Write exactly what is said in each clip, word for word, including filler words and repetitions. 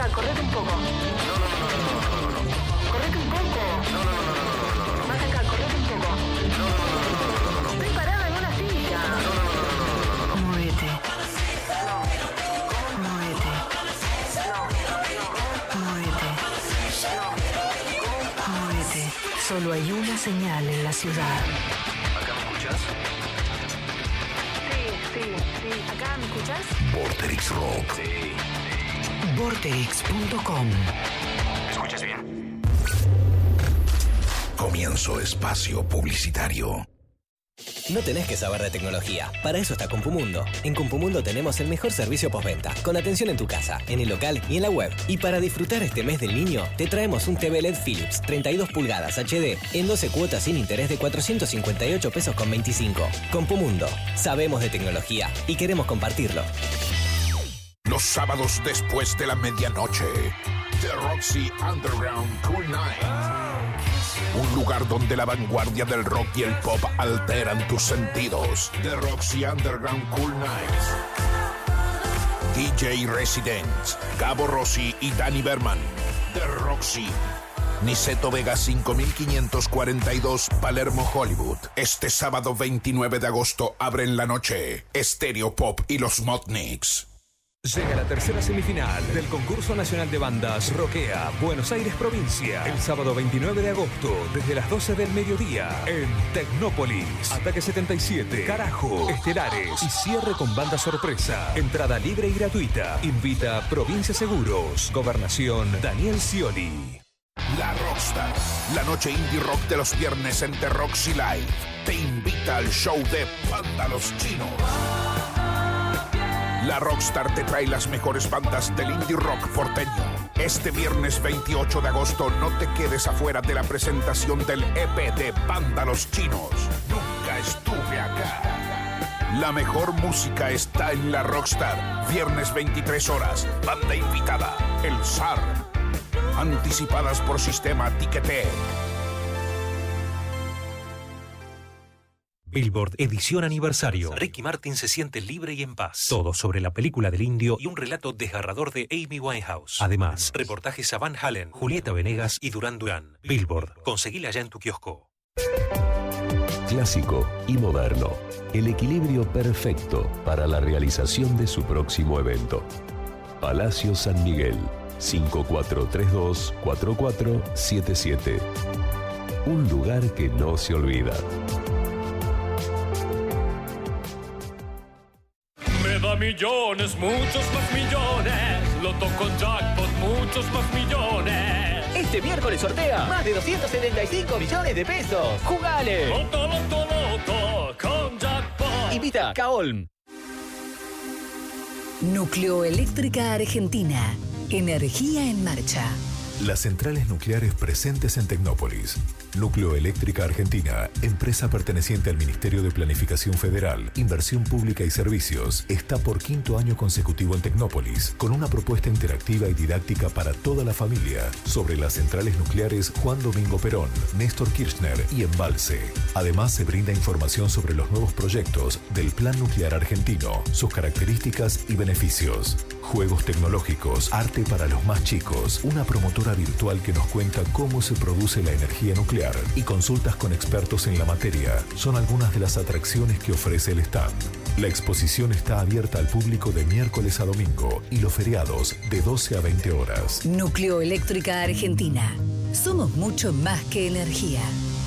acá, correte un poco. No, no, no, no, no, no, no, no. Correte un poco. No, no, no, no, no, no, no, no. Más acá, correte un poco. No, no, no, no, no, no, no, no. Estoy parada en una silla. No, no, no, no, no, no, no, no. Muévete. Muévete. Muévete. Muévete. Solo hay una señal en la ciudad. ¿Acá me escuchas? Sí, sí, sí. ¿Acá me escuchas? Vorterix Rock. Sí. Vorterix punto com. ¿Me escuchas bien? Comienzo espacio publicitario. No tenés que saber de tecnología. Para eso está Compumundo. En Compumundo tenemos el mejor servicio postventa, con atención en tu casa, en el local y en la web. Y para disfrutar este mes del niño, te traemos un T V L E D Philips treinta y dos pulgadas H D en doce cuotas sin interés de cuatrocientos cincuenta y ocho pesos con veinticinco. Compumundo. Sabemos de tecnología y queremos compartirlo. Los sábados después de la medianoche, The Roxy Underground Cool Night. Un lugar donde la vanguardia del rock y el pop alteran tus sentidos. The Roxy Underground Cool Nights. D J Residence, Gabo Rossi y Danny Berman. The Roxy. Niceto Vega cinco mil quinientos cuarenta y dos, Palermo, Hollywood. Este sábado veintinueve de agosto abren la noche Stereo Pop y los Modniks. Llega la tercera semifinal del concurso nacional de bandas Rockea Buenos Aires Provincia el sábado veintinueve de agosto desde las doce del mediodía en Tecnópolis. Ataque setenta y siete, Carajo, Estelares y cierre con banda sorpresa. Entrada libre y gratuita. Invita Provincia Seguros. Gobernación Daniel Scioli. La Rockstar, la noche indie rock de los viernes en The Roxy Live, te invita al show de Panda Los Chinos. La Rockstar te trae las mejores bandas del indie rock porteño. Este viernes veintiocho de agosto no te quedes afuera de la presentación del E P de Panda Los Chinos. Nunca estuve acá. La mejor música está en la Rockstar. Viernes veintitrés horas. Banda invitada, El S A R. Anticipadas por Sistema Tiquete. Billboard Edición Aniversario. Ricky Martin se siente libre y en paz. Todo sobre la película del indio y un relato desgarrador de Amy Winehouse. Además, reportajes a Van Halen, Julieta Venegas y Durán Durán. Billboard. Conseguila ya en tu kiosco. Clásico y moderno. El equilibrio perfecto para la realización de su próximo evento. Palacio San Miguel. cinco cuatro tres dos, cuatro cuatro siete siete. Un lugar que no se olvida. Me da millones, muchos más millones. Loto con jackpot, muchos más millones. Este miércoles sortea más de doscientos setenta y cinco millones de pesos. ¡Jugale! Loto, loto, loto con jackpot. Invita Kaolm. Nucleoeléctrica Argentina. Energía en marcha. Las centrales nucleares presentes en Tecnópolis. Nucleoeléctrica Argentina, empresa perteneciente al Ministerio de Planificación Federal, Inversión Pública y Servicios, está por quinto año consecutivo en Tecnópolis, con una propuesta interactiva y didáctica para toda la familia sobre las centrales nucleares Juan Domingo Perón, Néstor Kirchner y Embalse. Además, se brinda información sobre los nuevos proyectos del Plan Nuclear Argentino, sus características y beneficios. Juegos tecnológicos, arte para los más chicos, una promotora virtual que nos cuenta cómo se produce la energía nuclear y consultas con expertos en la materia son algunas de las atracciones que ofrece el stand. La exposición está abierta al público de miércoles a domingo y los feriados de doce a veinte horas. Nucleoeléctrica Argentina. Somos mucho más que energía.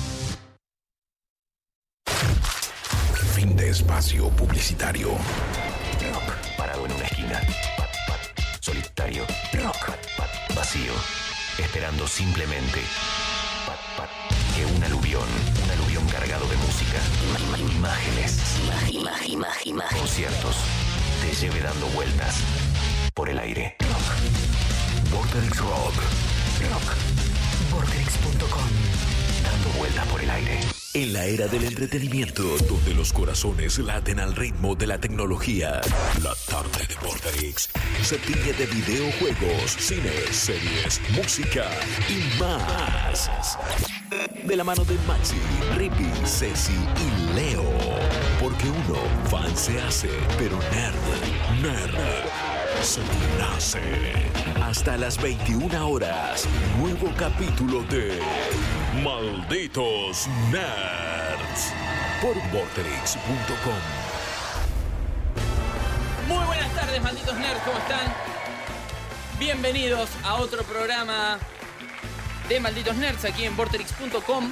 Fin de espacio publicitario. Rock parado en una esquina. Solitario. Rock vacío. Esperando simplemente que un aluvión, un aluvión cargado de música, imágenes, conciertos, te lleve dando vueltas por el aire. Rock. Vorterix Rock. Rock. Vorterix punto com. Dando vueltas por el aire. En la era del entretenimiento, donde los corazones laten al ritmo de la tecnología, la tarde de Vorterix se tiñe de videojuegos, cine, series, música y más. De la mano de Maxi, Rippy, Ceci y Leo. Porque uno fan se hace, pero nerd, nerd Nerds nace. Hasta las veintiuna horas, nuevo capítulo de Malditos Nerds por Vorterix punto com. Muy buenas tardes, malditos nerds, ¿cómo están? Bienvenidos a otro programa de Malditos Nerds aquí en Vorterix punto com.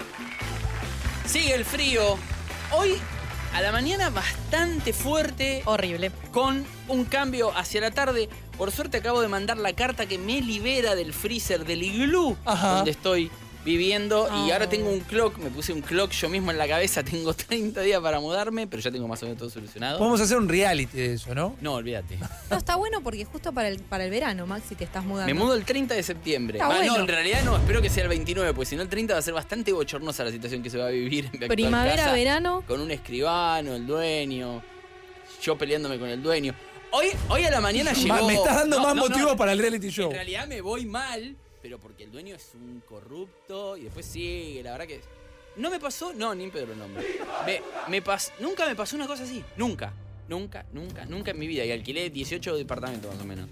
Sigue el frío. Hoy a la mañana bastante fuerte. Horrible. Con un cambio hacia la tarde. Por suerte acabo de mandar la carta que me libera del freezer del iglú. Ajá. Donde estoy viviendo. Oh. Y ahora tengo un clock. Me puse un clock yo mismo en la cabeza. Tengo treinta días para mudarme, pero ya tengo más o menos todo solucionado. Podemos hacer un reality de eso, ¿no? No, olvídate. No, está bueno porque justo para el, para el verano, Maxi, te estás mudando. Me mudo el treinta de septiembre. Está ah, bueno. No, en realidad no, espero que sea el veintinueve, porque si no el treinta va a ser bastante bochornosa la situación que se va a vivir en mi actual Primavera, casa, verano. con un escribano, el dueño, yo peleándome con el dueño. Hoy, hoy a la mañana llegó... Me estás dando no, más no, motivo no, para el reality show. En realidad me voy mal, pero porque el dueño es un corrupto y después sigue, la verdad que... No me pasó, no, ni en pedo el nombre. Me, me pas, nunca me pasó una cosa así, nunca, nunca, nunca, nunca en mi vida. Y alquilé dieciocho departamentos más o menos.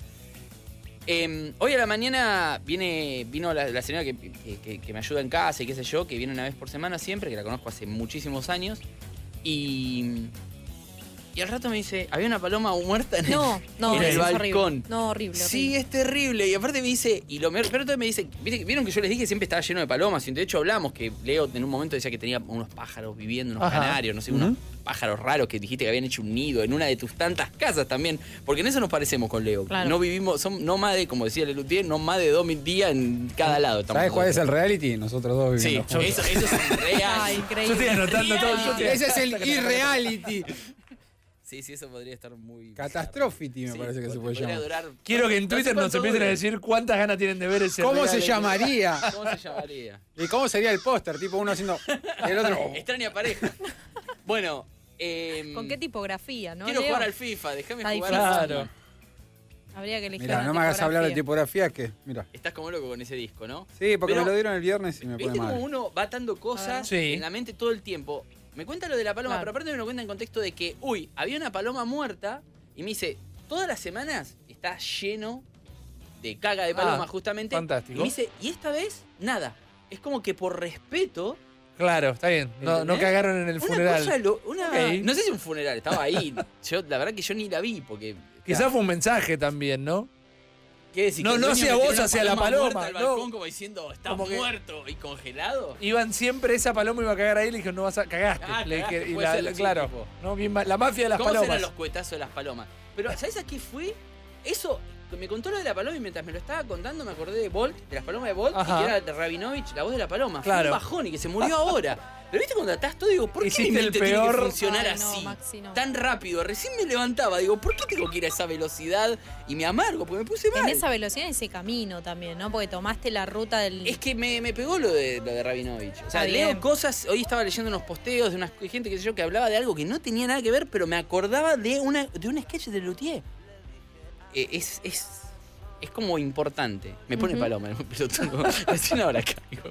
Eh, hoy a la mañana viene, vino la, la señora que, que, que me ayuda en casa y qué sé yo, que viene una vez por semana siempre, que la conozco hace muchísimos años. Y... Y al rato me dice, había una paloma muerta en no, el, no, en el balcón. Horrible. No, horrible, horrible. Sí, es terrible. Y aparte me dice, y lo peor todo me dice, ¿vieron que yo les dije que siempre estaba lleno de palomas? Y de hecho hablamos que Leo en un momento decía que tenía unos pájaros viviendo, unos Ajá. canarios, no sé, uh-huh. unos pájaros raros que dijiste que habían hecho un nido en una de tus tantas casas también. Porque en eso nos parecemos con Leo. Claro. No vivimos, son no más de, como decía Lelutier, no más de dos mil días en cada lado. ¿Sabes cuál es el reality? Nosotros dos viviendo. Sí, eso, eso es un reality. Ah, increíble. Yo estoy anotando todo. Yo estoy... Ese es el irreality. Sí, sí, eso podría estar muy... Catastrófiti, me sí, parece que se puede llamar. Durar... Quiero que en Twitter nos empiecen a decir cuántas ganas tienen de ver ese ¿Cómo reality. se llamaría? ¿Cómo se llamaría? ¿Y cómo sería el póster? Tipo uno haciendo... el otro... Extraña pareja. Bueno, eh... ¿con qué tipografía, no, Quiero Leo? jugar al FIFA, déjame Está jugar difícil. al Claro. Habría que elegir Mira, no me hagas hablar de tipografía, que... Mira. Estás como loco con ese disco, ¿no? Sí, porque Pero, me lo dieron el viernes y me pone ¿viste mal. como uno va atando cosas sí. en la mente todo el tiempo? Me cuenta lo de la paloma, claro. Pero aparte me lo cuenta en contexto de que, uy, había una paloma muerta y me dice, todas las semanas está lleno de caga de paloma, ah, justamente. Fantástico. Y me dice, y esta vez, nada. Es como que por respeto... Claro, está bien. No, no cagaron en el una funeral. Cosa, lo, una, okay. No sé si un funeral, estaba ahí. Yo, la verdad que yo ni la vi porque... Quizás claro. fue un mensaje también, ¿no? ¿Qué decir? No, no hacia vos, hacia la paloma. Al balcón, no. Como diciendo, está como muerto y congelado. Iban siempre, esa paloma iba a cagar ahí y le dijeron, no vas a cagaste. Ah, le cagaste dije, y la, la, claro, no, bien, la mafia de las ¿Cómo palomas. ¿Cómo serán los cuetazos de las palomas? Pero, ¿sabes a qué fue? Eso, me contó lo de la paloma y mientras me lo estaba contando me acordé de Bolt, de las palomas de Bolt, Ajá. y que era de Rabinovich, la voz de la paloma. Claro. Fue un bajón y que se murió ahora. Pero viste cuando atás todo, digo, ¿por qué Hiciste mi mente el peor... tiene que funcionar Ay, no, así? Maxi, no. Tan rápido. Recién me levantaba, digo, ¿por qué tengo que ir a esa velocidad? Y me amargo, porque me puse mal. En esa velocidad, en ese camino también, ¿no? Porque tomaste la ruta del... Es que me, me pegó lo de, lo de Rabinovich. O sea, leo cosas, hoy estaba leyendo unos posteos de una gente que sé yo que hablaba de algo que no tenía nada que ver, pero me acordaba de una de un sketch de Lelutier. Eh, es, es, es como importante. Me pone uh-huh. paloma, me pelotudo. Recién ahora caigo.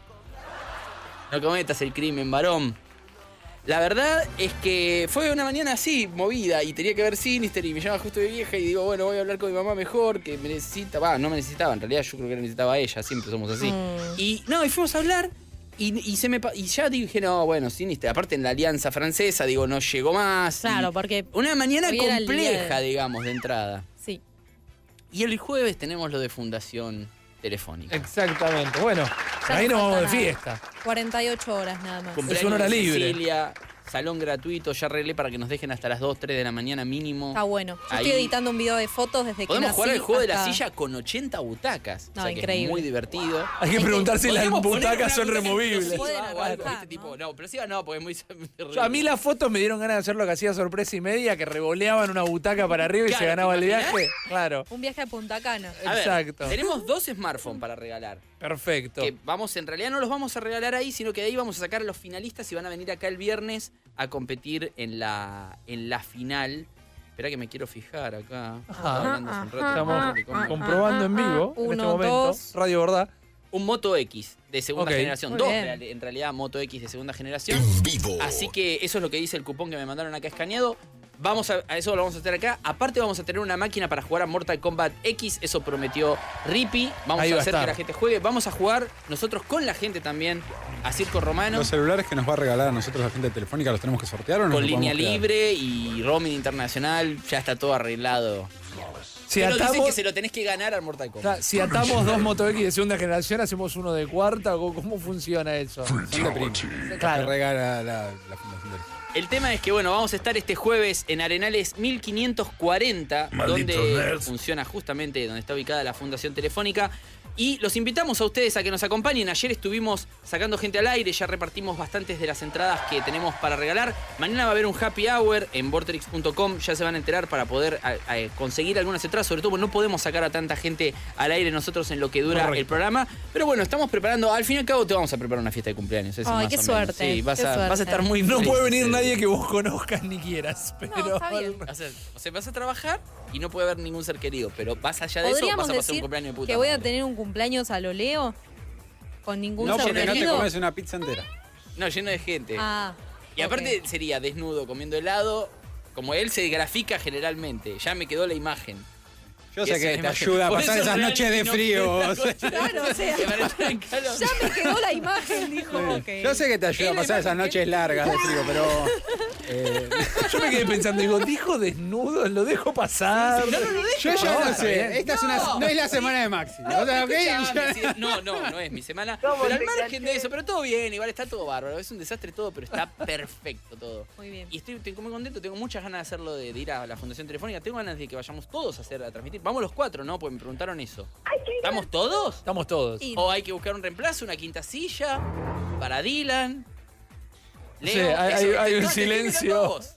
No cometas el crimen, varón. La verdad es que fue una mañana así, movida, y tenía que ver Sinister y me llama justo de vieja y digo, bueno, voy a hablar con mi mamá mejor, que me necesita, va, no me necesitaba, en realidad yo creo que necesitaba a ella, siempre somos así. Mm. Y no, y fuimos a hablar y, y, se me, y ya dije, no, bueno, Sinister, aparte en la Alianza Francesa, digo, no llegó más. Claro, porque... Una mañana compleja, de... digamos, de entrada. Sí. Y el jueves tenemos lo de Fundación Telefónica. Exactamente, bueno, ya ahí nos vamos de fiesta. cuarenta y ocho horas nada más. Cumpleaños es una hora libre. Cecilia, salón gratuito, ya arreglé para que nos dejen hasta las dos, tres de la mañana mínimo. Está bueno. Yo ahí... estoy editando un video de fotos desde que Podemos nací jugar al juego hasta... de la silla con ochenta butacas. No, o sea, que increíble. Es muy divertido. Hay que preguntar si las butacas son removibles. No, algo, ¿no? Tipo, no, pero sí, no, porque es muy... Yo, a mí las fotos me dieron ganas de hacer lo que hacía Sorpresa y Media, que revoleaban una butaca para arriba y claro, se ganaba el viaje. Claro. Un viaje a Punta Cana. A Exacto. Ver, tenemos dos smartphones para regalar. Perfecto. Que vamos, en realidad no los vamos a regalar ahí, sino que de ahí vamos a sacar a los finalistas y van a venir acá el viernes a competir en la, en la final. Espera que me quiero fijar acá. Ajá. Ajá, un rato. Estamos ajá, comprobando en vivo Uno, en este momento. Dos. Radio Verdad. Un Moto X de segunda okay. generación. Muy Dos, bien. en realidad, Moto X de segunda generación. En vivo. Así que eso es lo que dice el cupón que me mandaron acá escaneado. Vamos a, a eso lo vamos a hacer acá. Aparte vamos a tener una máquina para jugar a Mortal Kombat X. Eso prometió Rippy. Vamos Ahí a va a hacer estar. que la gente juegue. Vamos a jugar nosotros con la gente también a Circo Romano. Los celulares que nos va a regalar a nosotros la gente telefónica, ¿los tenemos que sortear o no? Con línea libre y roaming internacional. Ya está todo arreglado. Si Pero dicen atamos- que se lo tenés que ganar al Mortal O Kombat. sea, si atamos dos Moto X de segunda generación, hacemos uno de cuarta. ¿o ¿Cómo funciona eso? Son de primo. Claro. Que regala la, la Fundación del... El tema es que, bueno, vamos a estar este jueves en Arenales mil quinientos cuarenta, Malditos donde nerds. funciona justamente donde está ubicada la Fundación Telefónica. Y los invitamos a ustedes a que nos acompañen. Ayer estuvimos sacando gente al aire, ya repartimos bastantes de las entradas que tenemos para regalar. Mañana va a haber un happy hour en vorterix punto com, ya se van a enterar para poder a, a, conseguir algunas entradas. Sobre todo porque no podemos sacar a tanta gente al aire nosotros en lo que dura Correcto. el programa. Pero bueno, estamos preparando, al fin y al cabo te vamos a preparar una fiesta de cumpleaños. Eso Ay, más qué o menos. suerte, Sí, vas, qué a, vas a suerte. estar muy No feliz. puede venir nadie que vos conozcas ni quieras. Pero está bien. O sea, o sea, vas a trabajar y no puede haber ningún ser querido, pero más allá de eso ¿Podríamos vas a pasar un decir cumpleaños de puta que voy a madre. tener un cumpleaños a lo Leo? Con ningún No, ser porque no te querido? comes una pizza entera. No, lleno de gente. Ah, y aparte sería desnudo, comiendo helado, como él se grafica generalmente. Ya me quedó la imagen. Yo Y sé esa que es te la imagen. ayuda a Por pasar eso esas realmente noches de no- frío. la noche- claro, o sea, que van a estar en calor. ya me quedó la imagen, dijo. ok. Yo sé que te ayuda a Es la pasar esas imagen que- noches largas de frío, pero... eh, yo me quedé pensando, digo, dijo desnudo, lo dejo pasar. No, no lo dejo. yo ya No, no, está sé. bien. Esta es una, no es la semana de Maxi. O sea, ¿ok? Escuchame, Ya- sí, no, no, no es mi semana. ¿Cómo Pero al te margen caché? de eso, pero todo bien, igual está todo bárbaro. Es un desastre todo, pero está perfecto todo. Muy bien. Y estoy, estoy muy contento, tengo muchas ganas de hacerlo, de, de ir a la Fundación Telefónica. Tengo ganas de que vayamos todos a hacer, a transmitir. Vamos los cuatro, ¿no? Porque me preguntaron eso. ¿Estamos todos? Estamos todos. Y- ¿O hay que buscar un reemplazo, una quinta silla para Dylan? No sé, hay- hay- hay un te estoy mirando silencio. a vos.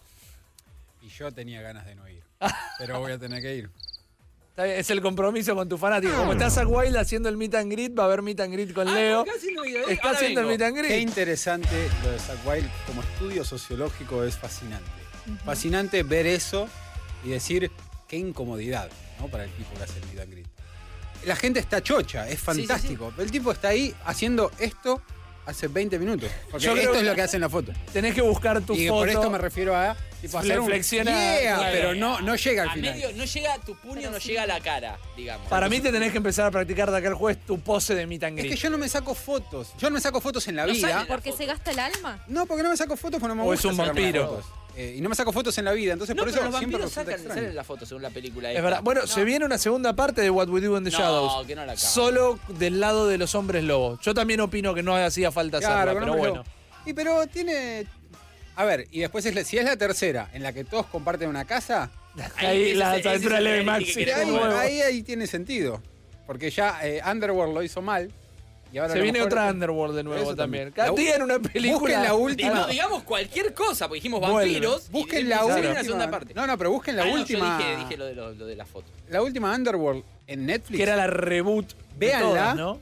Y yo tenía ganas de no ir. Pero voy a tener que ir. Está bien, es el compromiso con tu fanático. Como está Zack Wild haciendo el meet and greet, va a haber meet and greet con Ah, Leo. acá haciendo video. Está Ahora haciendo el vengo. meet and Qué greet. interesante lo de Zack Wild como estudio sociológico, es fascinante. Fascinante ver eso y decir qué incomodidad, ¿no? Para el tipo que hace el meet and greet. La gente está chocha, es fantástico. El tipo está ahí haciendo esto hace veinte minutos. Porque Yo creo esto que- es lo que hace en la foto. Tenés que buscar tu Y foto. por esto me refiero a tipo, hacer un Flexiona- yeah, Claro. pero no, no llega al A final. medio, no llega, tu puño no llega a la cara, digamos. Para mí te tenés que empezar a practicar de acá al juez tu pose de meet and Es greet. que yo no me saco fotos. Yo no me saco fotos en la No vida. sale. ¿Porque se gasta el alma? No, porque no me saco fotos porque no me O es gusta un sacarme vampiro. fotos. Eh, y no me saco fotos en la vida, entonces No, por pero eso los siempre vampiros resulta sacan, extraño. salen la foto según la película Es esta. verdad. Bueno, se viene una segunda parte de What We Do in the No, Shadows. que no la cago. Solo del lado de los hombres lobos. Yo también opino que no hacía falta Claro, hacerla, con pero hombres bueno. lobos. Y pero tiene... A ver, y después es la- si es la tercera en la que todos comparten una casa, Ahí ese- la ese es aventura el leve reality Maxi. que queremos ahí, ver. ahí, ahí tiene sentido. Porque ya eh, Underworld lo hizo mal. Y ahora Se a lo viene mejor- otra Underworld de nuevo Eso también. también. Cada La- día en una película. Busquen la última. No, digamos cualquier cosa, porque dijimos Vuelve. vampiros. y Busquen de- la se viene última. la segunda parte. No, no, pero busquen la Ah, no, yo última. dije, dije lo de, lo, lo de la foto. La última Underworld en Netflix. Que era la reboot. de Véanla. todas, ¿no?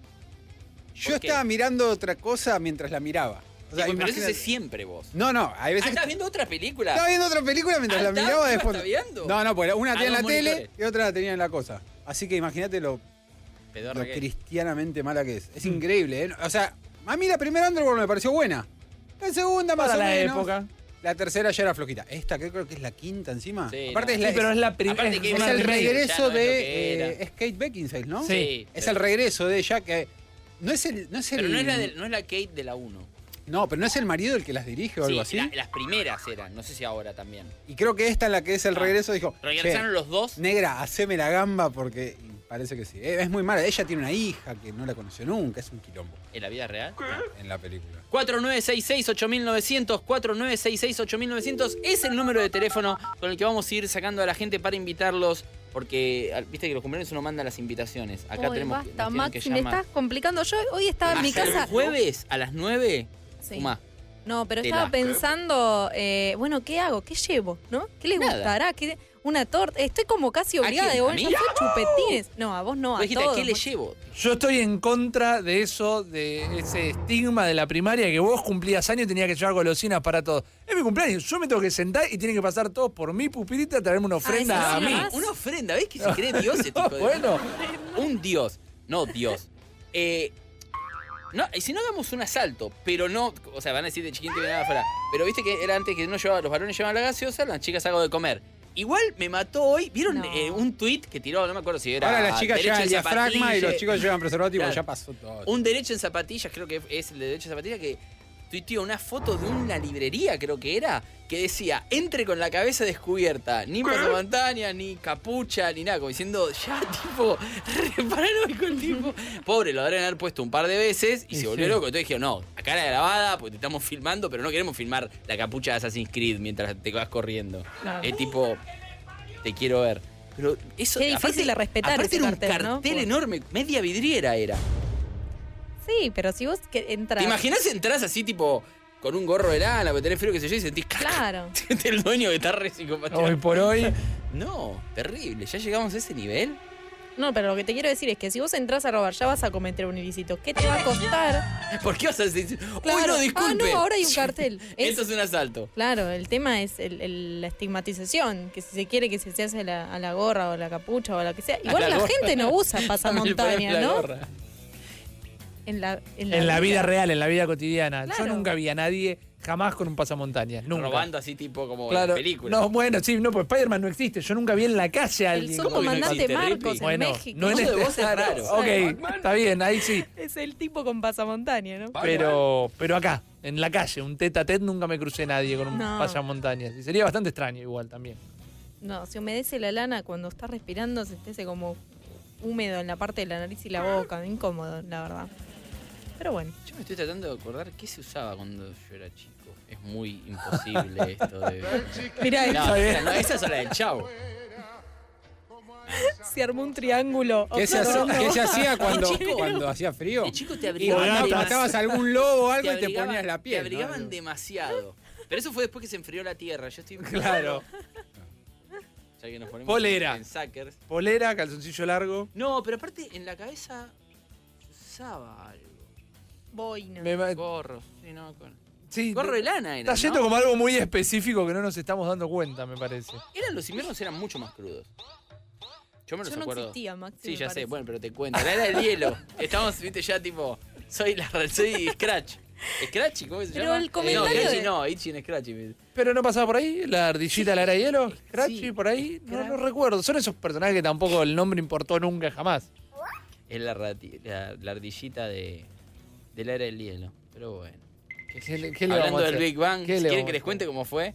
Yo ¿Por qué? estaba mirando otra cosa mientras la miraba. O sea, Sí, pero eso imagínate- es siempre vos. No, no, hay Ah, veces que ¿estás viendo otra película? estaba viendo otra película mientras Ah, la ¿está? miraba de ¿Qué fondo. está viendo? No, no, porque una Ah, tenía en la dos tele monitores. y otra la tenía en la cosa. Así que imagínate lo, Pedorra lo que- cristianamente mala que es. Es increíble, ¿eh? O sea, a mí la primera Underworld me pareció buena. La segunda más Para o la menos. época. La tercera ya era flojita. Esta que creo que es la quinta encima. Sí, Aparte no. es, la, Sí, pero es la Aparte primera. que es una el remake, regreso ya no es lo que de era. eh, es Kate Beckinsale, ¿no? Sí. Es pero- el regreso de ella que no es el no es el Pero no es la, del- no es la Kate de la uno. No, pero no es el marido el que las dirige o algo Sí, así. la- las primeras eran, no sé si ahora también. Y creo que esta en la que es el Ah. regreso dijo, Regresaron "Che, los dos. negra, haceme la gamba porque y parece que sí. Eh, Es muy mala. Ella tiene una hija que no la conoció nunca, es un quilombo ¿En la vida real? en la película. cuatro nueve seis seis ocho mil novecientos, cuatro nueve seis seis ocho mil novecientos es el número de teléfono con el que vamos a ir sacando a la gente para invitarlos. Porque, al- viste que los cumpleaños uno manda las invitaciones. Acá Uy, tenemos que- basta, nos tienen que Maxi, me llamar. estás complicando. Yo hoy estaba en mi Hasta casa. el jueves a las nueve, Sí. fumá. No, pero Tela. estaba pensando, eh, bueno, ¿qué hago? ¿Qué llevo? ¿No? ¿Qué les Nada. gustará? ¿Qué- una torta. Estoy como casi ¿A obligada quién? de ¿A bueno, mí? ya fue chupetines. No, a vos no, Vos a dijiste, todos. ¿qué le Maxi. llevo? Yo estoy en contra de eso, de ese estigma de la primaria, que vos cumplías años y tenías que llevar golosinas para todos. Es mi cumpleaños, yo me tengo que sentar y tienen que pasar todos por mi pupilita a traerme una ofrenda ¿eso a sí mí. nomás? Una ofrenda, ¿ves que se cree Dios ese tipo de... Bueno. Un Dios, no Dios. Eh, No, y si no hagamos un asalto, pero no, o sea, van a decir de chiquito y nada afuera. Pero viste que era antes que uno llevaba, los varones llevaban la gaseosa, las chicas algo de comer. Igual me mató hoy, ¿vieron No. eh, un tuit que tiró, no me acuerdo si era... Ahora las chicas derecho llevan en diafragma y zapatillas? los chicos llevan preservativo, Claro. ya pasó todo. Un derecho en zapatillas, creo que es el de derecho en zapatillas, que tuiteó una foto de una librería, creo que era, que decía, entre con la cabeza descubierta, ni pasamontaña, ni capucha, ni nada, como diciendo, ya, tipo, re paranoico el tipo. Pobre, lo deben haber puesto un par de veces y Sí, se volvió sí. loco. Entonces dijeron, no, a cara grabada, porque te estamos filmando, pero no queremos filmar la capucha de Assassin's Creed mientras te vas corriendo. Claro. Es tipo, te quiero ver. Pero eso, Qué difícil de respetar aparte ese era un cartel, cartel ¿no? Por- enorme, media vidriera era. Sí, pero si vos que entras... ¿Te imaginás entras así, tipo, con un gorro de lana, porque tenés frío, que sé yo, y sentís caca? Claro. El dueño que está re psicopático. Hoy por hoy. No, terrible. ¿Ya llegamos a ese nivel? No, pero lo que te quiero decir es que si vos entras a robar, ya vas a cometer un ilícito. ¿Qué te va a costar? ¿Por qué vas a decir? ¡Uy, Claro. no, disculpe! Ah, no, ahora hay un cartel. Es- Esto es un asalto. Claro, el tema es el- el- la estigmatización, que si se quiere que se, se hace a la, a la gorra o a la capucha o a la que sea. Igual la la, gorra. gente no usa Poneme pasamontaña, la ¿no? gorra. En la, En la vida real, en la vida cotidiana. Claro. Yo nunca vi a nadie jamás con un pasamontañas. Nunca. Robando así, tipo, como en Claro. la película. No, bueno, sí, no, pues Spider-Man no existe. Yo nunca vi en la calle a El alguien. subcomandante existe, Marcos Rippy? en Bueno, México. no en Eso de este vos es claro, raro. Ok, está bien, ahí sí. Es el tipo con pasamontaña, ¿no? Pero, pero acá, en la calle, un tete a tete, nunca me crucé nadie con un No. pasamontañas. Y sería bastante extraño igual también. No, se humedece la lana cuando estás respirando, se te hace como húmedo en la parte de la nariz y la boca, incómodo, la verdad. Pero bueno. Yo me estoy tratando de acordar qué se usaba cuando yo era chico. Es muy imposible esto de... Mirá, No, esta. no, esa es la del Chavo. Se armó un triángulo. ¿Qué se, hacía, observando. ¿Qué se hacía cuando, chico. cuando hacía frío? De chico te Y abrigaban matabas, demasiado. matabas algún lobo o algo y te abrigaban- ponías la piel. Te abrigaban ¿no? demasiado. Pero eso fue después que se enfrió la tierra. Yo estoy... Claro. Ya que nos ponemos Polera. en suckers. Polera, calzoncillo largo. No, pero aparte en la cabeza se usaba algo. Boina. Me va- Gorros. Sí, no, con... Sí, Gorro de lana era, está yendo ¿no? como algo muy específico que no nos estamos dando cuenta, me parece. Eran los inviernos eran mucho más crudos. Yo me los Yo no acuerdo. existía, Maxi, Sí, me ya sé, parece. bueno, pero te cuento. La era del hielo. Estamos, viste, ya tipo. Soy la soy Scratch. ¿Scratchy? ¿Cómo se Pero llama? el comentario Eh, no, Itchy de- no, Itchy en Scratchy. Pero no pasaba por ahí, la ardillita, la era de hielo, Scratchy, sí. por ahí, no, no recuerdo. Son esos personajes que tampoco el nombre importó nunca jamás. Es la, rati- la, la ardillita de, de la era del hielo. Pero bueno. ¿Qué sé ¿Qué le- yo? qué le Hablando vamos a del hacer? Big Bang, ¿Qué si le quieren vamos que a les cuente cómo fue.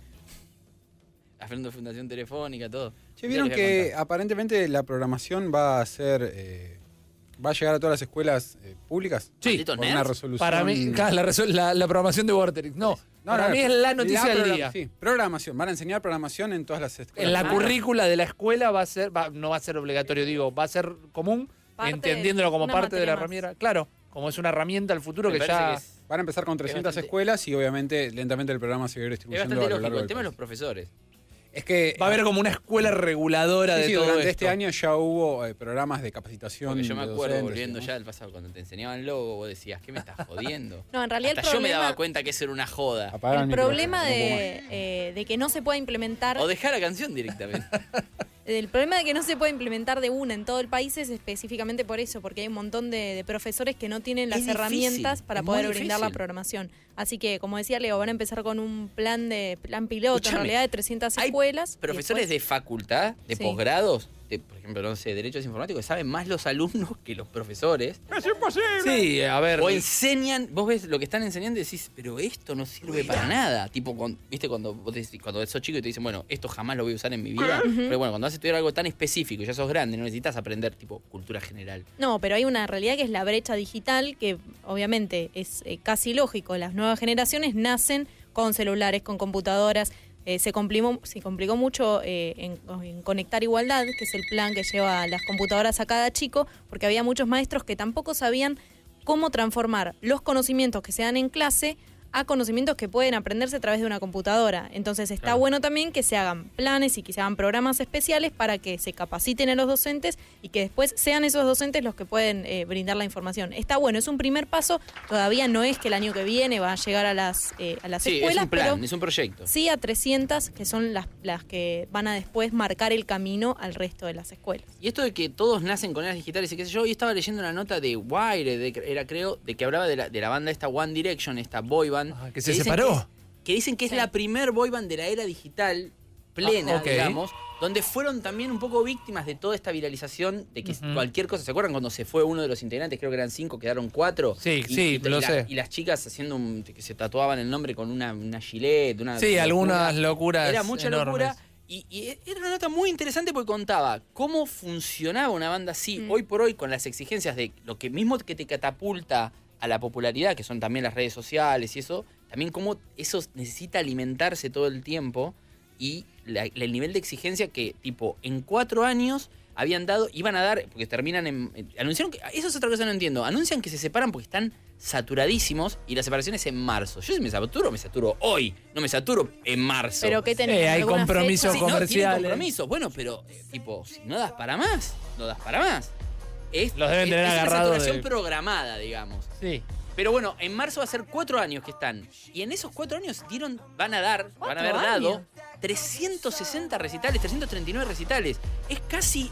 Hablando de Fundación Telefónica, todo. Che, vieron Ya les voy a que contar. aparentemente la programación va a ser. eh, va a llegar a todas las escuelas eh, públicas. Sí. Malditos Por nerds. una resolución. Para mí, claro, la, resol- la, la programación de Vorterix. No, para mí es la noticia del program- día. Sí, programación. Van a enseñar programación en todas las escuelas. En la Ah. currícula de la escuela va a ser, va- no va a ser obligatorio, digo, va a ser común, Parte entendiéndolo de- como una parte de la materia más. herramienta. Claro, como es una herramienta al futuro Me que parece ya. que es, Van a empezar con trescientas bastante- escuelas y obviamente lentamente el programa se va a ir es distribuyendo bastante a lo lógico. largo El del tema de los país. profesores. Es que Va a haber como una escuela reguladora sí, de sí, todo durante esto. este año ya hubo eh, programas de capacitación. Porque yo me de acuerdo, docentes, volviendo ¿no? ya del pasado, cuando te enseñaban logo, vos decías, ¿qué me estás jodiendo? No, en realidad Hasta el yo me problema, daba cuenta que eso era una joda. Apagar el micrófono, problema no puedo de, eh, de que no se pueda implementar, O dejar la canción directamente. el problema de que no se pueda implementar de una en todo el país es específicamente por eso, porque hay un montón de, de profesores que no tienen las Es difícil, herramientas para es muy poder brindar la difícil. programación. Así que, como decía Leo, van a empezar con un plan de plan piloto, Escuchame, en realidad de trescientas hay escuelas. y Profesores después- de facultad, de Sí. posgrados, de, por ejemplo, no sé, derechos informáticos, que saben más los alumnos que los profesores. ¡Es imposible! Sí, a ver. O enseñan, vos ves lo que están enseñando y decís, pero esto no sirve para nada. Tipo, cuando, viste, cuando vos decís, cuando sos chico y te dicen, bueno, esto jamás lo voy a usar en mi vida. Pero bueno, cuando vas a estudiar algo tan específico y ya sos grande, no necesitas aprender, tipo, cultura general. No, pero hay una realidad que es la brecha digital, que obviamente es eh, casi lógico. Las nuevas generaciones nacen con celulares, con computadoras. Eh, se, complicó, se complicó mucho eh, en, en Conectar Igualdad, que es el plan que lleva las computadoras a cada chico, porque había muchos maestros que tampoco sabían cómo transformar los conocimientos que se dan en clase a conocimientos que pueden aprenderse a través de una computadora. Entonces está claro. bueno también que se hagan planes y que se hagan programas especiales para que se capaciten a los docentes y que después sean esos docentes los que pueden eh, brindar la información. Está bueno, es un primer paso, todavía no es que el año que viene va a llegar a las, eh, a las sí, escuelas, es un plan, pero es un proyecto. Sí a trescientas, que son las, las que van a después marcar el camino al resto de las escuelas. Y esto de que todos nacen con eras digitales y qué sé yo, hoy estaba leyendo una nota de Wire, de, era creo, de que hablaba de la, de la banda esta One Direction, esta boy band. Ah, que se que separó. Que, es, que dicen que es sí. la primer boy band de la era digital plena, ah, okay. digamos, donde fueron también un poco víctimas de toda esta viralización de que uh-huh. cualquier cosa. ¿Se acuerdan cuando se fue uno de los integrantes? Creo que eran cinco, quedaron cuatro. Sí, y, sí, y, lo y sé. La, y las chicas haciendo un, que se tatuaban el nombre con una, una gilet, una sí, locura. algunas locuras. Era mucha enormes. locura. Y, y era una nota muy interesante porque contaba cómo funcionaba una banda así, mm. hoy por hoy, con las exigencias de lo que mismo que te catapulta a la popularidad, que son también las redes sociales y eso, también cómo eso necesita alimentarse todo el tiempo y la, el nivel de exigencia que, tipo, en cuatro años habían dado, iban a dar, porque terminan en... en anunciaron que, eso es otra cosa que no entiendo, anuncian que se separan porque están saturadísimos y la separación es en marzo. Yo si me saturo, me saturo hoy, no me saturo en marzo. Pero ¿qué tenés? Eh, hay compromisos fecha? comerciales. Sí, no, compromiso. Bueno, pero, eh, tipo, si no das para más, no das para más. Es, Los deben tener es, es agarrados. una saturación de... programada, digamos. Sí. Pero bueno, en marzo va a ser cuatro años que están. Y en esos cuatro años dieron, van a dar, van a haber dado trescientos sesenta recitales, trescientos treinta y nueve recitales. Es casi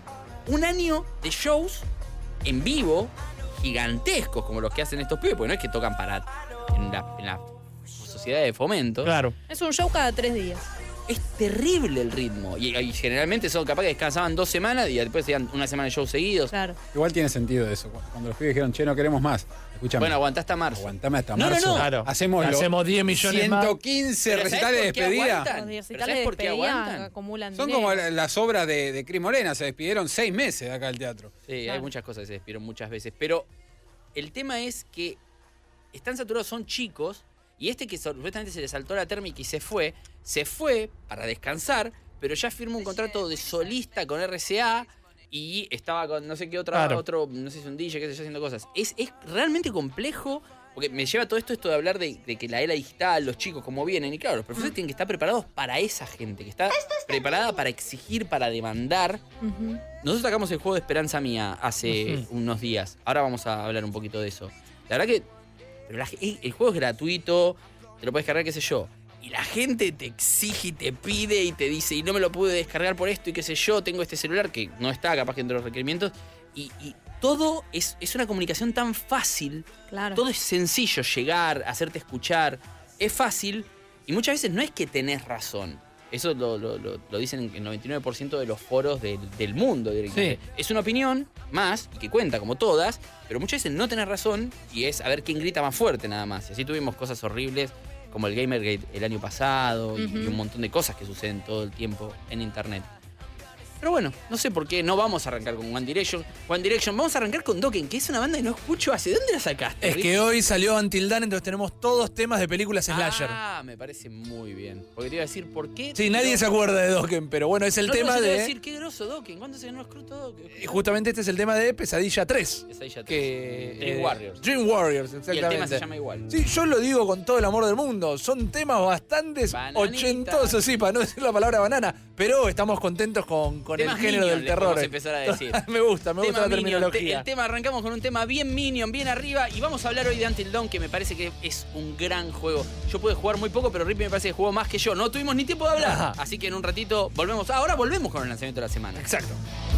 un año de shows en vivo gigantescos como los que hacen estos pibes, porque no es que tocan para en la, en la sociedad de fomento. Claro. Es un show cada tres días. Es terrible el ritmo. Y, y generalmente son capaz que descansaban dos semanas y después hacían una semana de shows seguidos. Claro. Igual tiene sentido eso. Cuando los pibes dijeron, che, no queremos más. Escúchame. Bueno, aguantá hasta marzo. Aguantame hasta no, marzo. No, no, claro. Hacemos, Hacemos diez millones más. ciento quince recitales de despedida. Los recitales de despedida acumulan Son dinero. como las obras de, de Cris Morena. Se despidieron seis meses de acá al teatro. Sí, claro. Hay muchas cosas que se despidieron muchas veces. Pero el tema es que están saturados, son chicos. Y este que supuestamente se le saltó la térmica y se fue, se fue para descansar, pero ya firmó un contrato de solista con R C A y estaba con no sé qué otra, claro. otro, no sé si un D J, qué sé yo, haciendo cosas. Es, es realmente complejo, porque me lleva todo esto, esto de hablar de, de que la era digital, los chicos, cómo vienen, y claro, los profesores mm. tienen que estar preparados para esa gente, que está preparada para exigir, para demandar. Uh-huh. Nosotros sacamos el juego de Esperanza Mía hace uh-huh. unos días, ahora vamos a hablar un poquito de eso. La verdad que pero la, el juego es gratuito, te lo puedes cargar, qué sé yo. Y la gente te exige y te pide y te dice, y no me lo pude descargar por esto y qué sé yo, tengo este celular que no está capaz que entre los requerimientos. Y, y todo es, es una comunicación tan fácil. Claro. Todo es sencillo, llegar, hacerte escuchar. Es fácil y muchas veces no es que tenés razón. Eso lo, lo, lo, lo dicen en el noventa y nueve por ciento de los foros del, del mundo. Sí. Es una opinión más, y que cuenta como todas, pero muchas veces no tenés razón y es a ver quién grita más fuerte nada más. Y así tuvimos cosas horribles como el Gamergate el año pasado uh-huh. y, y un montón de cosas que suceden todo el tiempo en internet. Pero bueno, no sé por qué no vamos a arrancar con One Direction. One Direction, vamos a arrancar con Dokken, que es una banda que no escucho. ¿Hace dónde la sacaste? Es Rick? Que hoy salió Until Dawn, entonces tenemos todos temas de películas slasher. Ah, me parece muy bien. Porque te iba a decir, ¿por qué? Sí, nadie se acuerda de Dokken, pero bueno, es el no, tema no, yo de... te iba a decir, qué groso Dokken, ¿cuándo se ganó escruto Dokken? Y justamente este es el tema de Pesadilla tres. Pesadilla tres. Que, Dream eh, Warriors. Dream Warriors, exactamente. Y el tema se llama igual. Sí, yo lo digo con todo el amor del mundo. Son temas bastante ochentosos, sí, para no decir la palabra banana. Pero estamos contentos con, con el género del terror. Vamos a empezar a decir. me gusta, me tema gusta la Minion, terminología. Te, el tema, arrancamos con un tema bien Minion, bien arriba. Y vamos a hablar hoy de Until Dawn, que me parece que es un gran juego. Yo pude jugar muy poco, pero Rippy me parece que jugó más que yo. No tuvimos ni tiempo de hablar. Ajá. Así que en un ratito volvemos. Ahora volvemos con el lanzamiento de la semana. Exacto.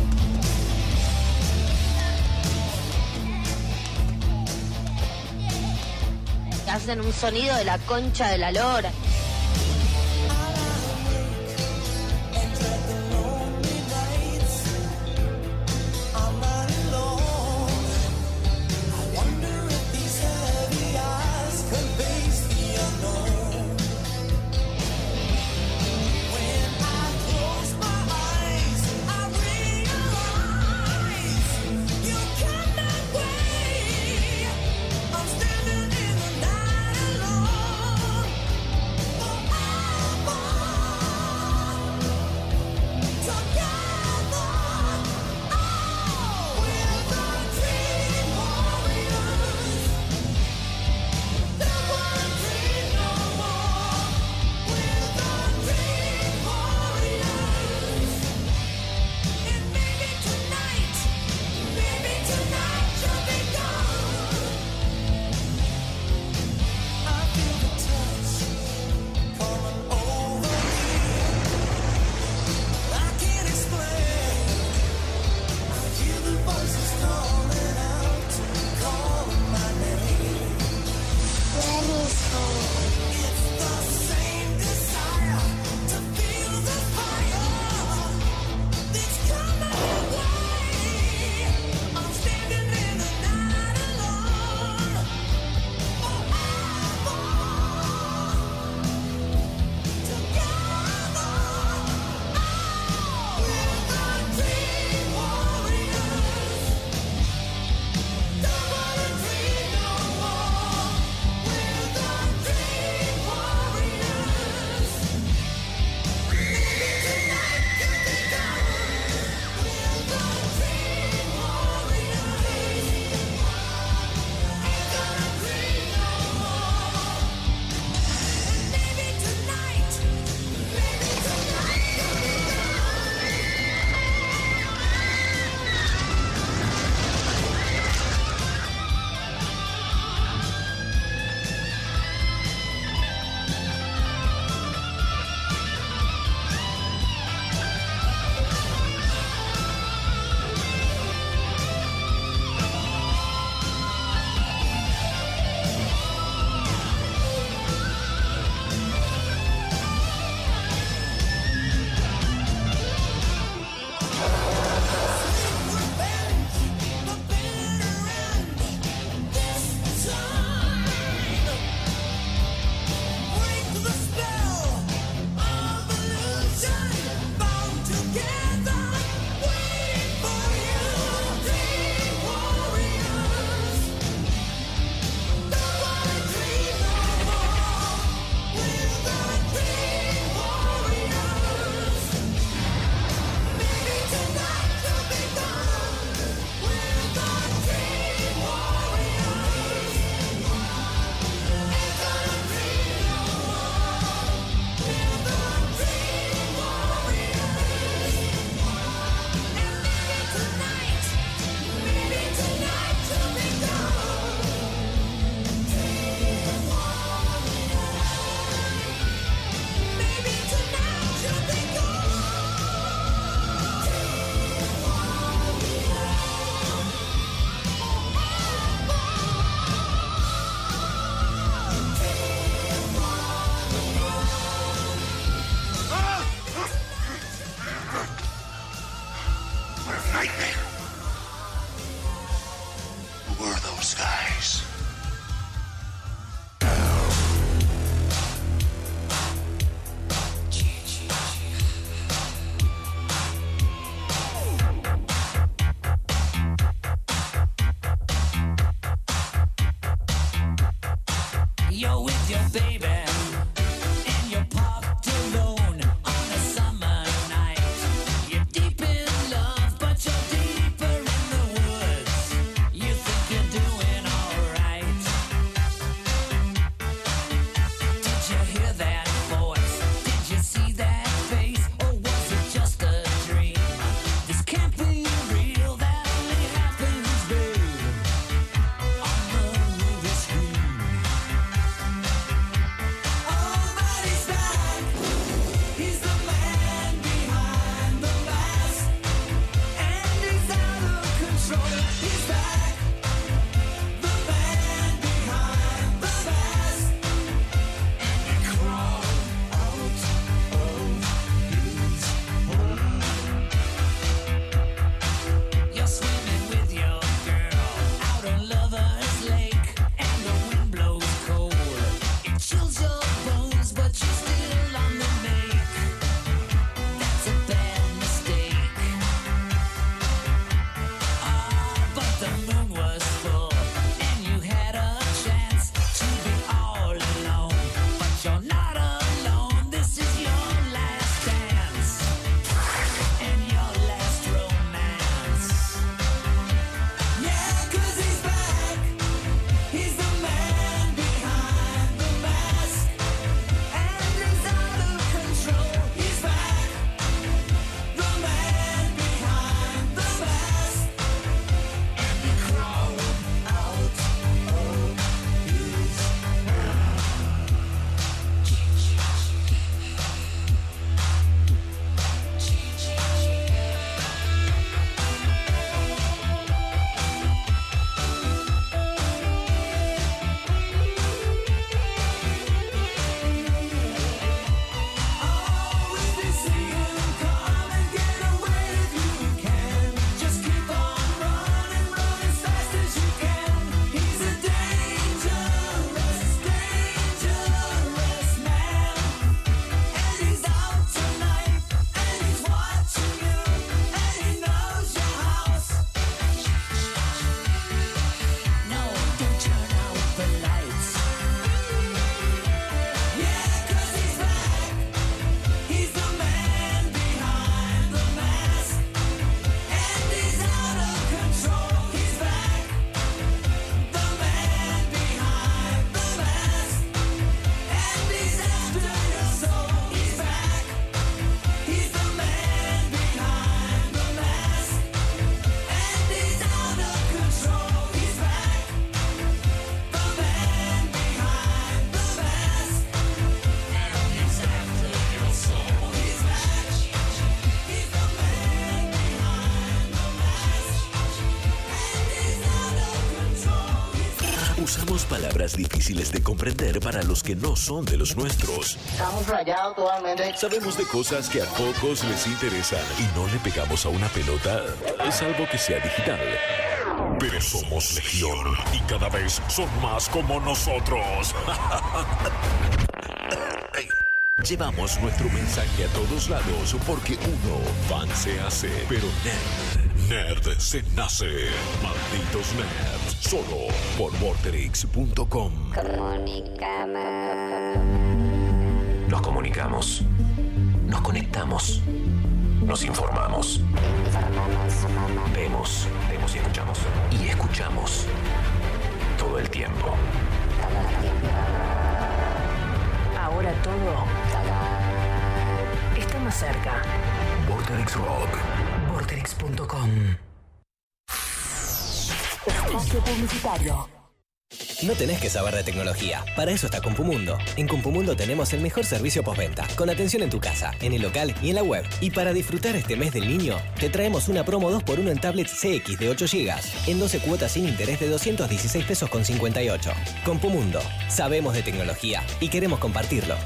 Hacen un sonido de la concha de la lora. skies. You're with your baby, and you're parked alone on a summer night. You're deep in love, but you're deeper in the woods. You think you're doing alright. Did you hear that voice? Did you see that face? Or was it just a dream? This can't be real, that only happens, babe, on the movie screen. You're swimming with your girl out on Lover's Lake, and the wind blows cold. It chills your bones, but you're still on the make. That's a bad mistake. Ah, but the moon was full, and you had a chance to be all alone. But you're not alone. This is your last dance and your last romance. Yeah, 'cause he's back. He's the man behind the mask, and he's out of control. He's back. The man behind the mask, and he crawled out of his Usamos palabras difíciles de comprender para los que no son de los nuestros. Estamos rayados totalmente. Sabemos de cosas que a pocos les interesan y no le pegamos a una pelota, salvo que sea digital. Pero somos legión y cada vez son más como nosotros. Llevamos nuestro mensaje a todos lados porque uno, fan se hace, pero nerd, nerd se nace. Malditos nerds, solo por Vorterix punto com. Nos comunicamos. Nos conectamos. Nos informamos. Vemos, vemos y escuchamos. Y escuchamos. Todo el tiempo. Ahora todo está más cerca. Vorterix Rock. Vorterix punto com. Espacio publicitario. No tenés que saber de tecnología. Para eso está Compumundo. En Compumundo tenemos el mejor servicio postventa, con atención en tu casa, en el local y en la web. Y para disfrutar este mes del niño, te traemos una promo dos por uno en tablets C X de ocho gigas, en doce cuotas sin interés de doscientos dieciséis pesos con cincuenta y ocho. Compumundo. Sabemos de tecnología y queremos compartirlo.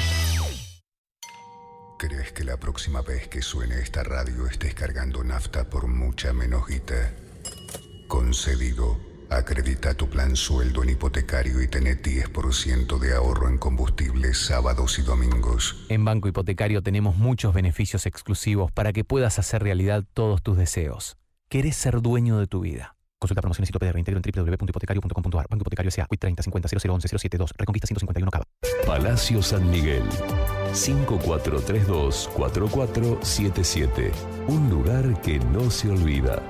¿Crees que la próxima vez que suene esta radio estés cargando nafta por mucha menos guita? Concedido. Acredita tu plan sueldo en hipotecario y tené diez por ciento de ahorro en combustibles sábados y domingos. En Banco Hipotecario tenemos muchos beneficios exclusivos para que puedas hacer realidad todos tus deseos. ¿Querés ser dueño de tu vida? Consulta promociones y tope de reintegro en doble u doble u doble u punto hipotecario punto com punto a r. Banco Hipotecario S A. Quit treinta cincuenta cero cero once cero siete dos. Reconquista ciento cincuenta y uno Cava. Palacio San Miguel. cinco cuatro tres dos cuatro cuatro siete siete. Un lugar que no se olvida.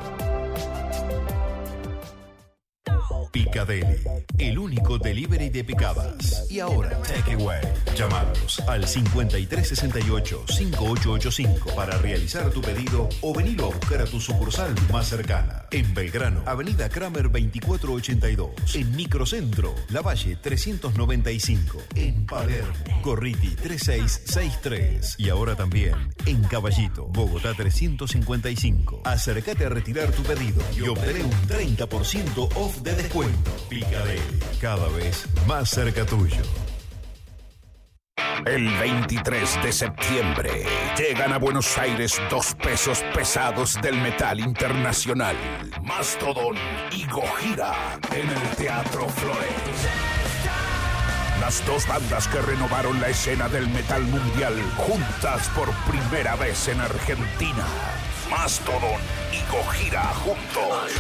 Picadeli, el único delivery de picadas. Y ahora, Takeaway. Llamados al cincuenta y tres sesenta y ocho cincuenta y ocho ochenta y cinco para realizar tu pedido o venirlo a buscar a tu sucursal más cercana. En Belgrano, Avenida Kramer veinticuatro ochenta y dos. En Microcentro, Lavalle trescientos noventa y cinco. En Palermo, Corriti treinta y seis sesenta y tres. Y ahora también en Caballito, Bogotá trescientos cincuenta y cinco. Acércate a retirar tu pedido y obtener un treinta por ciento off de descuento. Picadeli, cada vez más cerca tuyo. El veintitrés de septiembre llegan a Buenos Aires dos pesos pesados del metal internacional, Mastodon y Gojira en el Teatro Flores. Las dos bandas que renovaron la escena del metal mundial juntas por primera vez en Argentina. Mastodon y Gojira juntos.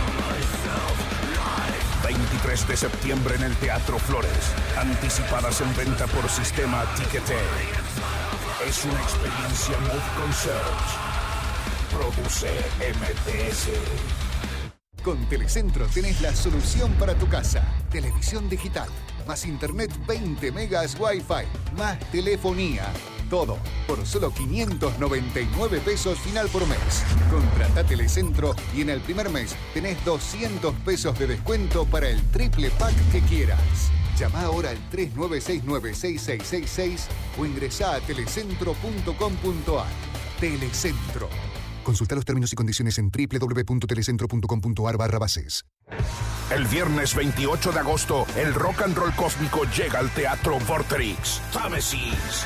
veintitrés de septiembre en el Teatro Flores. Anticipadas en venta por sistema Ticketek. Es una experiencia Move Concerts. Produce M T S. Con Telecentro tenés la solución para tu casa. Televisión digital, más internet veinte megas Wi-Fi, más telefonía. Todo por solo quinientos noventa y nueve pesos final por mes. Contratá Telecentro y en el primer mes tenés doscientos pesos de descuento para el triple pack que quieras. Llama ahora al tres nueve seis nueve seis seis seis seis o ingresá a telecentro punto com punto a r. Telecentro. Consulta los términos y condiciones en doble u doble u doble u punto telecentro punto com punto a r barra bases. El viernes veintiocho de agosto, el rock and roll cósmico llega al Teatro Vorterix. Támesis.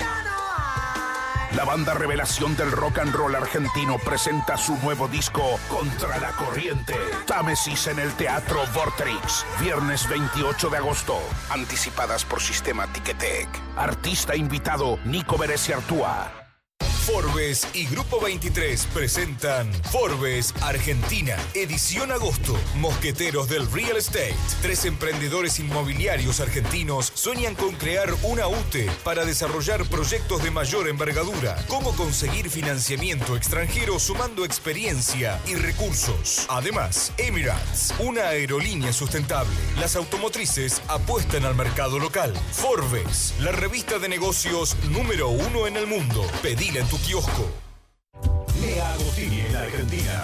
La banda revelación del rock and roll argentino presenta su nuevo disco Contra la Corriente. Támesis en el Teatro Vorterix. Viernes veintiocho de agosto. Anticipadas por sistema Ticketek. Artista invitado Nico Beresi Artúa. Forbes y Grupo veintitrés presentan Forbes Argentina, edición agosto. Mosqueteros del Real Estate. Tres emprendedores inmobiliarios argentinos sueñan con crear una U T E para desarrollar proyectos de mayor envergadura. Cómo conseguir financiamiento extranjero sumando experiencia y recursos. Además, Emirates, una aerolínea sustentable. Las automotrices apuestan al mercado local. Forbes, la revista de negocios número uno en el mundo. Pedila en tu kiosco. Nea Agostini en la Argentina.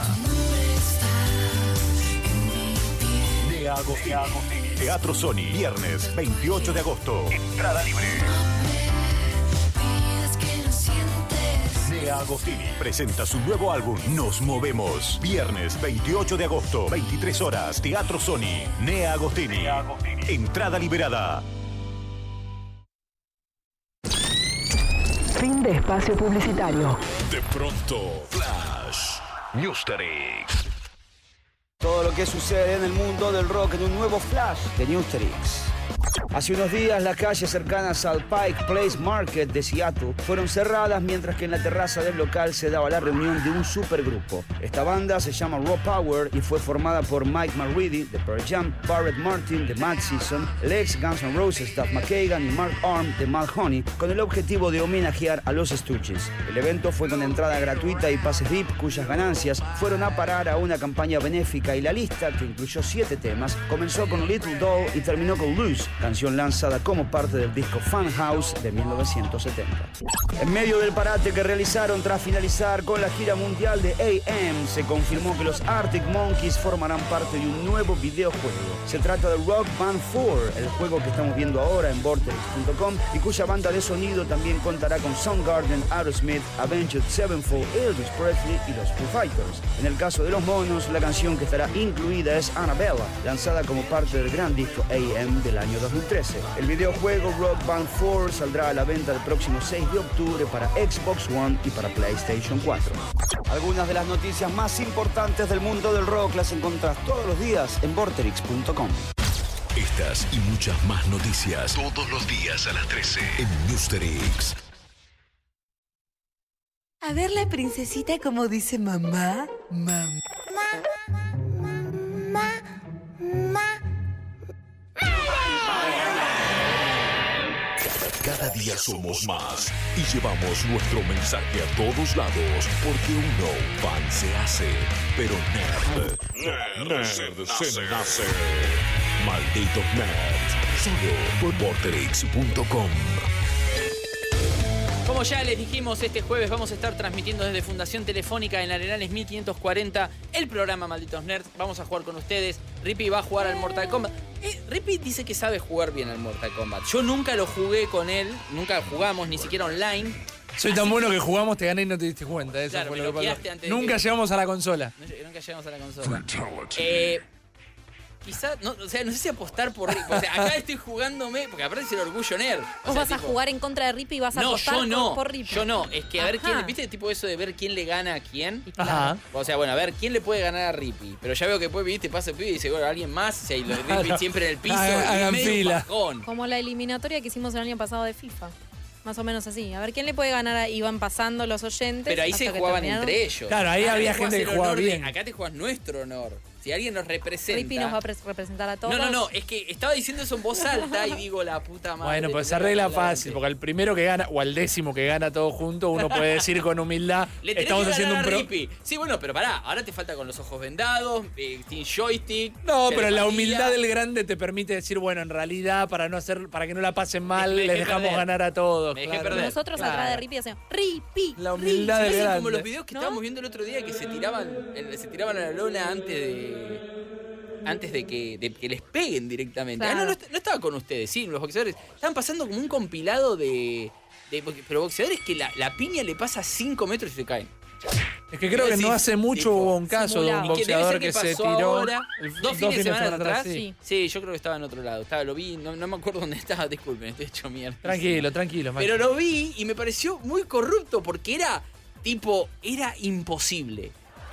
Nea Agostini. Teatro Sony, viernes veintiocho de agosto. Entrada libre. Nea Agostini presenta su nuevo álbum Nos Movemos. Viernes veintiocho de agosto, veintitrés horas. Teatro Sony. Nea Agostini. Nea Agostini. Entrada liberada. Fin de espacio publicitario. De pronto, Flash. Newsterix. Todo lo que sucede en el mundo del rock en un nuevo Flash de Newsterix. Hace unos días las calles cercanas al Pike Place Market de Seattle fueron cerradas mientras que en la terraza del local se daba la reunión de un supergrupo. Esta banda se llama Raw Power y fue formada por Mike McReady de Pearl Jam, Barrett Martin de Mad Season, el ex Guns N' Roses Duff McKagan y Mark Arm de Mad Honey, con el objetivo de homenajear a los Stooges. El evento fue con entrada gratuita y pases V I P cuyas ganancias fueron a parar a una campaña benéfica y la lista, que incluyó siete temas, comenzó con Little Doll y terminó con Loose, canción lanzada como parte del disco Funhouse de mil novecientos setenta. En medio del parate que realizaron tras finalizar con la gira mundial de A M, se confirmó que los Arctic Monkeys formarán parte de un nuevo videojuego. Se trata de Rock Band cuatro, el juego que estamos viendo ahora en vortex punto com y cuya banda de sonido también contará con Soundgarden, Aerosmith, Avenged Sevenfold, Elvis Presley y los Foo Fighters. En el caso de los monos, la canción que estará incluida es Annabella, lanzada como parte del gran disco A M del año dos mil. mil trece. El videojuego Rock Band cuatro saldrá a la venta el próximo seis de octubre para Xbox One y para PlayStation cuatro. Algunas de las noticias más importantes del mundo del rock las encontrás todos los días en vorterix punto com. Estas y muchas más noticias todos los días a las trece en Newsterix. A ver la princesita como dice mamá. Mamá. Ma, ma. Cada día somos más y llevamos nuestro mensaje a todos lados porque uno fan se hace, pero nerd, nerd, nerd se nace. Malditos nerds, solo por vorterix punto com. Como ya les dijimos, este jueves vamos a estar transmitiendo desde Fundación Telefónica en Arenales mil quinientos cuarenta el programa Malditos Nerds. Vamos a jugar con ustedes. Rippy va a jugar al Mortal Kombat. Eh, Rippy dice que sabe jugar bien al Mortal Kombat. Yo nunca lo jugué con él, nunca jugamos, ni siquiera online. Soy tan bueno que jugamos, te gané y no te diste cuenta. Eso Claro, fue me lo que pasó. bloqueaste antes de Nunca que- llegamos a la consola. Nunca llegamos a la consola. Eh, quizá, no, o sea, no sé si apostar por Rippy. O sea, acá estoy jugándome, porque aparte es el orgullo nerd. O Vos sea, vas a tipo, jugar en contra de Rippy y vas a No, apostar yo no. por, por Rippy. Yo no. Es que a ver Ajá. quién. ¿Viste tipo eso de ver quién le gana a quién? Ajá. O sea, bueno, a ver quién le puede ganar a Rippy. Pero ya veo que después, viste, pasa el pibe y dice, bueno, alguien más. O sea, y lo de Rippy Claro. siempre en el piso. Hagan- y hagan medio un fila. bajón. Como la eliminatoria que hicimos el año pasado de FIFA. Más o menos así. A ver quién le puede ganar. a- Iban pasando los oyentes. Pero ahí hasta se que jugaban terminaron. entre ellos. Claro, ahí Acá había te jugás gente el que jugaba honor de- bien. acá te juegas nuestro honor. Si alguien nos representa. Rippy nos va a pre- representar a todos. No, no, no. Es que estaba diciendo eso en voz alta y digo la puta madre. Bueno, pues se tendré que arregla hablar fácil, porque el primero que gana, o al décimo que gana todo junto, uno puede decir con humildad, Le tenés estamos que haciendo un ganar a pro... Rippy. Sí, bueno, pero pará, ahora te falta con los ojos vendados, eh, sin joystick. No, pero la telepatía. humildad del grande te permite decir, bueno, en realidad, para no hacer, para que no la pasen mal, Me dejé les dejamos perder. ganar a todos. Me dejé claro. perder. Nosotros Claro. atrás de Rippy hacemos Rippy. La humildad del Parece grande. como los videos que ¿No? estábamos viendo el otro día que se tiraban, el- se tiraban a la lona antes de. Antes de que, de que les peguen directamente. Ah, Claro. no, no, est- no estaba con ustedes, sí, los boxeadores. Estaban pasando como un compilado de. de- pero boxeadores que la, la piña le pasa cinco metros y se caen. Es que creo que no hace mucho hubo un caso de un Y que debe boxeador ser que, se pasó tiró ahora, el- dos fines de semana atrás. sí. Sí. Sí, yo creo que estaba en otro lado. Estaba, lo vi, no, no me acuerdo dónde estaba, disculpen, estoy hecho mierda. Tranquilo, tranquilo, Maxi. Pero lo vi y me pareció muy corrupto porque era tipo, era imposible.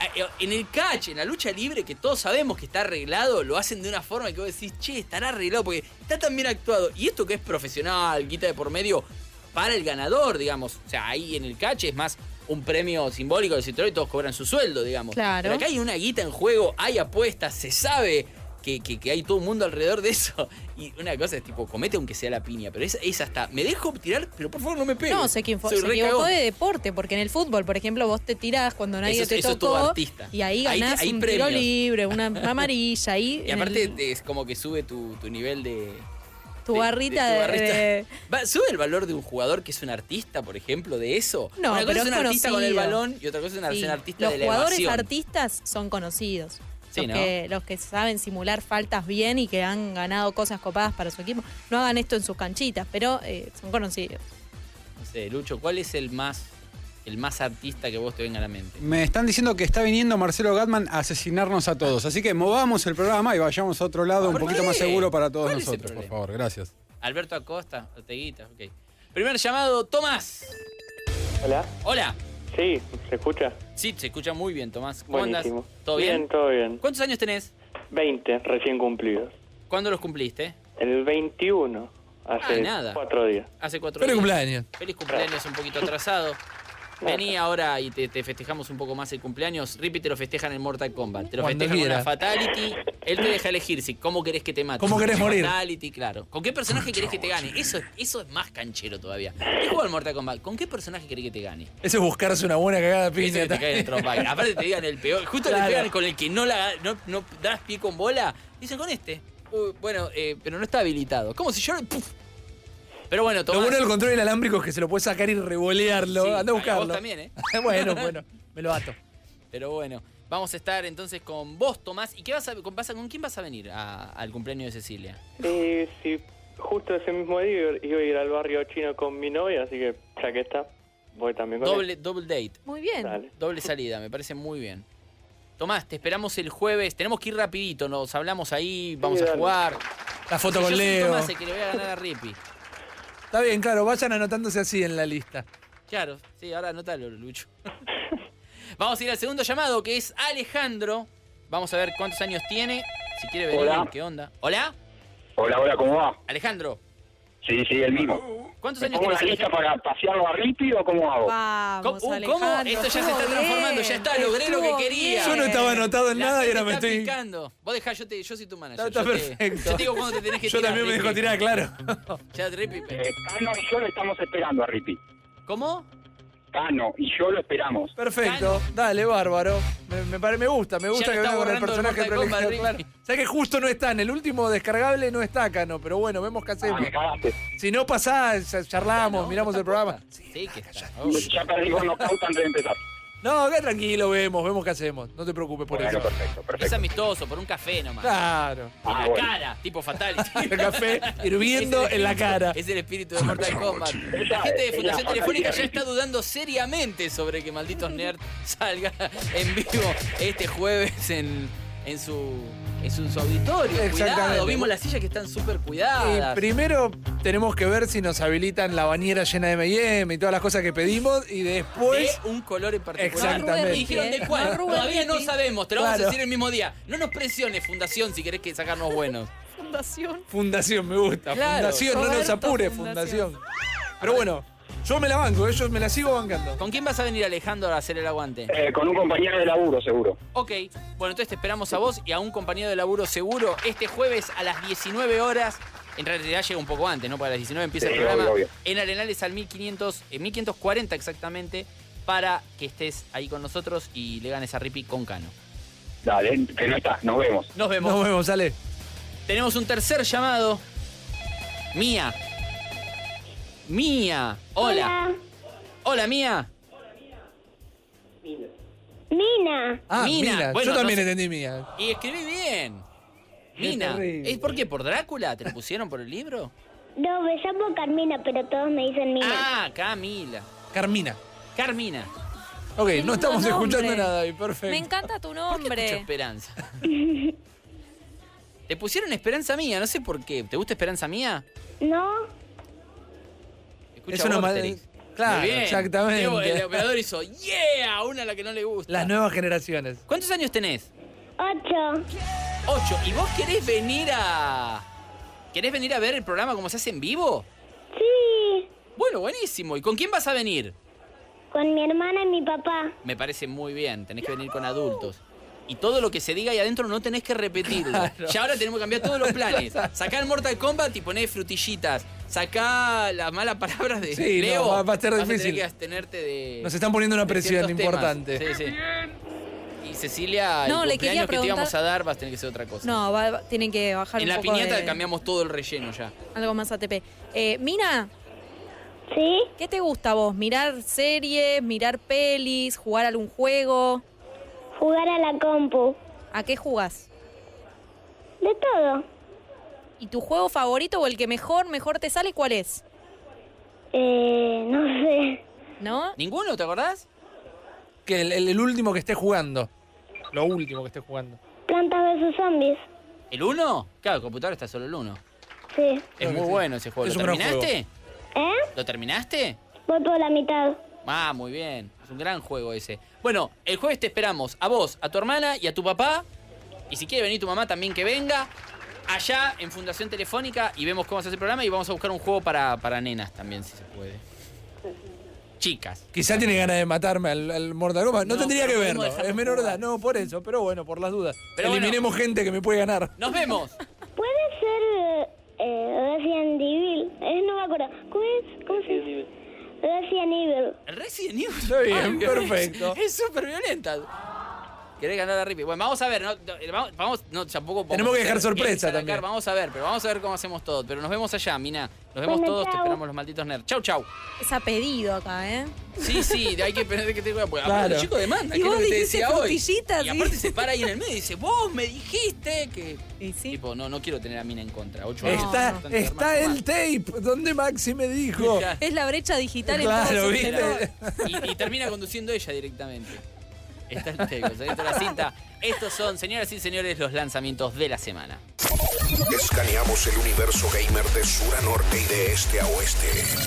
En el catch, en la lucha libre, que todos sabemos que está arreglado, lo hacen de una forma que vos decís, che, estará arreglado porque está tan bien actuado. Y esto que es profesional, guita de por medio, para el ganador, digamos. O sea, ahí en el catch es más un premio simbólico del cinturón y todos cobran su sueldo, digamos. Claro. Pero acá hay una guita en juego, hay apuestas, se sabe que, que, que hay todo un mundo alrededor de eso. Y una cosa es tipo, comete aunque sea la piña, pero esa, esa hasta, me dejo tirar, pero por favor no me pegues. No, se, equivocó, Soy se re equivocó cagón. de deporte, porque en el fútbol, por ejemplo, vos te tirás cuando nadie Eso es- te eso es tocó todo artista. y ahí Ahí- ganás hay un premios. tiro libre, una, una amarilla, ahí Y en aparte el- es como que sube tu, tu nivel de... tu de- barrita de de... tu barrita. de- Va, ¿Sube el valor de un jugador que es un artista, por ejemplo, de eso? No, una cosa pero es un es artista con el conocido. balón y otra cosa es un Sí. artista Los de la jugadores evasión. artistas son conocidos. Sí, los, ¿no? que, los que saben simular faltas bien y que han ganado cosas copadas para su equipo. No hagan esto en sus canchitas, pero eh, son conocidos. No sé, Lucho, ¿cuál es el más el más artista que vos te venga a la mente? Me están diciendo que está viniendo Marcelo Gatman a asesinarnos a todos. Así que movamos el programa y vayamos a otro lado un ¿Por poquito qué? más seguro para todos ¿Cuál es el nosotros, por problema? favor. Gracias. Alberto Acosta, Orteguita, ok. Primer llamado, Tomás. Hola. Hola. Sí, ¿se escucha? Sí, se escucha muy bien, Tomás. ¿Cómo Buenísimo. andas? ¿Todo bien? Bien, todo bien. ¿Cuántos años tenés? veinte, recién cumplidos. ¿Cuándo los cumpliste? El veintiuno, hace Ah, nada. cuatro días. Hace cuatro Feliz días. cumpleaños. Feliz cumpleaños, un poquito atrasado. Vení ahora y te, te festejamos un poco más el cumpleaños. Rippy te lo festejan en Mortal Kombat. Te lo Cuando festejan con quiera. una Fatality. Él te deja elegir si cómo querés que te mate. ¿Cómo querés morir? Fatality, claro. ¿Con qué personaje querés que te gane? Eso es, eso es más canchero todavía. ¿Qué juega el Mortal Kombat? ¿Con qué personaje querés que te gane? Ese es buscarse una buena cagada de Eso piña. que te cae en el trompa. Aparte te digan el peor. Justo Claro. le pegan con el que no, la, no, no das pie con bola. Dicen con este. Uy, bueno, eh, pero no está habilitado. Como si yo... ¡puf! Pero bueno, Lo Tomás... bueno del control inalámbrico es que se lo puedes sacar y revolearlo. Sí, Anda a buscarlo. vos también, ¿eh? bueno, bueno, me lo ato. Pero bueno, vamos a estar entonces con vos, Tomás. ¿Y qué vas a, con, vas a- con quién vas a venir a- al cumpleaños de Cecilia? Y sí, justo ese mismo día iba a ir al barrio chino con mi novia, así que ya que está, voy también con Doble, él. double date. Muy bien. Dale. Doble salida, me parece muy bien. Tomás, te esperamos el jueves. Tenemos que ir rapidito, nos hablamos ahí, vamos Sí, a dale. jugar. La foto Si con yo soy Leo. Tomás, el que le voy a ganar a Rippy. Está bien, claro, vayan anotándose así en la lista. Claro, sí, ahora anótalo, Lucho. Vamos a ir al segundo llamado, que es Alejandro. Vamos a ver cuántos años tiene. Si quiere venir, Hola. ¿qué onda? ¿Hola? Hola, hola, ¿cómo va? Alejandro. Sí, sí, el mismo. ¿Cuántos ¿Me años pongo tenés, la lista para pasearlo a Rippy o cómo hago? Vamos, ¿Cómo? Uh, Alejandro, ¿Cómo? Esto ya se está estuvo transformando, bien, ya está, logré lo que estuvo quería. Yo no estaba anotado en La nada y gente ahora me está estoy... picando. Vos dejá, yo, te, yo soy tu manager. Está, está yo te- perfecto. yo te digo cuándo te tenés que Yo tirar. también me Rippy. dejo tirar, claro. Ya, Rippy. Eh, Cano y yo lo estamos esperando a Rippy. ¿Cómo? Cano y yo lo esperamos. Perfecto, dale, bárbaro. Me, me, pare- me gusta, me gusta Ya que lo está venga con el borrando personaje el Mortal predilecto. Kombat, Claro. Sabes que justo no está, en el último descargable no está Cano, pero bueno, vemos qué hacemos. Ah, me cagaste. Si no pasás, charlamos, miramos el programa. Sí, que está. Ya perdí con knockout antes de empezar. No, acá tranquilo, vemos, vemos qué hacemos. No te preocupes por Bueno, eso. perfecto, perfecto. Es amistoso, por un café nomás. Claro. En Ah, la bueno. cara, tipo fatality. El café hirviendo Es el en la espíritu- cara. Es el espíritu de Mortal Kombat. La gente de Fundación Telefónica ya está dudando seriamente sobre que Malditos Nerd salga en vivo este jueves en, en su en su, su auditorio. Exactamente. Cuidado, vimos las sillas que están súper Y cuidadas. primero tenemos que ver si nos habilitan la bañera llena de eme y eme y todas las cosas que pedimos y después... De un color en particular. Exactamente. Y dijeron de cuál. Rubén Todavía no Rippy. sabemos, te lo vamos Claro. a decir el mismo día. No nos presiones, Fundación, si querés que sacarnos buenos. Fundación. Fundación, me gusta. Claro. Fundación, no nos Roberto apure, Fundación. Fundación. Pero bueno, yo me la banco, ellos me la sigo bancando. ¿Con quién vas a venir, Alejandro, a hacer el aguante? Eh, con un compañero de laburo, seguro. Ok, bueno, entonces te esperamos a vos y a un compañero de laburo seguro este jueves a las diecinueve horas. En realidad llega un poco antes, ¿no? Para las diecinueve empieza Sí, el programa. obvio, obvio. En Arenales al mil quinientos, en mil quinientos cuarenta exactamente, para que estés ahí con nosotros y le ganes a Rippy con Cano. Dale, que no está, nos vemos. Nos vemos. Nos vemos, sale. Tenemos un tercer llamado. Mía. Mía. Hola. Hola, Mía. Mina. Ah, Mina. Mina. Bueno, yo también no sé- entendí Mía. Y escribí bien. Qué Mina. terrible. ¿Es por qué? ¿Por Drácula? ¿Te lo pusieron por el libro? No, me llamo Carmina, pero todos me dicen Mina. Ah, Camila. Carmina. Carmina. Ok, Qué no estamos lindo escuchando nombre. nada ahí, Me perfecto. encanta tu Mucha nombre. esperanza. Te pusieron Esperanza Mía, no sé por qué. ¿Te gusta Esperanza Mía? No, Escucha Es una vos, ma- Asterix. claro, Muy bien. exactamente. Diego, el operador hizo ¡Yeah! Una a la que no le gusta. Las nuevas generaciones. ¿Cuántos años tenés? ocho. Ocho. ¿Y vos querés venir a. ¿Querés venir a ver el programa como se hace en vivo? Sí, Bueno, buenísimo. ¿Y con quién vas a venir? con mi hermana y mi papá. Me parece muy bien. Tenés que venir con adultos. Y todo lo que se diga ahí adentro no tenés que repetirlo. Ya ahora tenemos que cambiar todos los planes. Sacá el Mortal Kombat y poné frutillitas. Sacá las malas palabras de Sí, no, Leo. va- va a estar vas difícil. tener que abstenerte de. Nos están poniendo una de presión ciertos temas. importante. Sí, sí. Y Cecilia, No, el le quería cumpleaños que te íbamos preguntar- a dar vas a tener que ser otra cosa. No, va- va- tienen que bajar en un la poco piñata de- cambiamos todo el relleno ya. algo más A T P. Eh, Mina, ¿Sí? ¿qué te gusta a vos? ¿Mirar series, mirar pelis, jugar algún juego? Jugar a la compu. ¿A qué jugás? De todo. ¿Y tu juego favorito o el que mejor, mejor te sale, cuál es? Eh, no sé. ¿No? ¿Ninguno, te acordás? Que el, el- el último que esté jugando. Lo último que esté jugando. Plantas versus Zombies. ¿El uno? Claro, el computador está solo el uno. Sí. Es Creo que muy sí. bueno ese juego. Es ¿Lo un gran terminaste? ¿Eh? ¿Lo terminaste? Voy por la mitad. Ah, muy bien. Es un gran juego ese. Bueno, el jueves te esperamos a vos, a tu hermana y a tu papá. Y si quiere venir tu mamá también que venga. Allá en Fundación Telefónica y vemos cómo se hace el programa y vamos a buscar un juego para, para nenas también, si se puede. Chicas. Quizá tiene ganas de matarme al, al Mortal Kombat. No, No, tendría pero que podemos verlo. dejarlo Es menor de jugar. edad. No, por eso. Pero bueno, por las dudas. Pero bueno. Eliminemos gente que me puede ganar. ¡Nos vemos! Puede ser eh, Resident Evil. Eh, no me acuerdo. ¿Cómo es? ¿Cómo se dice? Resident Evil. El Resident Evil. Está bien, Ay, perfecto. Es súper violenta. ¿Querés ganar a Rippy? Bueno, vamos a ver. No, no, vamos, vamos- no, tampoco podemos Tenemos que dejar hacer- sorpresa arrancar, también. Vamos a ver, pero vamos a ver cómo hacemos todo. Pero nos vemos allá, Mina. Nos vemos Bueno, todos, te chau. esperamos los malditos nerds. Chau, chau. Es a pedido acá, ¿eh? Sí, sí, hay que esperar que te diga. Porque Claro. el chico demanda, Y que es lo vos que te dijiste decía hoy. frutillitas, Y ¿sí? aparte se para ahí en el medio y dice, vos me dijiste que. Y sí. Tipo, no, no quiero tener a Mina en contra. Ocho años. Está, bastante está armas el tape donde Maxi me dijo. Ya. Es la brecha digital en Claro, todo ¿viste? sentido. Y, y termina conduciendo ella directamente. Está el teco, saliste la cinta. Estos son, señoras y señores, los lanzamientos de la semana. Escaneamos el universo gamer de sur a norte y de este a oeste.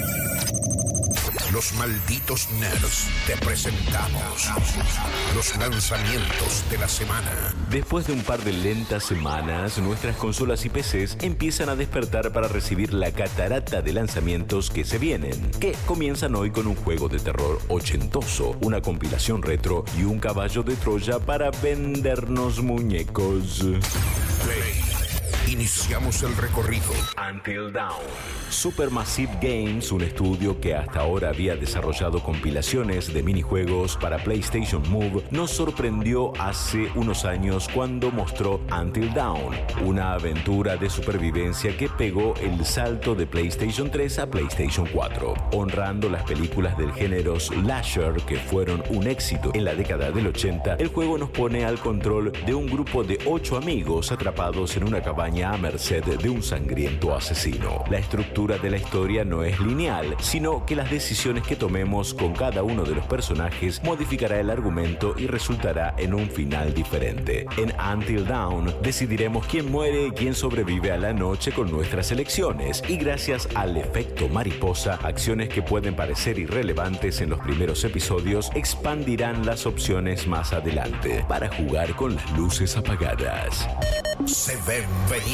Los malditos nerds te presentamos los lanzamientos de la semana. Después de un par de lentas semanas, nuestras consolas y P Cs empiezan a despertar para recibir la catarata de lanzamientos que se vienen, que comienzan hoy con un juego de terror ochentoso, una compilación retro y un caballo de Troya para vendernos muñecos. Play. Iniciamos el recorrido. Until Dawn. Supermassive Games, un estudio que hasta ahora había desarrollado compilaciones de minijuegos para PlayStation Move, nos sorprendió hace unos años cuando mostró Until Dawn, una aventura de supervivencia que pegó el salto de PlayStation tres a PlayStation cuatro, honrando las películas del género slasher que fueron un éxito en la década del ochenta. El juego nos pone al control de un grupo de ocho amigos atrapados en una cabaña a merced de un sangriento asesino. La estructura de la historia no es lineal, sino que las decisiones que tomemos con cada uno de los personajes modificará el argumento y resultará en un final diferente. En Until Dawn decidiremos quién muere y quién sobrevive a la noche con nuestras elecciones, y gracias al efecto mariposa, acciones que pueden parecer irrelevantes en los primeros episodios expandirán las opciones más adelante para jugar con las luces apagadas. Se ven venir.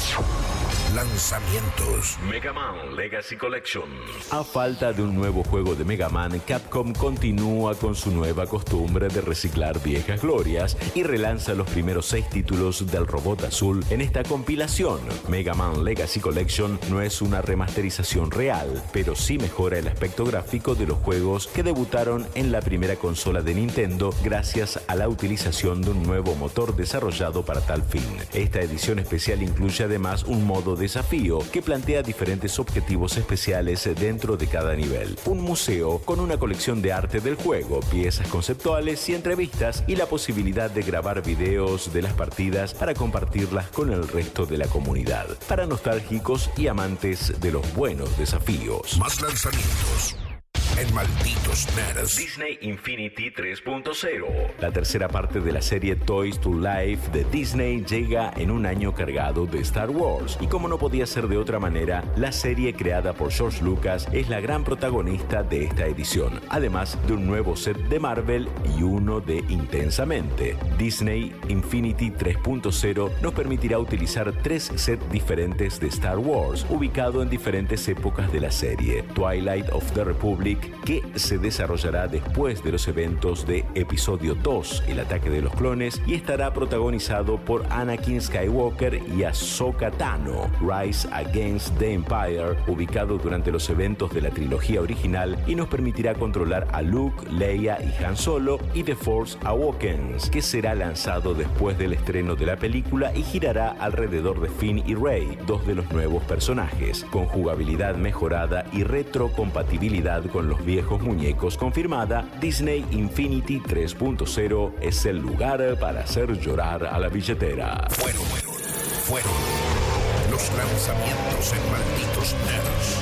Lanzamientos. Mega Man Legacy Collection. A falta de un nuevo juego de Mega Man, Capcom continúa con su nueva costumbre de reciclar viejas glorias y relanza los primeros seis títulos del robot azul en esta compilación. Mega Man Legacy Collection no es una remasterización real, pero sí mejora el aspecto gráfico de los juegos que debutaron en la primera consola de Nintendo gracias a la utilización de un nuevo motor desarrollado para tal fin. Esta edición especial incluye además un modo desafío que plantea diferentes objetivos especiales dentro de cada nivel. Un museo con una colección de arte del juego, piezas conceptuales y entrevistas, y la posibilidad de grabar videos de las partidas para compartirlas con el resto de la comunidad. Para nostálgicos y amantes de los buenos desafíos. Más lanzamientos en Malditos Nerds. Disney Infinity tres punto cero. La tercera parte de la serie Toys to Life de Disney llega en un año cargado de Star Wars. Y como no podía ser de otra manera, la serie creada por George Lucas es la gran protagonista de esta edición, además de un nuevo set de Marvel y uno de Intensamente. Disney Infinity tres punto cero nos permitirá utilizar tres sets diferentes de Star Wars, ubicado en diferentes épocas de la serie. Twilight of the Republic, que se desarrollará después de los eventos de Episodio dos, El ataque de los clones, y estará protagonizado por Anakin Skywalker y Ahsoka Tano. Rise Against the Empire, ubicado durante los eventos de la trilogía original, y nos permitirá controlar a Luke, Leia y Han Solo, y The Force Awakens, que será lanzado después del estreno de la película y girará alrededor de Finn y Rey, dos de los nuevos personajes, con jugabilidad mejorada y retrocompatibilidad con los viejos muñecos confirmada. Disney Infinity tres punto cero es el lugar para hacer llorar a la billetera. Fueron, fueron los lanzamientos en Malditos Nerds.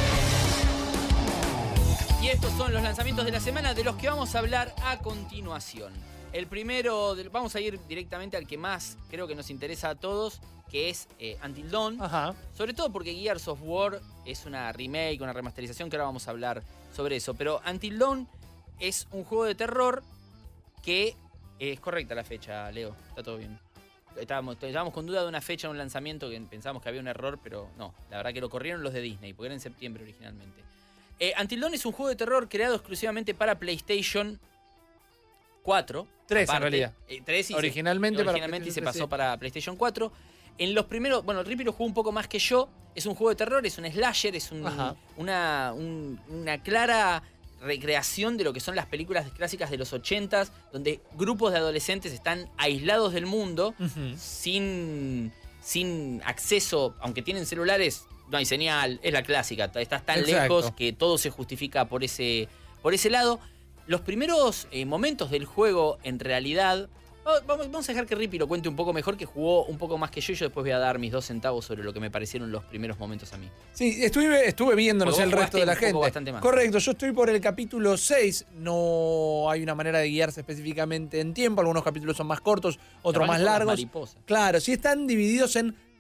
Y estos son los lanzamientos de la semana de los que vamos a hablar a continuación. El primero, del- vamos a ir directamente al que más creo que nos interesa a todos, que es eh, Until Dawn. Ajá. Sobre todo porque Gears of War es una remake, una remasterización, que ahora vamos a hablar sobre eso. Pero Until Dawn es un juego de terror que eh, es correcta la fecha, Leo. Está todo bien. Estábamos, estábamos con duda de una fecha de un lanzamiento que pensamos que había un error, pero no. La verdad que lo corrieron los de Disney, porque era en septiembre originalmente. Eh, Until Dawn es un juego de terror creado exclusivamente para PlayStation cuatro. Tres, aparte. en realidad. Eh, tres y Originalmente se, para originalmente y se PlayStation pasó tres, sí. para PlayStation cuatro. En los primeros, bueno, Rippy lo jugó un poco más que yo. Es un juego de terror, es un slasher, es un- Ajá. una, un- una clara recreación de lo que son las películas clásicas de los ochentas, donde grupos de adolescentes están aislados del mundo, Ujú. sin, sin acceso, aunque tienen celulares, no hay señal, es la clásica, estás tan Exacto. lejos que todo se justifica por ese, por ese lado. Los primeros eh, momentos del juego, en realidad, oh, vamos, vamos a dejar que Rippy lo cuente un poco mejor, que jugó un poco más que yo, y yo después voy a dar mis dos centavos sobre lo que me parecieron los primeros momentos a mí. Sí, estuve, estuve viendo, no Porque sé, vos el resto de la jugaste un gente. poco bastante más. Correcto, yo estoy por el capítulo seis. No hay una manera de guiarse específicamente en tiempo. Algunos capítulos son más cortos, otros Van más por las largos. mariposas. Claro, sí están divididos en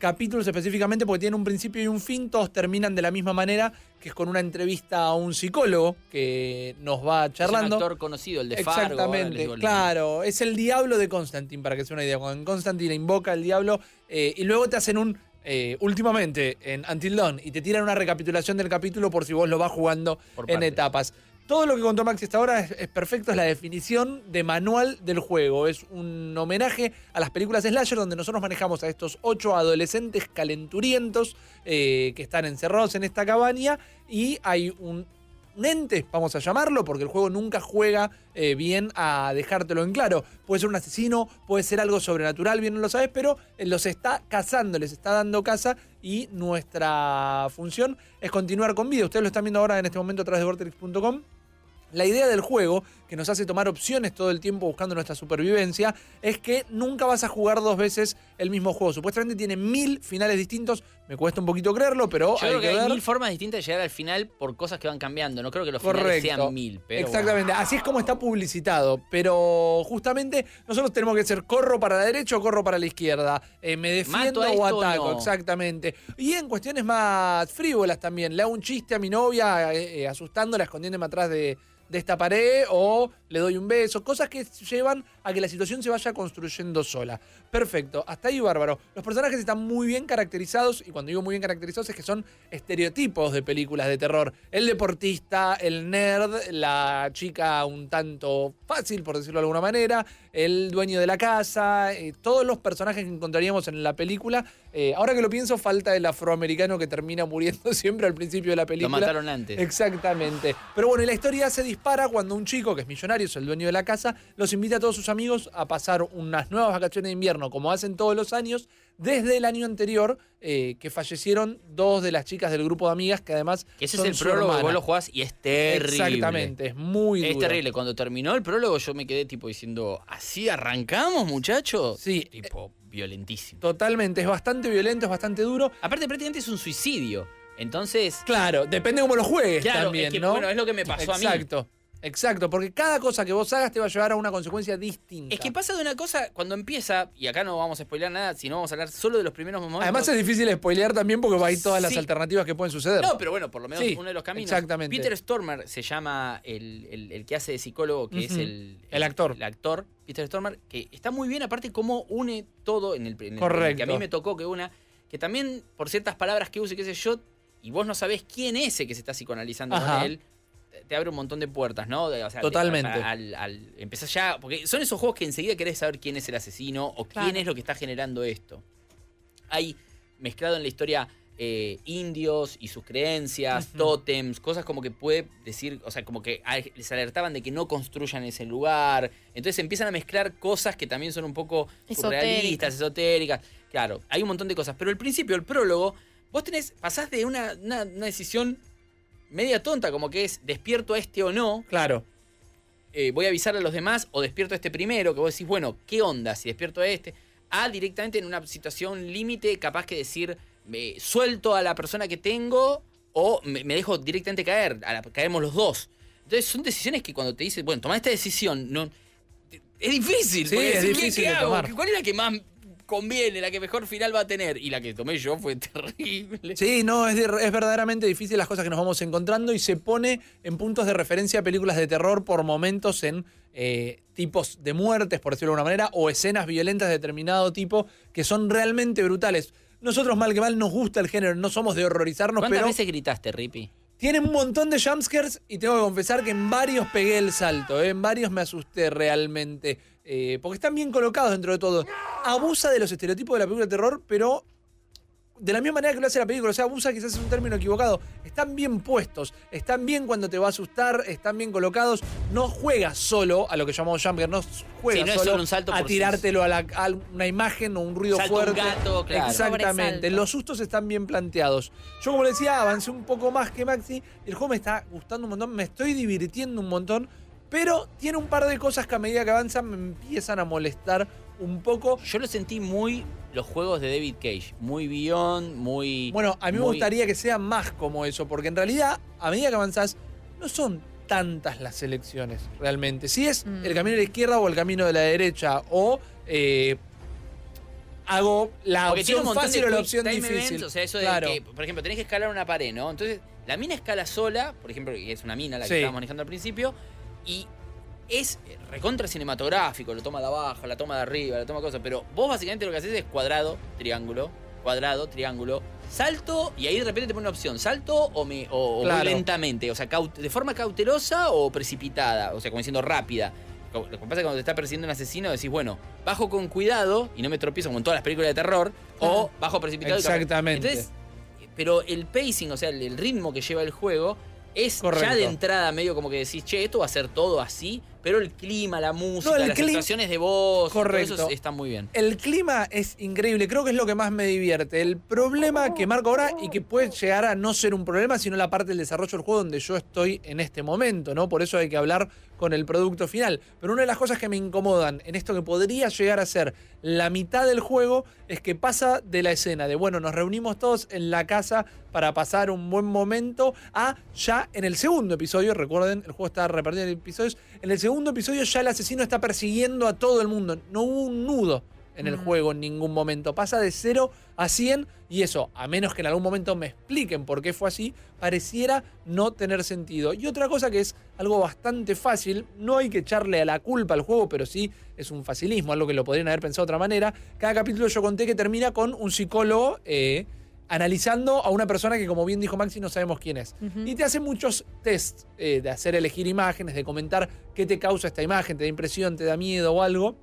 capítulos específicamente porque tienen un principio y un fin, todos terminan de la misma manera, que es con una entrevista a un psicólogo que nos va charlando. Es un actor conocido, el de Fargo. Exactamente, claro. Es el diablo de Constantine, para que sea una idea. Cuando en Constantine invoca al diablo eh, y luego te hacen un... Eh, últimamente en Until Dawn y te tiran una recapitulación del capítulo por si vos lo vas jugando Por en partes. etapas. Todo lo que contó Maxi hasta ahora es, es perfecto, es la definición de manual del juego. Es un homenaje a las películas slasher donde nosotros manejamos a estos ocho adolescentes calenturientos eh, que están encerrados en esta cabaña y hay un, un ente, vamos a llamarlo, porque el juego nunca juega eh, bien a dejártelo en claro. Puede ser un asesino, puede ser algo sobrenatural, bien no lo sabes, pero eh, los está cazando, les está dando caza y nuestra función es continuar con vida. Ustedes lo están viendo ahora en este momento a través de vortex punto com. La idea del juego, que nos hace tomar opciones todo el tiempo buscando nuestra supervivencia, es que nunca vas a jugar dos veces el mismo juego. Supuestamente tiene mil finales distintos. Me cuesta un poquito creerlo, pero Yo hay creo que, que hay ver. mil formas distintas de llegar al final por cosas que van cambiando. No creo que los Correcto. finales sean mil. Pero Exactamente, así es como está publicitado. Pero justamente nosotros tenemos que ser corro para la derecha o corro para la izquierda. Eh, me defiendo ¿Mato a o esto o ataco, no? exactamente. Y en cuestiones más frívolas también. Le hago un chiste a mi novia eh, eh, asustándola, escondiéndome atrás de, de esta pared, o le doy un beso. Cosas que llevan a que la situación se vaya construyendo sola. Perfecto, hasta ahí bárbaro. Los personajes están muy bien caracterizados, y cuando digo muy bien caracterizados es que son estereotipos de películas de terror. El deportista, el nerd, la chica un tanto fácil, por decirlo de alguna manera, el dueño de la casa, eh, todos los personajes que encontraríamos en la película. Eh, ahora que lo pienso, falta el afroamericano que termina muriendo siempre al principio de la película. Lo mataron antes. Exactamente. Pero bueno, y la historia se dispara cuando un chico que es millonario, es el dueño de la casa, los invita a todos sus amigos a pasar unas nuevas vacaciones de invierno, como hacen todos los años, desde el año anterior, eh, que fallecieron dos de las chicas del grupo de amigas, que además Que ese son es el su prólogo que hermana. vos lo jugás y es terrible. Exactamente, es muy Es duro. terrible. Cuando terminó el prólogo yo me quedé tipo diciendo, ¿así arrancamos, muchachos? Sí. Tipo, violentísimo. Totalmente, es bastante violento, es bastante duro. Aparte, prácticamente es un suicidio. Entonces... Claro, depende cómo lo juegues Claro, también, es que, ¿no? bueno, es lo que me pasó a mí. Exacto. Exacto, porque cada cosa que vos hagas te va a llevar a una consecuencia distinta. Es que pasa de una cosa, cuando empieza, y acá no vamos a spoilear nada, sino vamos a hablar solo de los primeros momentos. Además es difícil spoilear también porque hay todas las Sí. alternativas que pueden suceder. No, pero bueno, por lo menos Sí, uno de los caminos. exactamente. Peter Stormer se llama el, el- el que hace de psicólogo, que es Ujú. el, El actor. El actor, Peter Stormer, que está muy bien, aparte cómo une todo en el, en el- Correcto. que a mí me tocó que una, que también por ciertas palabras que use, qué sé yo, y vos no sabés quién es ese que se está psicoanalizando Ajá. con él, te- te abre un montón de puertas, ¿no? De- o sea, Totalmente. de- al, al- empezás ya, porque son esos juegos que enseguida querés saber quién es el asesino o Claro. quién es lo que está generando esto. Hay mezclado en la historia eh, indios y sus creencias, Ujú. tótems, cosas como que puede decir, o sea, como que a- les alertaban de que no construyan ese lugar. Entonces empiezan a mezclar cosas que también son un poco surrealistas, esotéricas. Claro, hay un montón de cosas. Pero al principio, el prólogo, vos tenés, pasás de una, una, una decisión media tonta, como que es despierto a este o no. Claro. Eh, voy a avisar a los demás o despierto a este primero, que vos decís, bueno, ¿qué onda si despierto a este? A directamente en una situación límite, capaz que decir, me suelto a la persona que tengo o me, me dejo directamente caer, a la- caemos los dos. Entonces son decisiones que cuando te dicen, bueno, toma esta decisión, no, es difícil. Sí, porque es decís, ¿qué- difícil qué de hago? tomar. ¿Cuál es la que más conviene, la que mejor final va a tener? Y la que tomé yo fue terrible. Sí, no, es, de- es verdaderamente difícil las cosas que nos vamos encontrando y se pone en puntos de referencia a películas de terror por momentos en eh, tipos de muertes, por decirlo de alguna manera, o escenas violentas de determinado tipo que son realmente brutales. Nosotros, mal que mal, nos gusta el género, no somos de horrorizarnos, ¿Cuántas pero veces gritaste, Rippy? tiene un montón de jumpscares y tengo que confesar que en varios pegué el salto, ¿eh? En varios me asusté realmente, eh, porque están bien colocados dentro de todo. Abusa de los estereotipos de la película de terror, pero de la misma manera que lo hace la película, o sea, abusa quizás es un término equivocado. Están bien puestos, están bien cuando te va a asustar, están bien colocados. No juega solo a lo que llamamos jumpscare, no juega Sí, no es solo, solo un salto a por sí. tirártelo a, la- a una imagen o un ruido Salta un fuerte. gato, claro. Exactamente, Sobresalto. los sustos están bien planteados. Yo, como le decía, avancé un poco más que Maxi. El juego me está gustando un montón, me estoy divirtiendo un montón, pero tiene un par de cosas que a medida que avanzan me empiezan a molestar un poco. Yo lo sentí muy los juegos de David Cage, muy Beyond, muy... Bueno, a mí me muy- gustaría que sea más como eso, porque en realidad, a medida que avanzás, no son tantas las elecciones realmente. Si es Mm. el camino de la izquierda o el camino de la derecha, o eh, hago la Porque tiene un opción montón fácil de o la quick opción time difícil. events, o sea, eso de Claro. que, por ejemplo, tenés que escalar una pared, ¿no? Entonces, la mina escala sola, por ejemplo, que es una mina la que Sí. estábamos manejando al principio, y es recontra cinematográfico, lo toma de abajo, la toma de arriba, la toma cosas, pero vos básicamente lo que haces es cuadrado, triángulo, cuadrado, triángulo, salto, y ahí de repente te pone una opción, salto o, me, o, o voy Claro. lentamente, o sea, caut- de forma cautelosa o precipitada, o sea, como diciendo rápida. Lo que pasa es que cuando te está persiguiendo un asesino decís, bueno, bajo con cuidado y no me tropiezo como en todas las películas de terror, o bajo precipitado. y- Exactamente. Entonces, pero el pacing, o sea, el, el ritmo que lleva el juego es Correcto. ya de entrada medio como que decís, che, esto va a ser todo así, pero el clima, la música, No, el las cli- actuaciones de voz, Correcto. todo eso está muy bien. El clima es increíble, creo que es lo que más me divierte. El problema que marco ahora y que puede llegar a no ser un problema, sino la parte del desarrollo del juego donde yo estoy en este momento, ¿no? Por eso hay que hablar con el producto final. Pero una de las cosas que me incomodan en esto que podría llegar a ser la mitad del juego es que pasa de la escena de, bueno, nos reunimos todos en la casa para pasar un buen momento, a ya en el segundo episodio, recuerden, el juego está repartido en episodios, en el segundo episodio ya el asesino está persiguiendo a todo el mundo. No hubo un nudo en el Mm. juego en ningún momento. Pasa de cero a cien y eso, a menos que en algún momento me expliquen por qué fue así, pareciera no tener sentido. Y otra cosa que es algo bastante fácil, no hay que echarle a la culpa al juego, pero sí es un facilismo, algo que lo podrían haber pensado de otra manera. Cada capítulo yo conté que termina con un psicólogo eh, analizando a una persona que, como bien dijo Maxi, no sabemos quién es. Ujú. Y te hace muchos tests eh, de hacer elegir imágenes, de comentar qué te causa esta imagen, te da impresión, te da miedo o algo.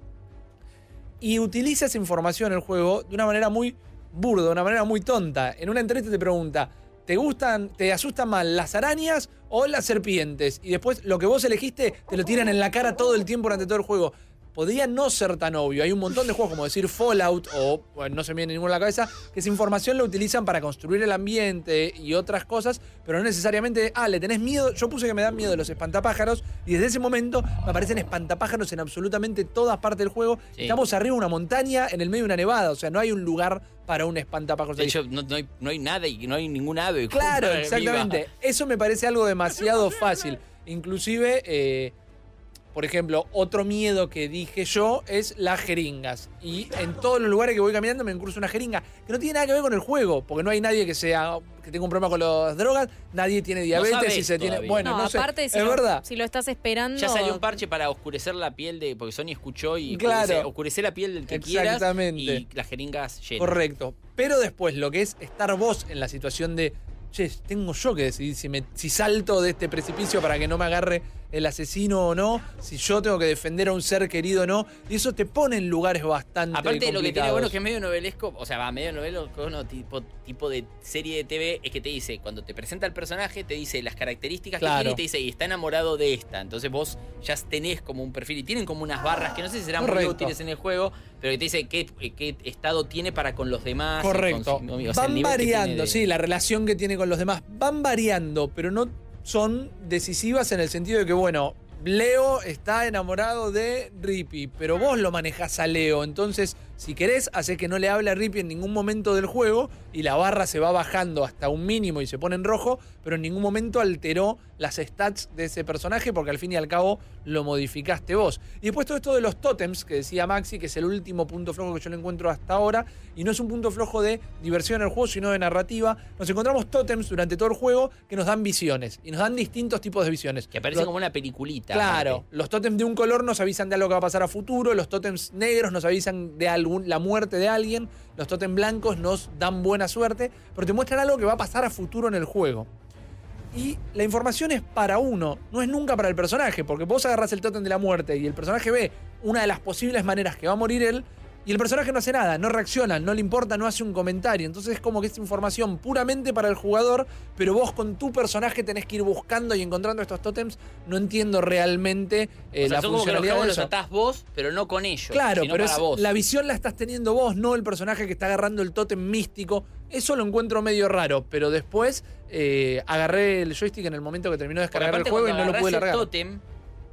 Y utiliza esa información el juego de una manera muy burda, de una manera muy tonta. En una entrevista te pregunta, ¿te gustan, te asustan más las arañas o las serpientes? Y después lo que vos elegiste te lo tiran en la cara todo el tiempo durante todo el juego. Podría no ser tan obvio. Hay un montón de juegos como decir Fallout o, bueno, no se me viene ninguno a la cabeza, que esa información la utilizan para construir el ambiente y otras cosas, pero no necesariamente, ah, le tenés miedo. Yo puse que me dan miedo los espantapájaros y desde ese momento me aparecen espantapájaros en absolutamente todas partes del juego. Sí. Estamos arriba de una montaña en el medio de una nevada, o sea, no hay un lugar para un espantapájaros. De ahí. hecho, no, no hay, no hay nada y no hay ningún ave. Claro, viva. exactamente. Eso me parece algo demasiado fácil. Inclusive, eh, por ejemplo, otro miedo que dije yo es las jeringas. Y en todos los lugares que voy caminando me cruzo una jeringa, que no tiene nada que ver con el juego, porque no hay nadie que sea que tenga un problema con las drogas, nadie tiene diabetes sabés y se tiene... todavía. Bueno, no, No, sé, aparte, si es lo, verdad. si lo estás esperando. Ya salió un parche para oscurecer la piel de. Porque Sony escuchó y Claro. oscurece, oscurece la piel del que quieras. Exactamente. Y las jeringas llenas. Correcto. Pero después, lo que es estar vos en la situación de, che, tengo yo que decidir si, me, si salto de este precipicio para que no me agarre el asesino o no, si yo tengo que defender a un ser querido o no, y eso te pone en lugares bastante Aparte, lo que tiene complicados. bueno es que es medio novelesco, o sea, va medio novelesco, no, tipo, tipo de serie de T V, es que te dice, cuando te presenta el personaje, te dice las características Claro. que tiene y te dice, y está enamorado de esta. Entonces vos ya tenés como un perfil y tienen como unas barras que no sé si serán muy Correcto. útiles en el juego, pero que te dice qué, qué estado tiene para con los demás. y Correcto. con- o sea, el Van nivel que tiene variando, de- sí, la relación que tiene con los demás. Van variando, pero no son decisivas en el sentido de que, bueno, Leo está enamorado de Rippy, pero vos lo manejás a Leo. Entonces, si querés, hace que no le hable a Rippy en ningún momento del juego y la barra se va bajando hasta un mínimo y se pone en rojo, pero en ningún momento alteró las stats de ese personaje porque al fin y al cabo lo modificaste vos. Y después todo esto de los tótems que decía Maxi, que es el último punto flojo que yo le encuentro hasta ahora, y no es un punto flojo de diversión en el juego, sino de narrativa. Nos encontramos tótems durante todo el juego que nos dan visiones, y nos dan distintos tipos de visiones. Que aparece Lo- como una peliculita. Claro, aparte. los tótems de un color nos avisan de algo que va a pasar a futuro, los tótems negros nos avisan de algún, la muerte de alguien, los tótems blancos nos dan buena suerte, pero te muestran algo que va a pasar a futuro en el juego. Y la información es para uno, no es nunca para el personaje, porque vos agarrás el tótem de la muerte y el personaje ve una de las posibles maneras que va a morir él, y el personaje no hace nada, no reacciona, no le importa, no hace un comentario. Entonces es como que es información puramente para el jugador, pero vos con tu personaje tenés que ir buscando y encontrando estos tótems. No entiendo realmente eh, O sea, la son como que los funcionalidad cabos de los eso. atás vos, pero no con ellos. Claro, sino pero para es- vos. la visión la estás teniendo vos, no el personaje que está agarrando el tótem místico. Eso lo encuentro medio raro, pero después eh, agarré el joystick en el momento que terminó de Porque descargar el aparte juego y cuando no lo pude agarrás largar. el tótem,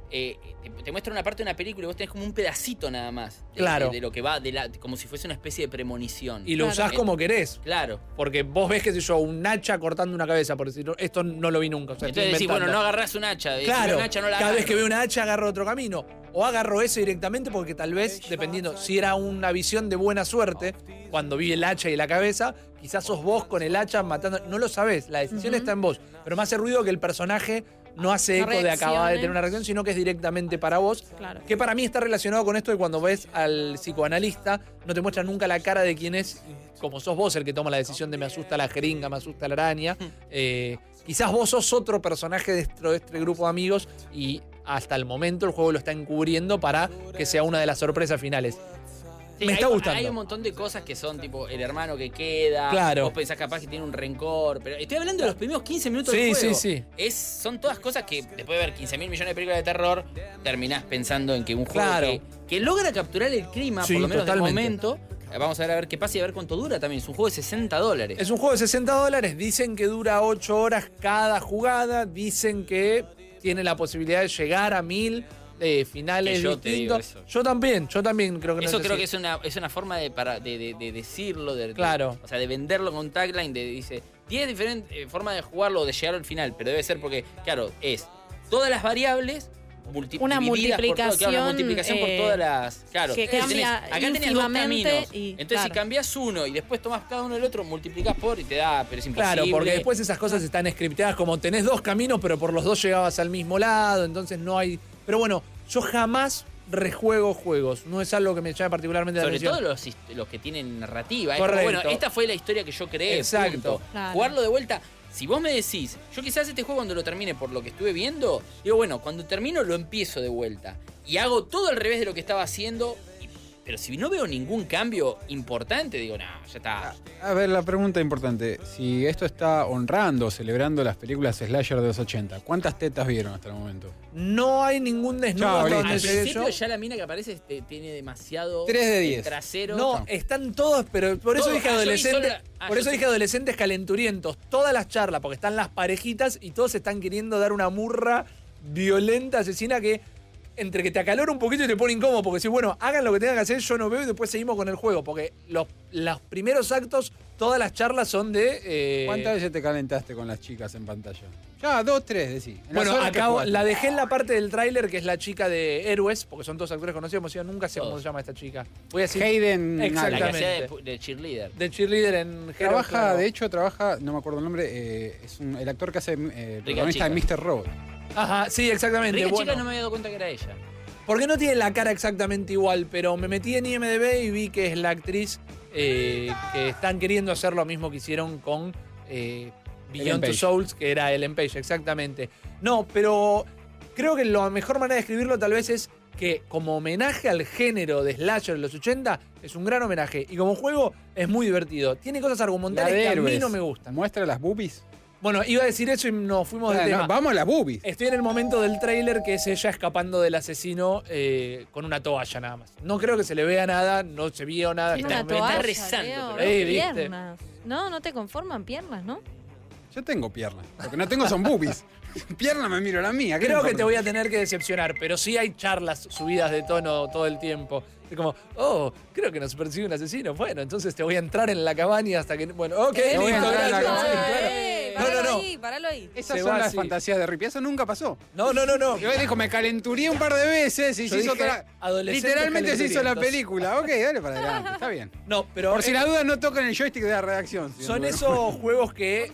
eh, te, te muestra una parte de una película y vos tenés como un pedacito nada más. De, Claro. De, de lo que va, de la, como si fuese una especie de premonición. Y lo usás Eh, como querés. Claro. Porque vos ves, qué sé yo, un hacha cortando una cabeza, por decir, esto no lo vi nunca. O sea, estoy Entonces decís, bueno, inventando. no agarrás un hacha. decís, Claro, un hacha no la cada vez agarro. que veo una hacha agarro otro camino. O agarro eso directamente porque tal vez, dependiendo, si era una visión de buena suerte, cuando vi el hacha y la cabeza, quizás sos vos con el hacha matando. No lo sabés, la decisión Ujú. está en vos. Pero me hace ruido que el personaje no hace No eco de acabar de reaccione. tener una reacción, sino que es directamente para vos. Claro. Que para mí está relacionado con esto de cuando ves al psicoanalista, no te muestra nunca la cara de quién es, como sos vos el que toma la decisión de me asusta la jeringa, me asusta la araña. Eh, quizás vos sos otro personaje dentro de este grupo de amigos y hasta el momento el juego lo está encubriendo para que sea una de las sorpresas finales. Sí, me hay, está gustando. Hay un montón de cosas que son tipo el hermano que queda. Claro. Vos pensás capaz que tiene un rencor. Pero estoy hablando de los primeros quince minutos Sí, del juego. sí, sí. Es, son todas cosas que después de ver quince mil millones de películas de terror, terminás pensando en que un juego Claro. que, que logra capturar el clima, Sí, por lo menos totalmente. de momento. Vamos a ver a ver qué pasa y a ver cuánto dura también. Es un juego de sesenta dólares. Es un juego de sesenta dólares, dicen que dura ocho horas cada jugada, dicen que tiene la posibilidad de llegar a mil eh, finales Que yo te digo distintos. eso. Yo también, yo también creo que no Eso es creo así. que es una, es una forma de, para, de, de- de decirlo, de, de- Claro. o sea, de venderlo con un tagline, de dice, diez diferentes eh, formas de jugarlo o de llegar al final, pero debe ser porque, claro, es todas las variables multi- Una divididas por todo- claro, multiplicación, una multiplicación por eh, todas las... Claro, que tenés- cambia acá tenés dos ínfimamente caminos. y- Entonces si claro. cambias uno y después tomás cada uno del otro, multiplicás por y te da, pero es imposible. Claro, porque después esas cosas están scripteadas como tenés dos caminos, pero por los dos llegabas al mismo lado, entonces no hay... Pero bueno, yo jamás rejuego juegos, no es algo que me llame particularmente la Sobre atención. todo los, hist- los que tienen narrativa. Es Correcto. como, bueno, esta fue la historia que yo creé. Exacto. punto. Claro. Jugarlo de vuelta. Si vos me decís, yo quizás este juego cuando lo termine por lo que estuve viendo, digo, bueno, cuando termino lo empiezo de vuelta. Y hago todo al revés de lo que estaba haciendo. y- pero si no veo ningún cambio importante, digo, no, ya está. A ver, la pregunta importante. Si esto está honrando, celebrando las películas slasher de los ochenta, ¿cuántas tetas vieron hasta el momento? No hay ningún desnudo Chao, hasta listo. donde Al llegué principio yo. ya la mina que aparece este, tiene demasiado Tres de el diez. trasero. No, están todos, pero por eso Todos. dije Ah, yo vi adolescentes. solo la- ah, por yo eso sí. dije adolescentes calenturientos. Todas las charlas, porque están las parejitas y todos están queriendo dar una murra violenta, asesina que entre que te acalora un poquito y te pone incómodo, porque si bueno, hagan lo que tengan que hacer, yo no veo y después seguimos con el juego, porque los, los primeros actos, todas las charlas son de... eh, ¿Cuántas veces te calentaste con las chicas en pantalla? Ya, dos, tres, decí. En las Bueno, horas que acabo, jugaste. la dejé en la parte del tráiler, que es la chica de Héroes, porque son todos actores conocidos, como decía, nunca sé cómo Todos. se llama esta chica. Voy a decir... Hayden La que hacía Exactamente. de, de cheerleader. De cheerleader en Heroes, Trabaja, claro. de hecho, trabaja, no me acuerdo el nombre, eh, es un- el actor que hace eh, protagonista Chica. de mister Robot. Ajá, sí, exactamente. Rica bueno. chica no me había dado cuenta que era ella. Porque no tiene la cara exactamente igual, pero me metí en I M D B y vi que es la actriz eh, que están queriendo hacer lo mismo que hicieron con eh, Beyond Ellen Two Page. Souls, que era Ellen Page, exactamente. No, pero creo que la mejor manera de escribirlo tal vez es que como homenaje al género de slasher de los ochenta, es un gran homenaje. Y como juego es muy divertido. Tiene cosas La argumentales de que a mí Héroes. no me gustan. ¿Muestra las boobies? Bueno, iba a decir eso y nos fuimos del Ah, tema. no, vamos a las boobies. Estoy en el momento del tráiler que es ella escapando del asesino eh, con una toalla nada más. No creo que se le vea nada, no se vio nada. Tiene hasta una el momento. toalla, rezando, Leo, pero- Ey, dos ¿viste? piernas. No, no te conforman piernas, ¿no? Yo tengo piernas. Lo que no tengo son boobies. Pierna me miro la mía. ¿qué Creo me que importa? te voy a tener que decepcionar, pero sí hay charlas subidas de tono todo el tiempo. Es como, oh, creo que nos persigue un asesino. Bueno, entonces te voy a entrar en la cabaña hasta que. Bueno, ok, Te voy a listo, entrar en la gracias. cabaña. Sí, claro. Eh, No, paralo no, no. ahí, paralo ahí. Esas Se son va las así. fantasías de Rippy. Eso nunca pasó. No, no, no, no. Yo dijo, me calenturía un par de veces y Yo se hizo dije, otra. adolescentes Literalmente se hizo la calenturientos. película. Ok, dale para adelante. Está bien. No, pero. Por si eh, la duda, no tocan el joystick de la redacción. señor Son Rubén. esos juegos que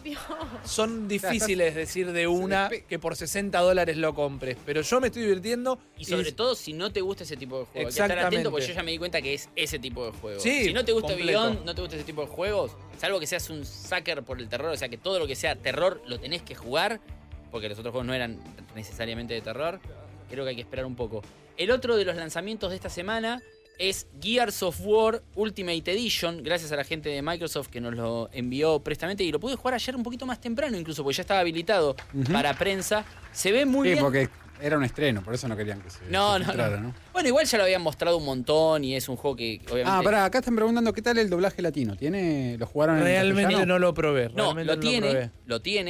son difíciles decir de una que por sesenta dólares lo compres. Pero yo me estoy divirtiendo. Y sobre todo si no te gusta ese tipo de juego. Hay que estar Exactamente. atento porque yo ya me di cuenta que es ese tipo de juego. Sí, si no te gusta completo. Beyond, no te gusta ese tipo de juegos, salvo que seas un sucker por el terror, o sea que todo lo que sea terror lo tenés que jugar, porque los otros juegos no eran necesariamente de terror, creo que hay que esperar un poco. El otro de los lanzamientos de esta semana es Gears of War Ultimate Edition, gracias a la gente de Microsoft que nos lo envió prestamente y lo pude jugar ayer un poquito más temprano incluso, porque ya estaba habilitado Ujú. para prensa. Se ve muy Sí, bien. porque era un estreno, por eso no querían que se, No, se no, filtrara, no. ¿no? Bueno, igual ya lo habían mostrado un montón y es un juego que obviamente... Ah, pará, acá están preguntando qué tal el doblaje latino. ¿Tiene, ¿Lo jugaron en Realmente castellano? no lo probé. No, realmente lo no tiene, probé. lo tiene,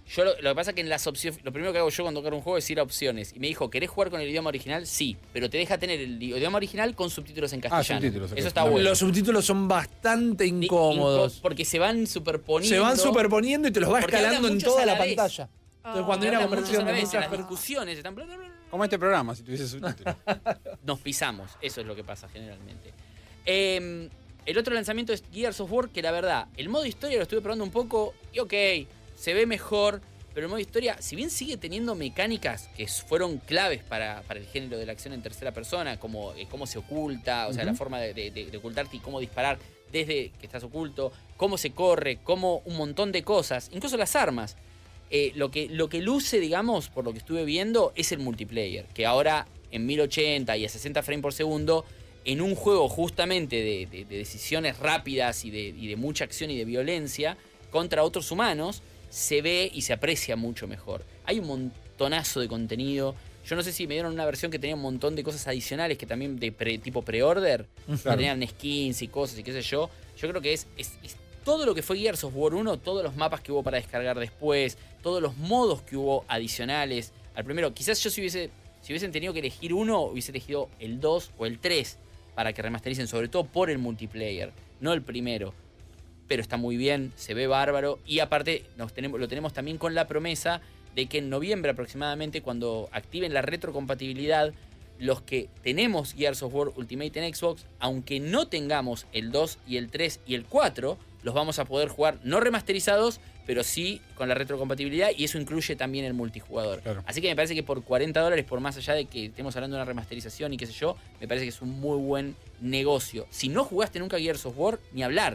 Yo lo, lo que pasa es que en las opciones, lo primero que hago yo cuando quiero un juego es ir a opciones. Y me dijo, ¿querés jugar con el idioma original? Sí, pero te deja tener el idioma original con subtítulos en castellano. subtítulos, Eso está bueno. Los subtítulos son bastante incómodos. Porque se van superponiendo. Se van superponiendo y te los va Porque escalando hablan en muchos toda a la la vez. pantalla. Entonces, cuando hay una Hablan muchos conversación a la de vez, en muchas las discusiones están bla, bla, bla, bla. Como este programa, si tuviese subtítulos. Nos pisamos, eso es lo que pasa generalmente. Eh, el otro lanzamiento es Gears of War, que la verdad, el modo historia lo estuve probando un poco y ok, se ve mejor, pero el modo historia, si bien sigue teniendo mecánicas que fueron claves para, para el género de la acción en tercera persona, como eh, cómo se oculta, o sea, Ujú. la forma de, de- de ocultarte y cómo disparar desde que estás oculto, cómo se corre, cómo un montón de cosas, incluso las armas. Eh, lo, que, lo que luce, digamos, por lo que estuve viendo, es el multiplayer, que ahora en mil ochenta y a sesenta frames por segundo, en un juego justamente de, de- de decisiones rápidas y de, y de mucha acción y de violencia contra otros humanos, se ve y se aprecia mucho mejor. Hay un montonazo de contenido. Yo no sé si me dieron una versión que tenía un montón de cosas adicionales, que también de pre- tipo pre-order, que Claro. tenían skins y cosas y qué sé yo. Yo creo que es, es- es todo lo que fue Gears of War uno, todos los mapas que hubo para descargar después, todos los modos que hubo adicionales. Al primero, quizás yo si hubiese, si hubiesen tenido que elegir uno, hubiese elegido el dos o el tres para que remastericen, sobre todo por el multiplayer, no el primero. Pero está muy bien, se ve bárbaro y aparte nos tenemos, lo tenemos también con la promesa de que en noviembre aproximadamente, cuando activen la retrocompatibilidad, los que tenemos Gears of War Ultimate en Xbox, aunque no tengamos el dos y el tres y el cuatro, los vamos a poder jugar no remasterizados, pero sí con la retrocompatibilidad, y eso incluye también el multijugador. Así que me parece que por cuarenta dólares, por más allá de que estemos hablando de una remasterización y qué sé yo, me parece que es un muy buen negocio. Si no jugaste nunca Gears of War, ni hablar.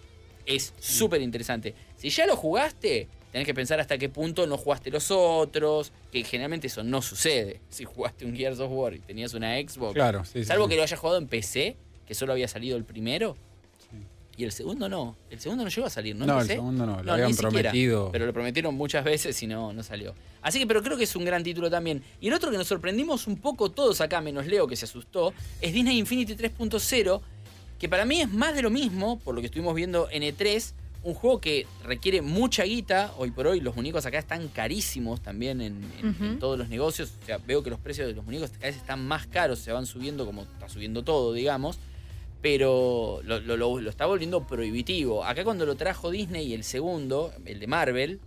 Es súper interesante. Si ya lo jugaste, tenés que pensar hasta qué punto no jugaste los otros, que generalmente eso no sucede. Si jugaste un Gears of War y tenías una Xbox, Claro, sí, sí, salvo sí. que lo hayas jugado en P C, que solo había salido el primero, y el segundo no. El segundo no llegó a salir, ¿no? No, ¿En el P C? segundo no, lo ni habían siquiera. prometido. Pero lo prometieron muchas veces y no, no salió. Así que, pero creo que es un gran título también. Y el otro que nos sorprendimos un poco todos acá, menos Leo, que se asustó, es Disney Infinity tres punto cero, que para mí es más de lo mismo, por lo que estuvimos viendo en E tres, un juego que requiere mucha guita. Hoy por hoy los muñecos acá están carísimos también en, en- Ujú. en todos los negocios. O sea, veo que los precios de los muñecos cada vez están más caros, se van subiendo como está subiendo todo, digamos. Pero lo, lo- lo- lo está volviendo prohibitivo. Acá cuando lo trajo Disney, el segundo, el de Marvel,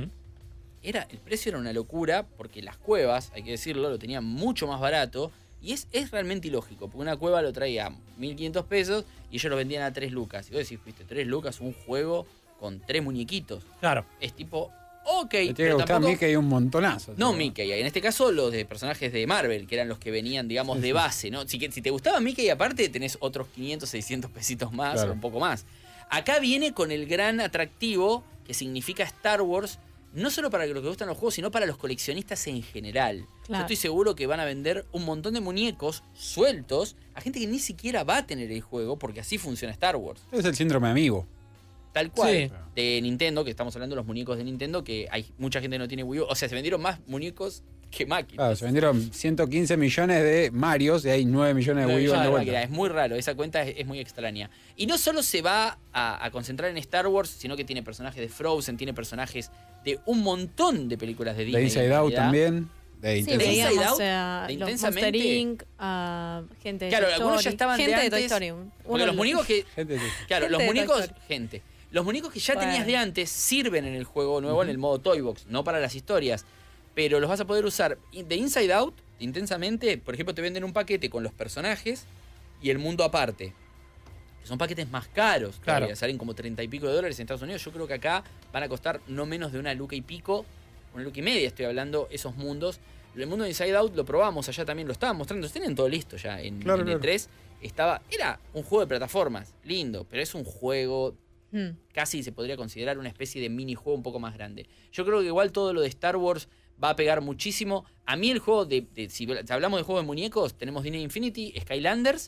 era, el precio era una locura porque las cuevas, hay que decirlo, lo tenían mucho más barato. Y es, es realmente ilógico, porque una cueva lo traía a mil quinientos pesos y ellos lo vendían a tres lucas. Y vos decís, viste, tres lucas, un juego con tres muñequitos. Claro. Es tipo, ok, Te tiene que pero gustar tampoco... Mickey un montonazo. No tío. Mickey, en este caso los de personajes de Marvel, que eran los que venían, digamos, de base, ¿no? Si, que- si te gustaba Mickey aparte, tenés otros quinientos, seiscientos pesitos más Claro. o un poco más. Acá viene con el gran atractivo que significa Star Wars, no solo para los que gustan los juegos, sino para los coleccionistas en general. Claro. Yo estoy seguro que van a vender un montón de muñecos sueltos a gente que ni siquiera va a tener el juego, porque así funciona Star Wars. Es el síndrome amigo. Tal cual. Sí. De Nintendo, que estamos hablando de los muñecos de Nintendo, que hay mucha gente que no tiene Wii U. O sea, se vendieron más muñecos que máquinas. Claro, se vendieron ciento quince millones de Marios y hay nueve millones de No, Wii U ya, dando de vuelta. máquina, es muy raro, esa cuenta es, es muy extraña. Y no solo se va a, a concentrar en Star Wars, sino que tiene personajes de Frozen, tiene personajes de un montón de películas de Disney. De Inside en Out realidad. también. De Sí, Intensa- veíamos Inside Out, a de los Intensamente. Monster Incorporated, a gente de Claro, Toy algunos Story. ya estaban gente de de antes. Toy Story. Uno Porque los lo- muñecos que. Gente de- Claro, Gente los de Toy muñecos. Story. Gente. Los muñecos que ya Bueno. tenías de antes sirven en el juego nuevo en el modo Toy Box, no para las historias. Pero los vas a poder usar de Inside Out, intensamente. Por ejemplo, te venden un paquete con los personajes y el mundo aparte. Que son paquetes más caros. Claro. Todavía, salen como treinta y pico de dólares en Estados Unidos. Yo creo que acá van a costar no menos de una luca y pico. Una luca y media, estoy hablando, esos mundos. El mundo de Inside Out lo probamos, allá también lo estaban mostrando. Tienen todo listo ya en, Claro, en claro. E tres. Estaba, era un juego de plataformas, lindo, pero es un juego, Mm. casi se podría considerar una especie de minijuego un poco más grande. Yo creo que igual todo lo de Star Wars va a pegar muchísimo. A mí el juego de, de- si hablamos de juegos de muñecos, tenemos Disney Infinity, Skylanders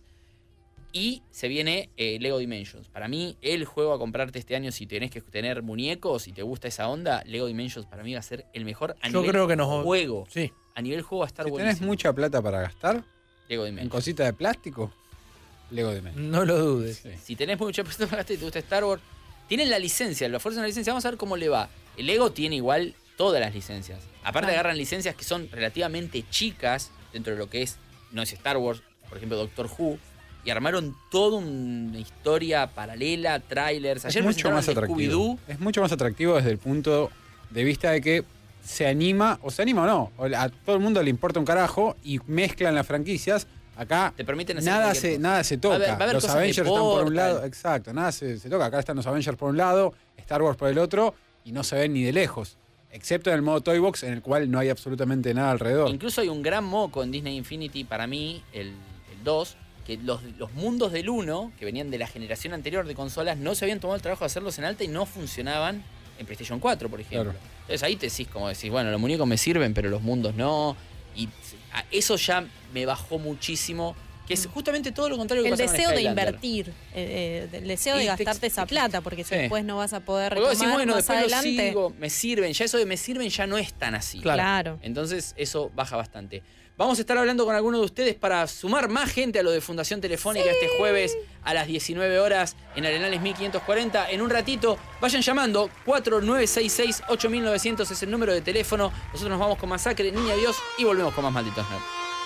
y se viene eh, Lego Dimensions. Para mí, el juego a comprarte este año, si tenés que tener muñecos y te gusta esa onda, Lego Dimensions para mí va a ser el mejor a Yo nivel creo que nos- juego. Sí. A nivel juego va a estar Si tenés buenísimo. mucha plata para gastar Lego en Dimensions. cositas de plástico, Lego de Dimensions. No lo dudes. Si tenés mucha plata para gastar y te gusta Star Wars, tienen la licencia, la fuerza de la licencia. Vamos a ver cómo le va. El Lego tiene igual todas las licencias. Aparte Claro. agarran licencias que son relativamente chicas dentro de lo que es, no es Star Wars, por ejemplo Doctor Who, y armaron toda una historia paralela, trailers. Ayer es mucho presentaron más el de atractivo. Scooby-Doo. Es mucho más atractivo desde el punto de vista de que se anima, o se anima o no, o a todo el mundo le importa un carajo y mezclan las franquicias. Acá Te permiten hacer nada cualquier se, cosa. nada se toca. Va a haber- va a haber los cosas de Avengers están por un Portal. lado, exacto, nada se, se toca. Acá están los Avengers por un lado, Star Wars por el otro, y no se ven ni de lejos. Excepto en el modo Toy Box, en el cual no hay absolutamente nada alrededor. Incluso hay un gran moco en Disney Infinity, para mí, el, el dos, que los, los mundos del uno, que venían de la generación anterior de consolas, no se habían tomado el trabajo de hacerlos en alta y no funcionaban en PlayStation cuatro, por ejemplo. Claro. Entonces ahí te decís, como decís, bueno, los muñecos me sirven, pero los mundos no. Y a- eso ya me bajó muchísimo, que es justamente todo lo contrario que El pasa con deseo de Skylander. invertir, eh, eh, el deseo de Y te- gastarte esa plata, porque si Sí. después no vas a poder Porque vos retomar decís, bueno, más después lo adelante. sigo, me sirven. Ya eso de me sirven ya no es tan así. Claro. Claro. Entonces eso baja bastante. Vamos a estar hablando con algunos de ustedes para sumar más gente a lo de Fundación Telefónica este jueves a las diecinueve horas en Arenales mil quinientos cuarenta. En un ratito, vayan llamando. cuatro nueve seis seis, ocho mil novecientos es el número de teléfono. Nosotros nos vamos con Masacre, Niña Dios y volvemos con más Malditos Nerds.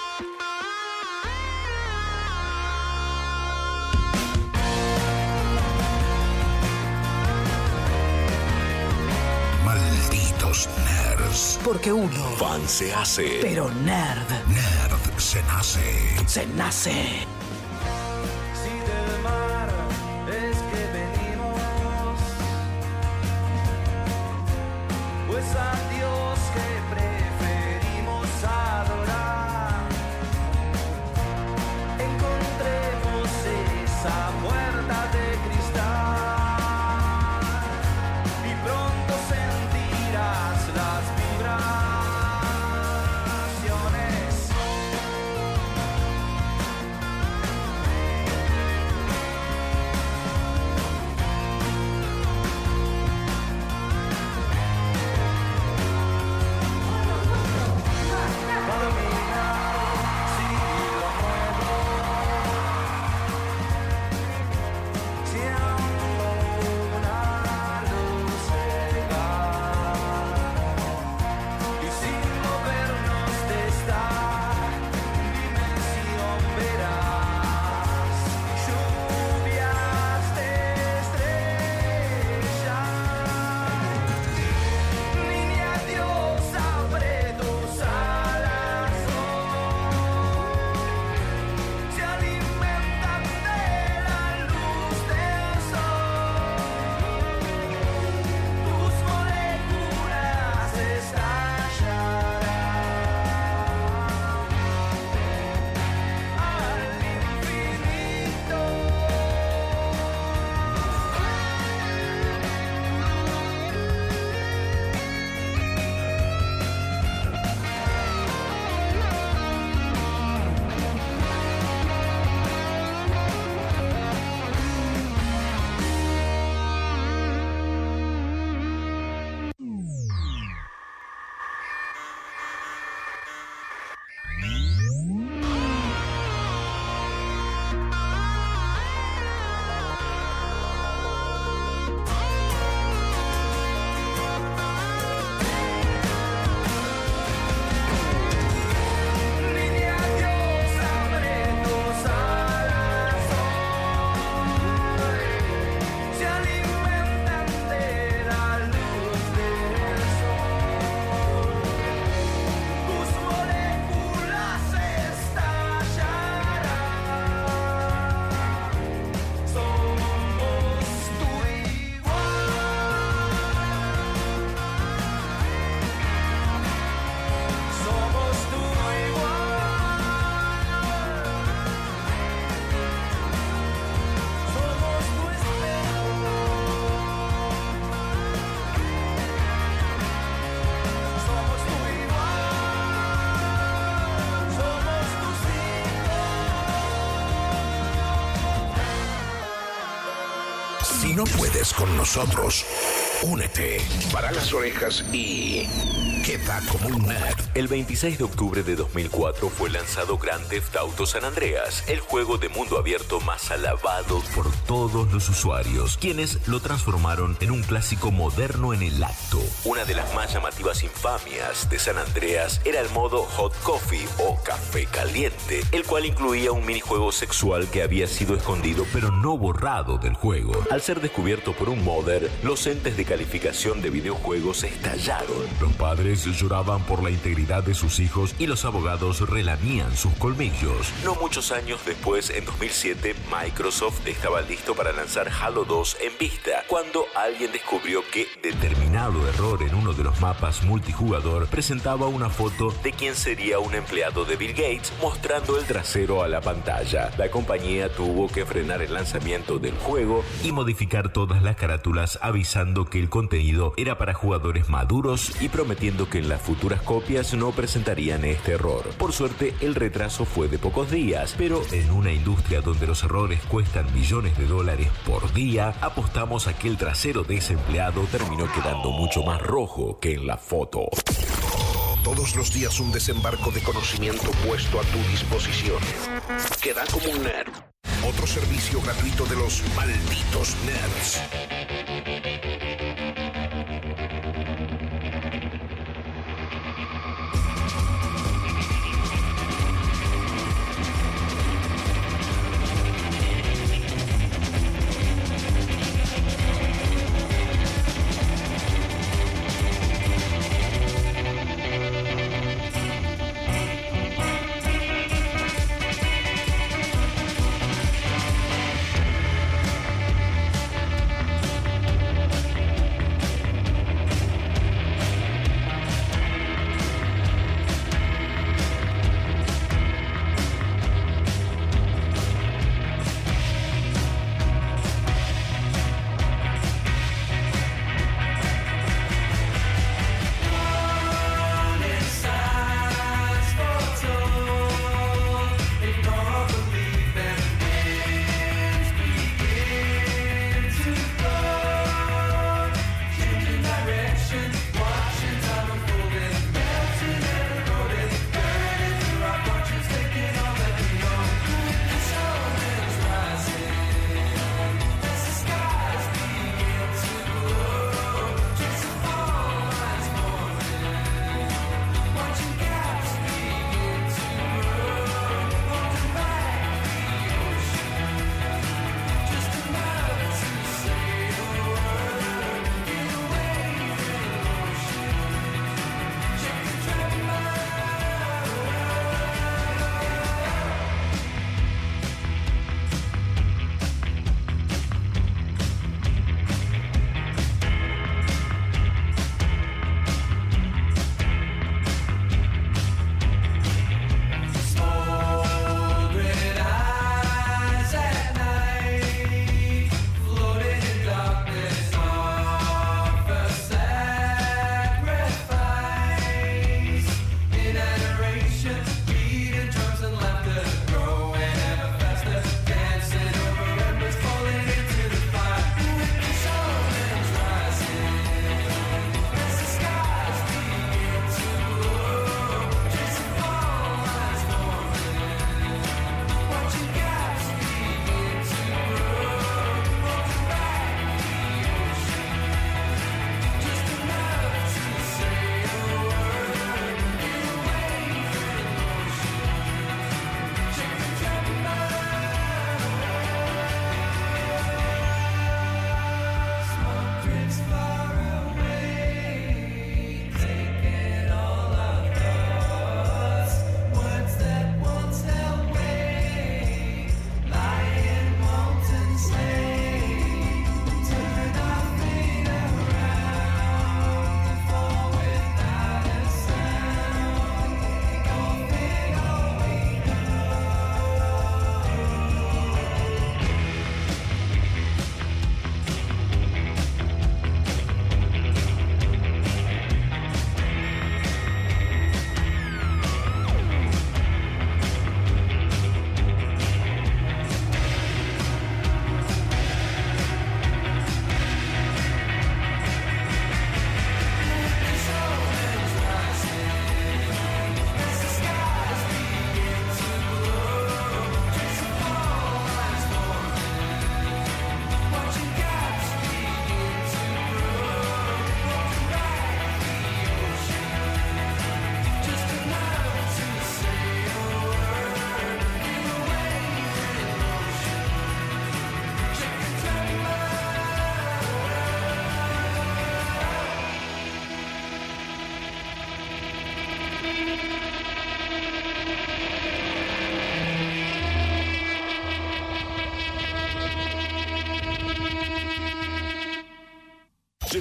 Malditos nerds. Porque uno fan se hace, Pero nerd. Nerd se nace. Se nace. Si del mar es que venimos, pues a Dios que preferimos adorar, encontremos esa puerta de cristal y pronto sentirás las vibraciones. Si no puedes con nosotros, únete para las orejas y queda como un nerd. El veintiséis de octubre de dos mil cuatro fue lanzado Grand Theft Auto San Andreas, el juego de mundo abierto más alabado por todos los usuarios, quienes lo transformaron en un clásico moderno en el acto. Una de las más llamativas infamias de San Andreas era el modo Hot Coffee o Café Caliente, el cual incluía un minijuego sexual que había sido escondido pero no borrado del juego. Al ser descubierto por un modder, los entes de calificación de videojuegos estallaron. Los padres lloraban por la integridad de sus hijos y los abogados relamían sus colmillos. No muchos años después, en dos mil siete, Microsoft estaba listo para lanzar Halo dos en Vista, cuando alguien descubrió que determinado error en uno de los mapas multijugador presentaba una foto de quien sería un empleado de Bill Gates mostrando el trasero a la pantalla. La compañía tuvo que frenar el lanzamiento del juego y modificar todas las carátulas, avisando que el contenido era para jugadores maduros y prometiendo que en las futuras copias no presentarían este error. Por suerte, el retraso fue de pocos días, pero en una industria donde los errores cuestan millones de dólares por día, apostamos a que el trasero de ese empleado terminó quedando mucho más rojo que en la foto. Todos los días un desembarco de conocimiento puesto a tu disposición. Queda como un nerd. Otro servicio gratuito de los malditos nerds.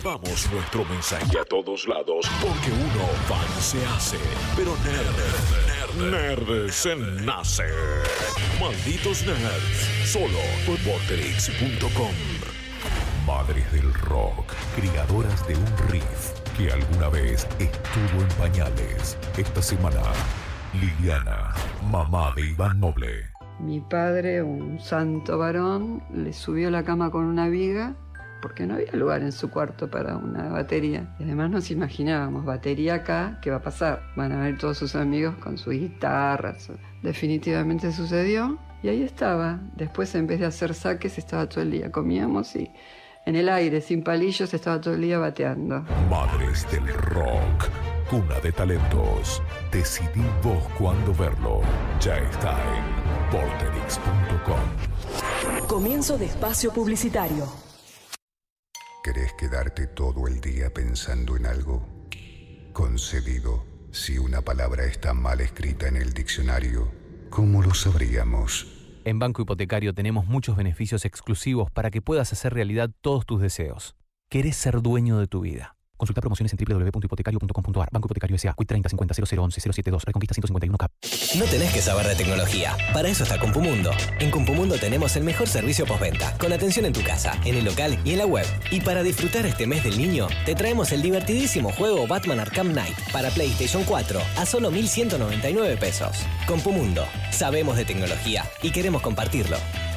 Llevamos nuestro mensaje a todos lados porque uno fan se hace, pero nerd, nerd, nerd se nace. Malditos nerds, solo por vorterix punto com. Madres del rock, criadoras de un riff que alguna vez estuvo en pañales. Esta semana, Liliana, mamá de Iván Noble. Mi padre, un santo varón, le subió la cama con una viga porque no había lugar en su cuarto para una batería. Y además nos imaginábamos, batería acá, ¿qué va a pasar? Van a ver todos sus amigos con sus guitarras. Definitivamente sucedió y ahí estaba. Después, en vez de hacer saques, estaba todo el día. Comíamos y en el aire, sin palillos, estaba todo el día bateando. Madres del rock, cuna de talentos. Decidí vos cuándo verlo. Ya está en vorterix punto com. Comienzo de espacio publicitario. ¿Querés quedarte todo el día pensando en algo? Concedido. Si una palabra está mal escrita en el diccionario, ¿cómo lo sabríamos? En Banco Hipotecario tenemos muchos beneficios exclusivos para que puedas hacer realidad todos tus deseos. ¿Querés ser dueño de tu vida? Consulta promociones en doble u doble u doble u punto hipotecario punto com punto a r. Banco Hipotecario S A. Q I treinta cincuenta cero cero once cero setenta y dos. Reconquista ciento cincuenta y uno K. No tenés que saber de tecnología. Para eso está Compumundo. En Compumundo tenemos el mejor servicio postventa, con atención en tu casa, en el local y en la web. Y para disfrutar este mes del niño, te traemos el divertidísimo juego Batman Arkham Knight para PlayStation cuatro a solo mil ciento noventa y nueve pesos. Compumundo. Sabemos de tecnología y queremos compartirlo.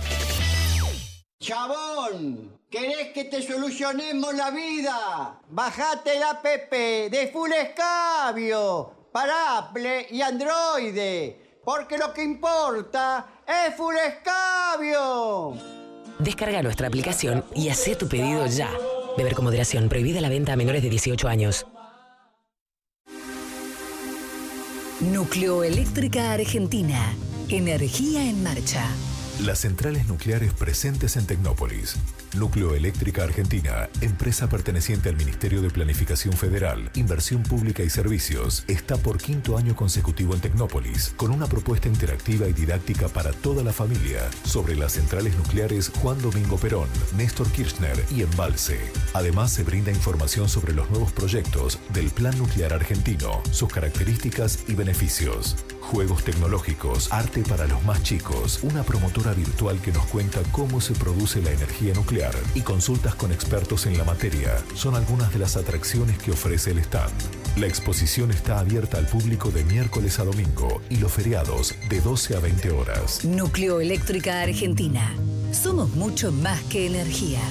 Chabón, ¿querés que te solucionemos la vida? Bajate el app de Full Escabio para Apple y Android, porque lo que importa es Full Escabio. Descarga nuestra aplicación y hacé tu pedido ya. Beber con moderación. Prohibida la venta a menores de dieciocho años. Nucleoeléctrica Argentina. Energía en marcha. Las centrales nucleares presentes en Tecnópolis. Nucleoeléctrica Argentina, empresa perteneciente al Ministerio de Planificación Federal, Inversión Pública y Servicios, está por quinto año consecutivo en Tecnópolis, con una propuesta interactiva y didáctica para toda la familia sobre las centrales nucleares Juan Domingo Perón, Néstor Kirchner y Embalse. Además, se brinda información sobre los nuevos proyectos del Plan Nuclear Argentino, sus características y beneficios. Juegos tecnológicos, arte para los más chicos, una promotora virtual que nos cuenta cómo se produce la energía nuclear y consultas con expertos en la materia son algunas de las atracciones que ofrece el stand. La exposición está abierta al público de miércoles a domingo y los feriados de doce a veinte horas. Nucleoeléctrica Argentina. Somos mucho más que energía.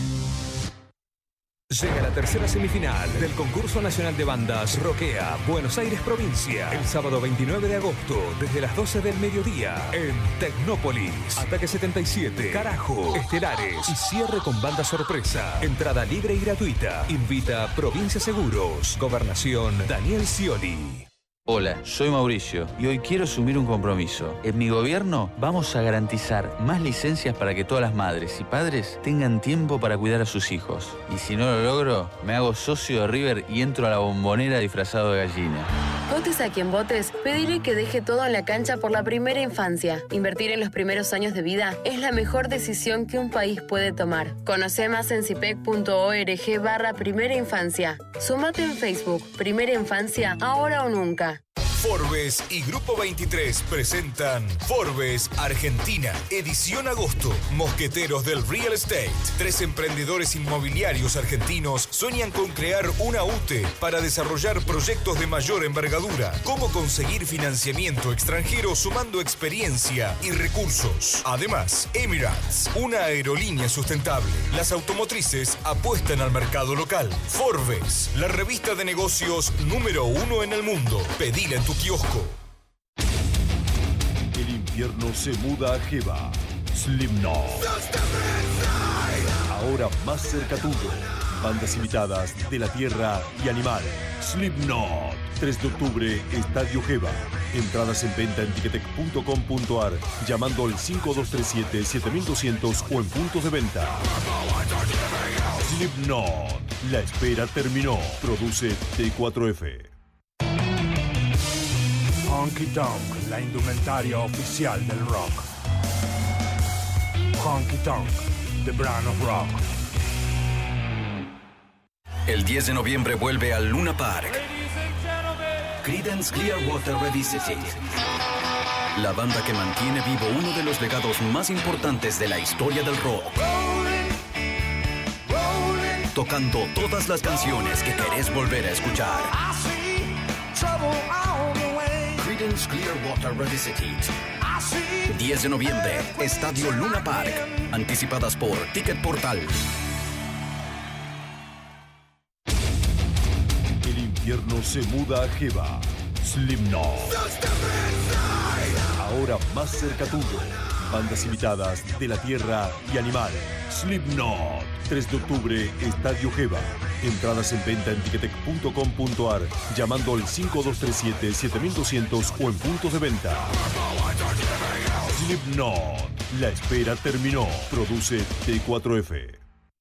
Llega la tercera semifinal del concurso nacional de bandas Roquea, Buenos Aires Provincia, el sábado veintinueve de agosto, desde las doce del mediodía, en Tecnópolis. Ataque setenta y siete, Carajo, Estelares y cierre con banda sorpresa. Entrada libre y gratuita. Invita Provincia Seguros. Gobernación Daniel Scioli. Hola, soy Mauricio y hoy quiero asumir un compromiso. En mi gobierno vamos a garantizar más licencias para que todas las madres y padres tengan tiempo para cuidar a sus hijos. Y si no lo logro, me hago socio de River y entro a la Bombonera disfrazado de gallina. Votes a quien votes, pediré que deje todo en la cancha por la primera infancia. Invertir en los primeros años de vida es la mejor decisión que un país puede tomar. Conoce más en cipec punto org barra primera infancia. Sumate en Facebook, Primera Infancia, ahora o nunca. Forbes y Grupo veintitrés presentan Forbes Argentina, edición agosto. Mosqueteros del Real Estate. Tres emprendedores inmobiliarios argentinos sueñan con crear una U T E para desarrollar proyectos de mayor envergadura. Cómo conseguir financiamiento extranjero sumando experiencia y recursos. Además, Emirates, una aerolínea sustentable. Las automotrices apuestan al mercado local. Forbes, la revista de negocios número uno en el mundo. Pedila en tu kiosco. El invierno se muda a Jeva. Slipknot. Ahora más cerca tuyo. Bandas invitadas de la tierra y animal. Slipknot. tres de octubre, Estadio Jeva. Entradas en venta en ticketek punto com punto a r llamando al cinco dos tres siete, siete mil doscientos o en puntos de venta. Slipknot. La espera terminó. Produce T cuatro F. Honky Tonk, la indumentaria oficial del rock. Honky Tonk, The Brand of Rock. El diez de noviembre vuelve al Luna Park Creedence Clearwater Revisited. La banda que mantiene vivo uno de los legados más importantes de la historia del rock. Tocando todas las canciones que querés volver a escuchar. Creedence Clearwater Revisited. diez de noviembre, Estadio Luna Park. Anticipadas por Ticket Portal. El invierno se muda a Jeva. Slipknot. Ahora más cerca tuyo. Bandas invitadas de la Tierra y Animal. Slipknot. tres de octubre, Estadio Jeva. Entradas en venta en ticketek punto com punto ar, llamando al cinco dos tres siete, siete mil doscientos o en puntos de venta. Slipknot. La espera terminó. Produce T cuatro F.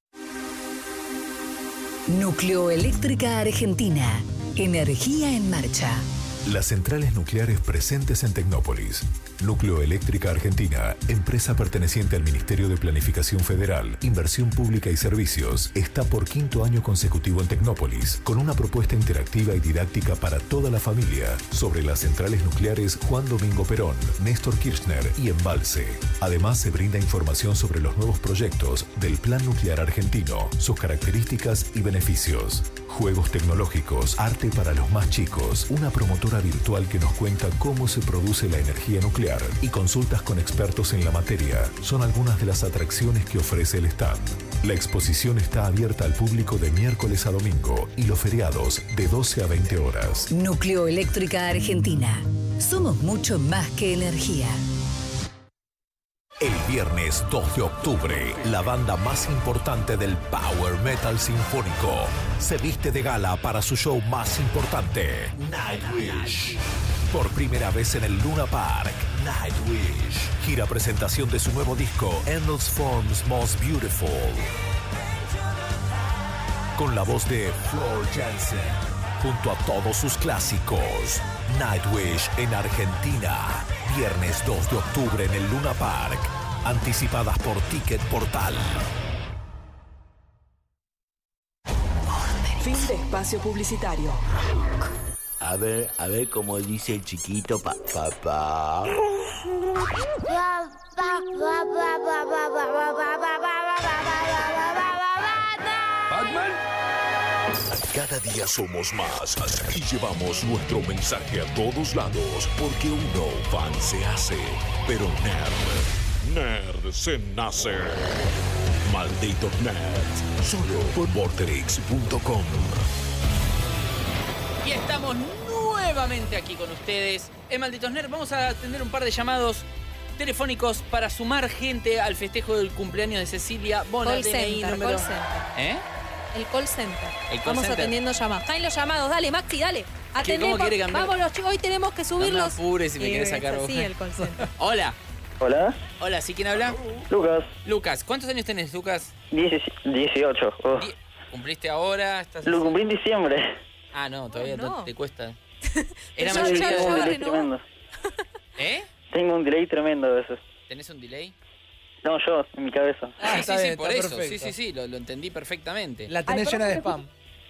Nucleoeléctrica Argentina. Energía en marcha. Las centrales nucleares presentes en Tecnópolis. Nucleoeléctrica Argentina, empresa perteneciente al Ministerio de Planificación Federal, Inversión Pública y Servicios, está por quinto año consecutivo en Tecnópolis, con una propuesta interactiva y didáctica para toda la familia sobre las centrales nucleares Juan Domingo Perón, Néstor Kirchner y Embalse. Además, se brinda información sobre los nuevos proyectos del Plan Nuclear Argentino, sus características y beneficios. Juegos tecnológicos, arte para los más chicos, una promotora virtual que nos cuenta cómo se produce la energía nuclear y consultas con expertos en la materia son algunas de las atracciones que ofrece el stand. La exposición está abierta al público de miércoles a domingo y los feriados de doce a veinte horas. Nucleoeléctrica Argentina. Somos mucho más que energía. El viernes dos de octubre, la banda más importante del Power Metal Sinfónico se viste de gala para su show más importante, Nightwish. Por primera vez en el Luna Park, Nightwish. Gira presentación de su nuevo disco, Endless Forms Most Beautiful. Con la voz de Floor Jansen, junto a todos sus clásicos. Nightwish en Argentina. Viernes dos de octubre en el Luna Park. Anticipadas por Ticket Portal. Fin de espacio publicitario. A ver, a ver cómo dice el chiquito pa, papá. ¿Batman? Cada día somos más y llevamos nuestro mensaje a todos lados, porque uno fan se hace, pero nerd, nerd se nace. Malditos nerds, solo por vorterix punto com. Y estamos nuevamente aquí con ustedes en Malditos Nerds. Vamos a atender un par de llamados telefónicos para sumar gente al festejo del cumpleaños de Cecilia Bona. Call D N I center, número... call center. ¿Eh? El call center. El call Vamos center. atendiendo llamadas. Caen los llamados, dale, Maxi, dale. ¿Qué, Atendé, cómo quiere cambiar? Vamos, los chicos, hoy tenemos que subirlos. No me apures si me Eh, querés sacar es vos. así el call center. Hola. Hola. Hola, ¿sí quién habla? Lucas. Lucas, ¿cuántos años tenés, Lucas? dieciocho. Oh. ¿Cumpliste ahora? ¿Estás Lo cumplí en diciembre. Ah, no, todavía Oh, no. no te cuesta. Era Yo- mayoría yo- de yo edad. renovó. Tremendo. ¿Eh? Tengo un delay tremendo a veces. ¿Tenés un delay? No, yo, en mi cabeza. Ah, sí, está sí, bien, por está eso. perfecto. Sí, sí, sí, lo, lo entendí perfectamente. La tenés llena de spam.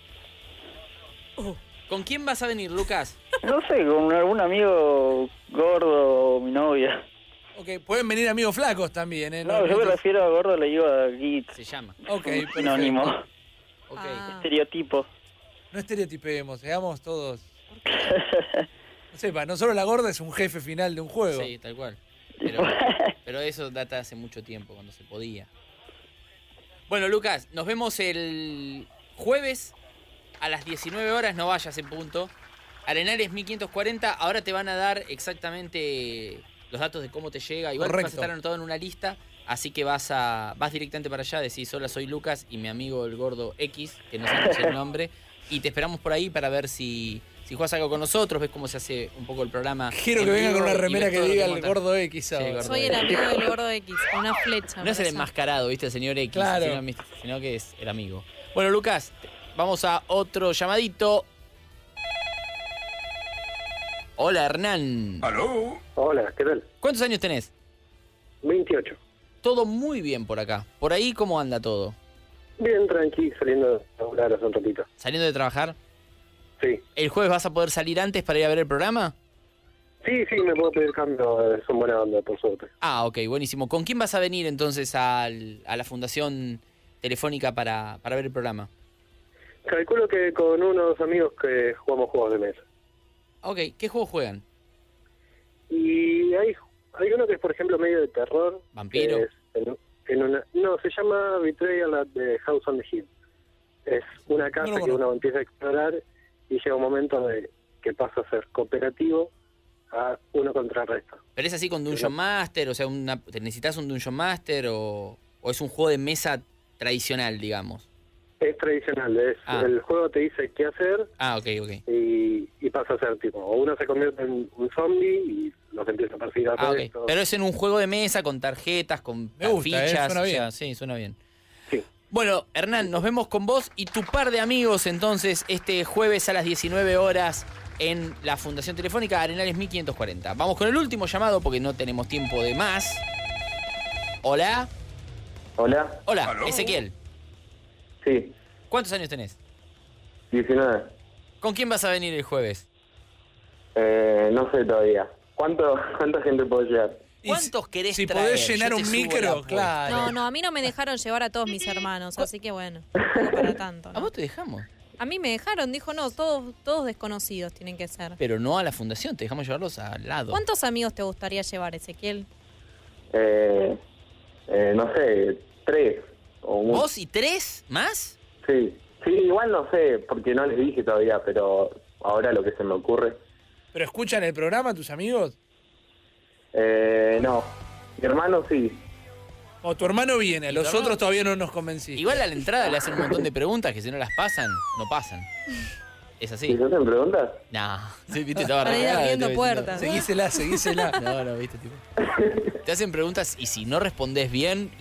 ¿Con quién vas a venir, Lucas? No sé, con algún amigo gordo o mi novia. Ok, pueden venir amigos flacos también, ¿eh? No, yo me refiero a gordo, le digo a Git. Se llama. Ok, perfecto. Sinónimo. Ok. Estereotipo. No estereotipemos, seamos todos. No sepa, no solo la gorda es un jefe final de un juego. Sí, tal cual. Pero, pero eso data hace mucho tiempo, cuando se podía. Bueno, Lucas, nos vemos el jueves a las diecinueve horas, no vayas en punto. Arenales mil quinientos cuarenta, ahora te van a dar exactamente los datos de cómo te llega. Igual Correcto. vas a estar anotado en una lista, así que vas a vas directamente para allá, decís, hola, soy Lucas y mi amigo el gordo X, que no sabemos el nombre, y te esperamos por ahí para ver si, si juegas algo con nosotros, ves cómo se hace un poco el programa. Quiero en que venga vivo con una y remera ves que todo lo diga el monta. gordo X Sí, ahora. el gordo Soy el X. amigo del gordo X, con una flecha. No es el por eso. enmascarado, ¿viste? El señor X, Claro. sino, sino que es el amigo. Bueno, Lucas, vamos a otro llamadito. Hola, Hernán. ¿Aló? Hola, ¿qué tal? ¿Cuántos años tenés? veintiocho. Todo muy bien por acá. Por ahí, ¿cómo anda todo? Bien, tranqui, saliendo de trabajar hace un ratito. ¿Saliendo de trabajar? Sí. ¿El jueves vas a poder salir antes para ir a ver el programa? Sí, sí, me puedo pedir cambio, son buena onda, por suerte. Ah, ok, buenísimo. ¿Con quién vas a venir entonces al, a la Fundación Telefónica para, para ver el programa? Calculo que con unos amigos que jugamos juegos de mesa. Ok, ¿qué juegos juegan? Y hay, hay uno que es, por ejemplo, medio de terror. ¿Vampiro? que es en- en una, no, se llama Betrayal at the House on the Hill. Es una casa No lo que uno empieza a explorar y llega un momento de que pasa a ser cooperativo a uno contra el resto. ¿Pero es así con Dungeon Master? O sea, una, ¿te necesitas un Dungeon Master o, o es un juego de mesa tradicional, digamos? Es tradicional, es Ah. el juego te dice qué hacer Ah, ok, ok. y, y pasa a ser tipo, o uno se convierte en un zombie y los empieza a perseguir a Ah, ok. resto. Pero es en un juego de mesa con tarjetas, con Me gusta, fichas. eh, suena o bien. sea, sí, suena bien. Sí. Bueno, Hernán, nos vemos con vos y tu par de amigos entonces este jueves a las diecinueve horas en la Fundación Telefónica Arenales mil quinientos cuarenta. Vamos con el último llamado porque no tenemos tiempo de más. Hola. Hola. Hola, Ezequiel. Sí, ¿Cuántos años tenés? diecinueve. ¿Con quién vas a venir el jueves? Eh, no sé todavía. ¿Cuánto, ¿Cuánta gente puedo llevar? ¿Cuántos querés Si traer? podés llenar Yo te un subo la micro, apuesta. claro. No, no, a mí no me dejaron llevar a todos mis hermanos, así que bueno, no para tanto. ¿A ¿no? vos te dejamos? A mí me dejaron, dijo, no, todos, todos desconocidos tienen que ser. Pero no a la fundación, te dejamos llevarlos al lado. ¿Cuántos amigos te gustaría llevar, Ezequiel? Eh, eh, no sé, tres. O mu- ¿Vos y tres más? Sí, sí, igual no sé, porque no les dije todavía, pero ahora lo que se me ocurre. ¿Pero escuchan el programa tus amigos? Eh, no, mi hermano sí. O tu hermano viene, los hermano? otros todavía no nos convencí. Igual a la entrada le hacen un montón de preguntas que si no las pasan, no pasan. Es así. ¿Y te hacen preguntas? No, sí, viste, estaba Para ir arreglada, abriendo te- puertas. Seguísela, seguísela. No, no, viste, tipo. Te hacen preguntas y si no respondes bien,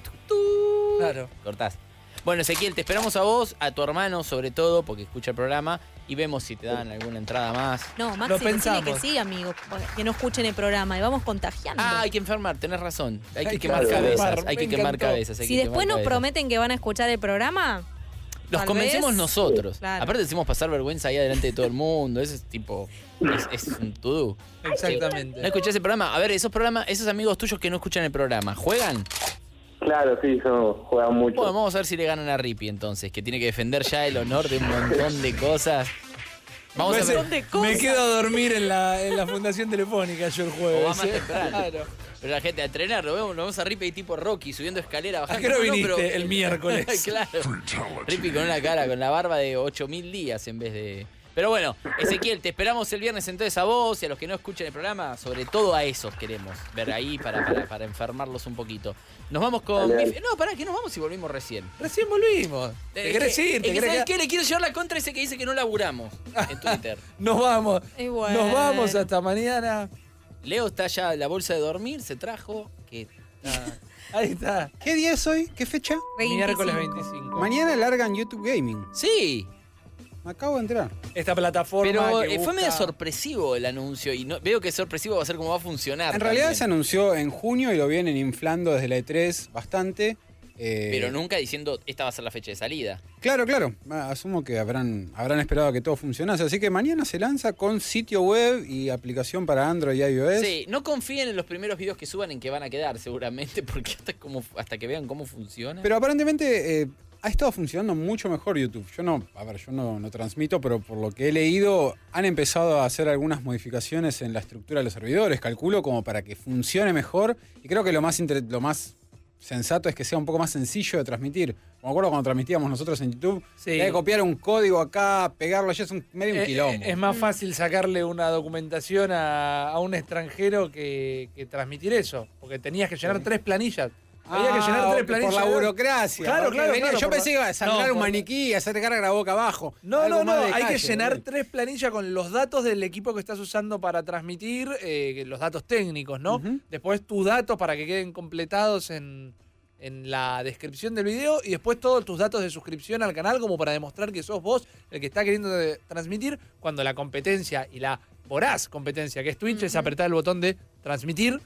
Claro. cortás. Bueno, Ezequiel, te esperamos a vos, a tu hermano sobre todo, porque escucha el programa, y vemos si te dan alguna entrada más. No, Lo Maxi, decirle pensamos. que sí, amigo, que no escuchen el programa y vamos contagiando. Ah, hay que enfermar, tenés razón. Hay que Hay que quemar enfermar, cabezas, hay me que quemar encantó. cabezas. hay si que después quemar nos cabezas. prometen que van a escuchar el programa, Los tal convencemos vez- nosotros. Claro. Aparte decimos pasar vergüenza ahí delante de todo el mundo. Eso es tipo. Es, es un to-do. Exactamente. ¿No escuchás el programa? A ver, esos programas, esos amigos tuyos que no escuchan el programa, ¿juegan? Claro, sí, son, juegan mucho. Bueno, vamos a ver si le ganan a Rippy entonces, que tiene que defender ya el honor de un montón de cosas. Vamos a Me, ver. de cosas. me quedo a dormir en la, en la Fundación Telefónica yo el O jueves. va más ¿eh? temprano. Claro. Pero la gente a entrenar, lo vemos, lo vemos a Rippy tipo Rocky, subiendo escalera, ¿A bajando. qué hora No, viniste pero- el miércoles? Claro. Rippy con una cara, con la barba de ocho mil días en vez de. Pero bueno, Ezequiel, te esperamos el viernes entonces a vos y a los que no escuchan el programa, sobre todo a esos queremos ver ahí para, para, para enfermarlos un poquito. Nos vamos con. Dale, mi- dale. No, pará, que nos vamos y volvimos recién. Recién volvimos. ¿Te Eh, querés que- ir? es ¿Te que, querés ¿sabes quedar? qué? Le quiero llevar la contra ese que dice que no laburamos en Twitter. Nos vamos. Y bueno. Nos vamos hasta mañana. Leo está ya en la bolsa de dormir, se trajo. Que está- Ahí está. ¿Qué día es hoy? ¿Qué fecha? Miércoles veinticinco. Mañana largan YouTube Gaming. Sí. Me acabo de entrar. Esta plataforma Pero que eh, fue busca- medio sorpresivo el anuncio y no, veo que sorpresivo va a ser cómo va a funcionar. En realidad se también. anunció en junio y lo vienen inflando desde la E tres bastante. Eh, Pero nunca diciendo esta va a ser la fecha de salida. Claro, claro. Ah, Asumo que habrán, habrán esperado a que todo funcionase. Así que mañana se lanza con sitio web y aplicación para Android y iOS. Sí, no confíen en los primeros videos que suban en que van a quedar seguramente, porque hasta, como, hasta que vean cómo funciona. Pero aparentemente eh, ha estado funcionando mucho mejor YouTube. Yo no, a ver, yo no, no transmito, pero por lo que he leído, han empezado a hacer algunas modificaciones en la estructura de los servidores, calculo, como para que funcione mejor. Y creo que lo más, inter- lo más sensato es que sea un poco más sencillo de transmitir. Me acuerdo cuando transmitíamos nosotros en YouTube, Sí. hay que copiar un código acá, pegarlo allá, es un, medio un Eh, quilombo. eh, Es más fácil sacarle una documentación a, a un extranjero que, que transmitir eso. Porque tenías que llenar tres planillas. Había que llenar Ah, tres planillas. por la burocracia. Claro, Porque claro, venía- claro, Yo por pensé la- que iba a sangrar No, un por- maniquí y hacer carga la boca abajo. No, Algo no, más no. de Hay que calle, llenar boludo. tres planillas con los datos del equipo que estás usando para transmitir, eh, los datos técnicos, ¿no? Después tus datos para que queden completados en, en la descripción del video y después todos tus datos de suscripción al canal como para demostrar que sos vos el que está queriendo de- transmitir cuando la competencia y la voraz competencia que es Twitch es apretar el botón de transmitir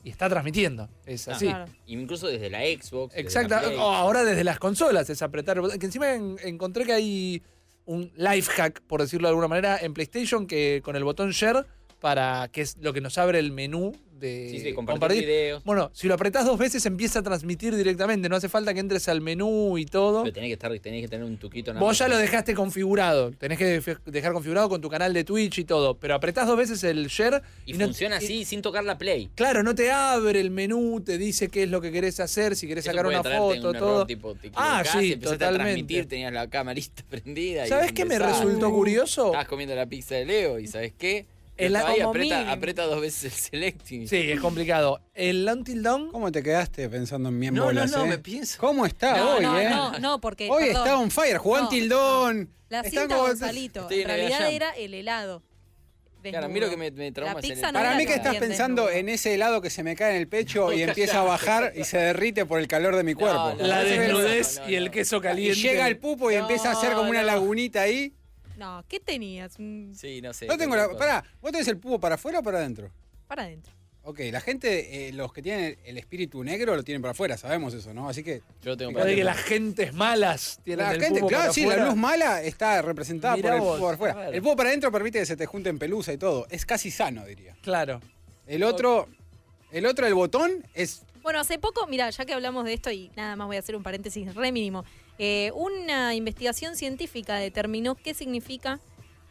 y está transmitiendo. Es así. Claro. Incluso desde la Xbox. Exacto. Desde la Play. O ahora desde las consolas es apretar el botón. Que encima en- encontré que hay un life hack, por decirlo de alguna manera, en PlayStation que con el botón Share, para que es lo que nos abre el menú de Sí, sí, compartir videos. Bueno, si lo apretás dos veces empieza a transmitir directamente. No hace falta que entres al menú y todo. Pero tenés que, estar, tenés que tener un tuquito. nada Vos más. ya lo dejaste configurado. Tenés que def- dejar configurado con tu canal de Twitch y todo. Pero apretás dos veces el share Y, no- funciona así, sin tocar la Play. Claro, no te abre el menú, te dice qué es lo que querés hacer, si querés Eso sacar puede una traerte foto, un error, todo. tipo, te Ah, equivocás y sí, empezaste a totalmente. transmitir, tenías la camarita prendida. y ¿Sabés es un qué me desastre. resultó curioso? Estabas comiendo la pizza de Leo y ¿sabés qué? El- Estaba ahí, como aprieta, mínimo. aprieta dos veces el selecting. Sí, es complicado. El Until Dawn. ¿Cómo te quedaste pensando en mi No, bolas, no, no, eh? me pienso. ¿Cómo está No, hoy, no, eh? no, no, porque. Hoy perdón. está on fire, jugó No, Until Dawn. La Está cinta como- Gonzalito. Estoy En en realidad Jam. era el helado. Claro, a mí desnudo. lo que me, me trauma La es el- pizza no Para era mí que lo estás bien pensando desnudo. en ese helado que se me cae en el pecho y No, empieza a bajar y se derrite por el calor de mi cuerpo. no, La no, desnudez no, no, y el no. queso Y caliente. llega el pupo y empieza a hacer como una no. lagunita ahí. No, ¿qué tenías? Mm, Sí, no sé. No tengo la. cualquier Pará, ¿vos tenés el pupo para afuera o para adentro? Para adentro. Ok, la gente, eh, los que tienen el espíritu negro lo tienen para afuera, sabemos eso, ¿no? Así que. cosa. Yo lo tengo Puede que para las gentes malas tienen La el gente, pupo claro, para sí, afuera. la luz mala está representada Mirá por el vos, pupo para a afuera. ver. El pupo para adentro permite que se te junten pelusa y todo. Es casi sano, diría. Claro. El otro, el otro, el botón, es. Bueno, hace poco, mira, ya que hablamos de esto y nada más voy a hacer un paréntesis re mínimo. eh, una investigación científica determinó qué significa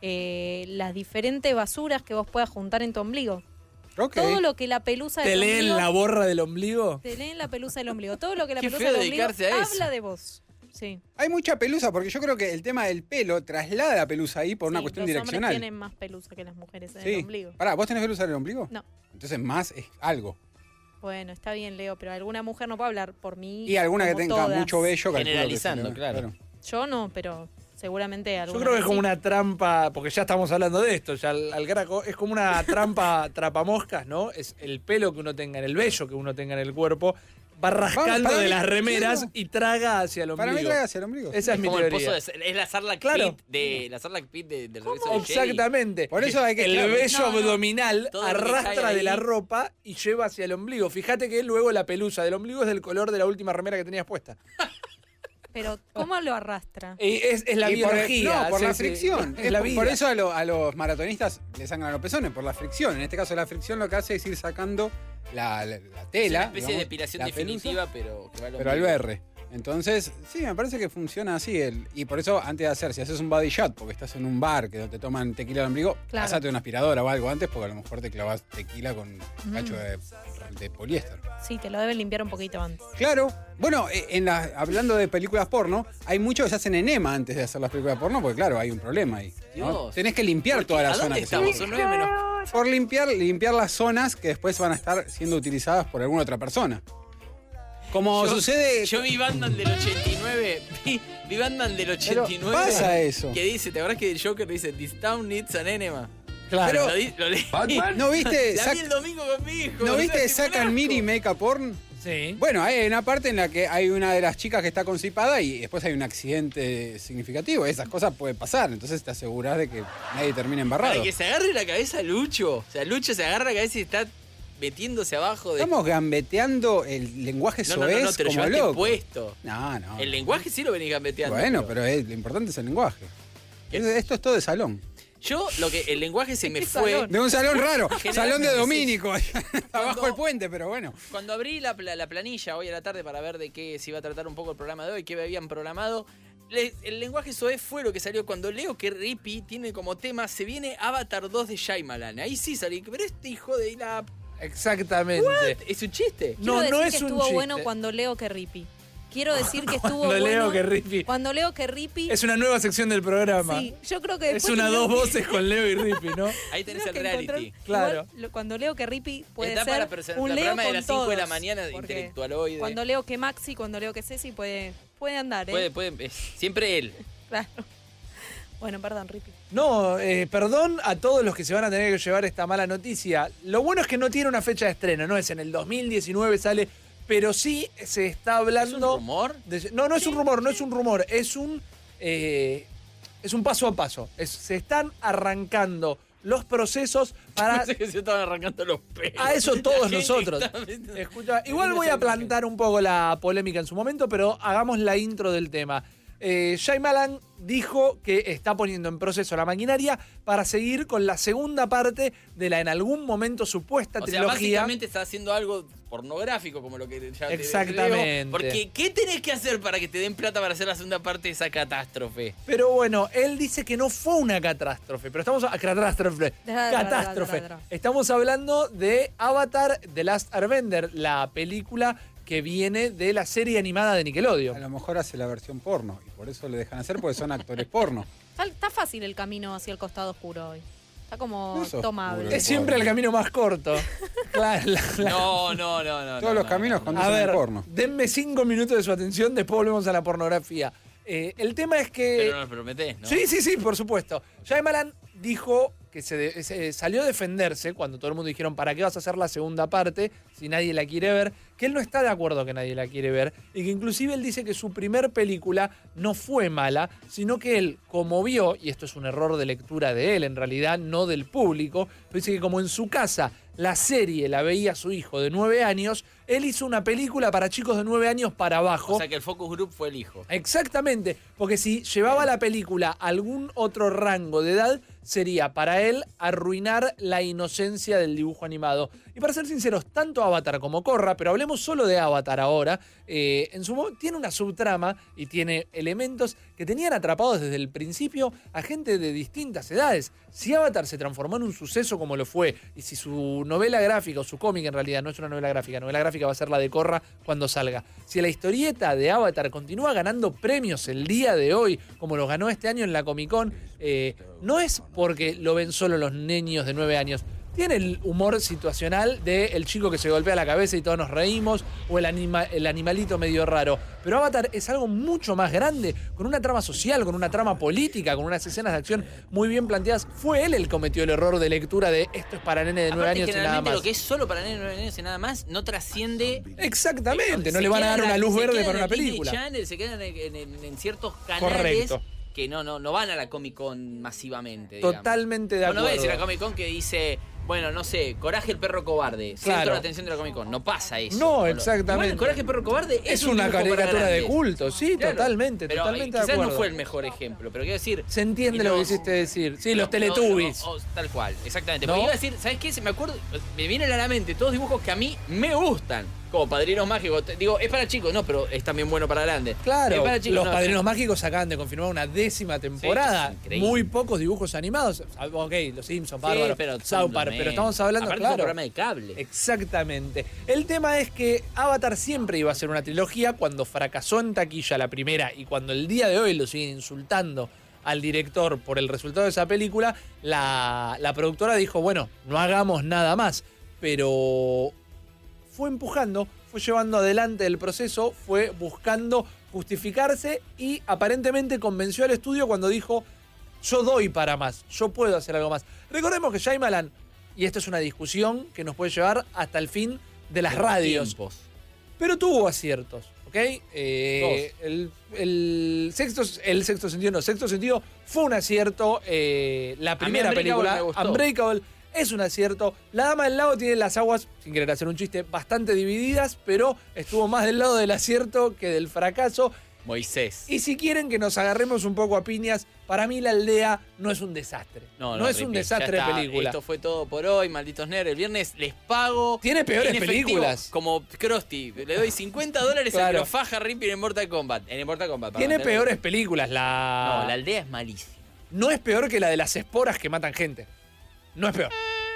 eh, las diferentes basuras que vos puedas juntar en tu ombligo. Ok. Todo lo que la pelusa ¿Te del leen ombligo... la borra del ombligo? Te leen la pelusa del ombligo. Todo lo que la Qué pelusa feo del ombligo dedicarse a eso. habla de vos. Sí. Hay mucha pelusa, porque yo creo que el tema del pelo traslada la pelusa ahí por una Sí, cuestión los direccional. hombres tienen más pelusa que las mujeres en el Sí. ombligo. Pará, ¿vos tenés pelusa en el ombligo? No. Entonces más es algo. Bueno, está bien, Leo, pero alguna mujer no puede hablar por mí. Y alguna que como tenga todas. mucho vello, calculo que Generalizando, se le- claro. Yo no, pero seguramente Yo alguna creo que es vez como sí. una trampa, porque ya estamos hablando de esto, ya al, al graco, es como una trampa trapamoscas, ¿no? Es el pelo que uno tenga en el vello que uno tenga en el cuerpo, va rascando para de mí, las remeras claro. y traga hacia el ombligo. Para mí trae hacia el ombligo. Esa es, mi como el teoría. pozo de- es la Sarlacc Claro. Pit de la Sarlacc Pit de, del regreso de Jedi. Exactamente. Por eso hay que- el claro. vello No, no. abdominal Todo lo que arrastra cae de la ahí. ropa y lleva hacia el ombligo. Fíjate que luego la pelusa del ombligo es del color de la última remera que tenías puesta. Pero, ¿cómo lo arrastra? Y es, es la Y por el- biología. no, por sí, la sí. fricción. Es Es la por- vida. por eso a, lo- a los maratonistas les sangran los pezones, por la fricción. En este caso, la fricción lo que hace es ir sacando la, la- la Es tela. una especie de digamos, depilación la definitiva, pero que va al Pero al ombligo. B R. Entonces, sí, me parece que funciona así. El, y por eso, antes de hacer, si haces un body shot, porque estás en un bar que te toman tequila al ombligo, Claro. pásate una aspiradora o algo antes, porque a lo mejor te clavas tequila con un Mm. cacho de, de poliéster. Sí, te lo deben limpiar un poquito antes. Claro. Bueno, eh, en la, hablando de películas porno, hay muchos que se hacen enema antes de hacer las películas porno, porque claro, hay un problema ahí. ¿no? Dios. Tenés que limpiar ¿Por qué? toda la ¿A zona. dónde que se estamos? ve. Son nueve menos. Por limpiar, limpiar las zonas que después van a estar siendo utilizadas por alguna otra persona. Como Yo- sucede. Yo vi Batman del ochenta y nueve. Vi, vi Batman del ochenta y nueve. pasa eso. Que dice, ¿te acuerdas que el Joker dice, This town needs an enema? Claro. Pero, lo, di- lo leí. ¿No viste? La Zack- vi el domingo con mi hijo. ¿No o sea, viste tipo Zack un and Miri asco. Make a Porn? Sí. Bueno, hay una parte en la que hay una de las chicas que está constipada y después hay un accidente significativo. Esas cosas pueden pasar, entonces te aseguras de que nadie termine embarrado. Para que se agarre la cabeza Lucho. O sea, Lucho se agarra la cabeza y está metiéndose abajo de... Estamos gambeteando el lenguaje No, no, soez no, no, te lo como llevaste loco. puesto. No, no. El lenguaje sí lo venís gambeteando. Bueno, pero es- lo importante es el lenguaje. Es- Esto es todo de salón. Yo, lo que el lenguaje se me fue... De un salón raro. Generalmente Salón de sí. Domínico. Abajo del puente, pero bueno. Cuando abrí la, pla- la planilla hoy a la tarde para ver de qué se iba a tratar un poco el programa de hoy, qué me habían programado, le- el lenguaje soez fue lo que salió cuando leo que Rippy tiene como tema Se viene Avatar dos de Shyamalan. Ahí sí salí, pero este hijo de la... Exactamente. What? ¿Es un chiste? Quiero No, decir no que es un estuvo chiste. bueno cuando leo que Rippy. Quiero decir que estuvo Cuando bueno. leo que Rippy. Cuando leo que Rippy. Es una nueva sección del programa. Sí, yo creo que Es después una que dos leo- voces con Leo y Rippy, ¿no? Ahí tenés Creo el que reality. encontrar- Claro. Igual, lo- cuando leo que Rippy puede Está ser para presen- un el Leo programa de con las cinco de la todos, mañana de porque intelectualoide. Cuando leo que Maxi, cuando leo que Ceci puede, puede andar, ¿eh? Puede, puede, es siempre él. Claro. Bueno, perdón, Rippy. No, eh, perdón a todos los que se van a tener que llevar esta mala noticia. Lo bueno es que no tiene una fecha de estreno, no es en el dos mil diecinueve sale, pero sí se está hablando... ¿Es un rumor? de- no, no es un rumor, no es un rumor, es un... eh, es un paso a paso. Es- se están arrancando los procesos para... Pensé que se estaban arrancando los pelos. A eso La todos gente nosotros. está- Escucha, igual voy a plantar un poco la polémica en su momento, pero hagamos la intro del tema. Eh, Shyamalan dijo que está poniendo en proceso la maquinaria para seguir con la segunda parte de la en algún momento supuesta O sea, trilogía. básicamente está haciendo algo pornográfico, como lo que ya te- Exactamente. te digo. Porque, ¿qué tenés que hacer para que te den plata para hacer la segunda parte de esa catástrofe? Pero bueno, él dice que no fue una catástrofe, pero estamos a catástrofe, catástrofe. Estamos hablando de Avatar The Last Airbender, la película que viene de la serie animada de Nickelodeon. A lo mejor hace la versión porno y por eso le dejan hacer porque son actores porno. Está, está fácil el camino hacia el costado oscuro hoy. Está como No sos tomable. oscuro, Es siempre el camino más corto. Claro, la- la- No, no, no, no. Todos no, los no, caminos no. conducen A ver, al porno. denme cinco minutos de su atención, después volvemos a la pornografía. Eh, el tema es que... Pero no lo prometés, ¿no? Sí, sí, sí, por supuesto. Shyamalan dijo que se, de- se salió a defenderse cuando todo el mundo dijeron ¿para qué vas a hacer la segunda parte si nadie la quiere ver? Que él no está de acuerdo que nadie la quiere ver y que inclusive él dice que su primer película no fue mala, sino que él, como vio, y esto es un error de lectura de él en realidad, no del público, pero dice que como en su casa la serie la veía su hijo de nueve años, él hizo una película para chicos de nueve años para abajo. O sea que el focus group fue el hijo. Exactamente, porque si llevaba la película a algún otro rango de edad, sería para él arruinar la inocencia del dibujo animado. Y para ser sinceros, tanto Avatar como Korra, pero hablemos solo de Avatar ahora, eh, en su mo- tiene una subtrama y tiene elementos que tenían atrapados desde el principio a gente de distintas edades. Si Avatar se transformó en un suceso como lo fue, y si su novela gráfica o su cómic en realidad no es una novela gráfica, novela gráfica va a ser la de Korra cuando salga. Si la historieta de Avatar continúa ganando premios el día de hoy, como los ganó este año en la Comic Con, eh, no es porque lo ven solo los niños de nueve años. Tiene el humor situacional de el chico que se golpea la cabeza y todos nos reímos, o el, anima, el animalito medio raro. Pero Avatar es algo mucho más grande, con una trama social, con una trama política, con unas escenas de acción muy bien planteadas. Fue él el que cometió el error de lectura de esto es para nene de nueve Aparte, años y nada generalmente más. lo que es solo para nenes de nueve años y nada más no trasciende. Exactamente, no Se le van a queda dar en una la- luz se verde queda para en una el Disney película. Channel, se quedan en, en- en ciertos canales Correcto. que no, no, no van a la Comic Con masivamente. digamos. Totalmente de No, acuerdo. no ves a la Comic Con que dice, bueno, no sé, Coraje el perro cobarde, centro Claro. de atención de la Comic Con. No pasa eso. No, Igual, exactamente. Coraje el perro cobarde es, Es un una dibujo para caricatura de grandes. culto, sí, Claro, totalmente, pero, totalmente eh, de quizás acuerdo. no fue el mejor ejemplo, pero quiero decir... Se entiende y lo no- que quisiste decir. Sí, los no, Teletubbies. no, no, tal cual, exactamente. ¿No? Porque iba a decir, ¿sabes qué? Se me acuerdo, me vienen a la mente todos dibujos que a mí me gustan. Como Padrinos Mágicos. Te- Digo, es para chicos, no, pero es también bueno para grandes. Es Claro, para chicos, los no, Padrinos Mágicos acaban de confirmar una décima temporada. Sí, es increíble. Muy pocos dibujos animados. Ok, Los Simpsons, Sí, Bárbaro, pero son South lo Park, menos. pero estamos hablando, Aparte es un claro. programa de cable. Exactamente. El tema es que Avatar siempre iba a ser una trilogía. Cuando fracasó en taquilla la primera y cuando el día de hoy lo siguen insultando al director por el resultado de esa película, la, la productora dijo, bueno, no hagamos nada más. Pero fue empujando, fue llevando adelante el proceso, fue buscando justificarse y aparentemente convenció al estudio cuando dijo, yo doy para más, yo puedo hacer algo más. Recordemos que Shyamalan, y esto es una discusión que nos puede llevar hasta el fin de las radios, Tiempos. pero tuvo aciertos, ¿ok? Eh, el, el sexto, el sexto sentido, no, sexto sentido fue un acierto. eh, la primera Unbreakable película, me gustó. Unbreakable, es un acierto. La Dama del Lago tiene las aguas, sin querer hacer un chiste, bastante divididas, pero estuvo más del lado del acierto que del fracaso. Moisés. Y si quieren que nos agarremos un poco a piñas, para mí La Aldea no es un desastre. No, No, no, es un Ripley, desastre ya de está. película. Esto fue todo por hoy, malditos nerds. El viernes les pago. Tiene peores en efectivo, películas. Como Krusty. Le doy cincuenta dólares a Claro. que lo faja Ripley en Mortal Kombat. En el Mortal Kombat. perdón. Tiene peores películas. La... No, la aldea es malísima. No es peor que la de las esporas que matan gente. No es peor.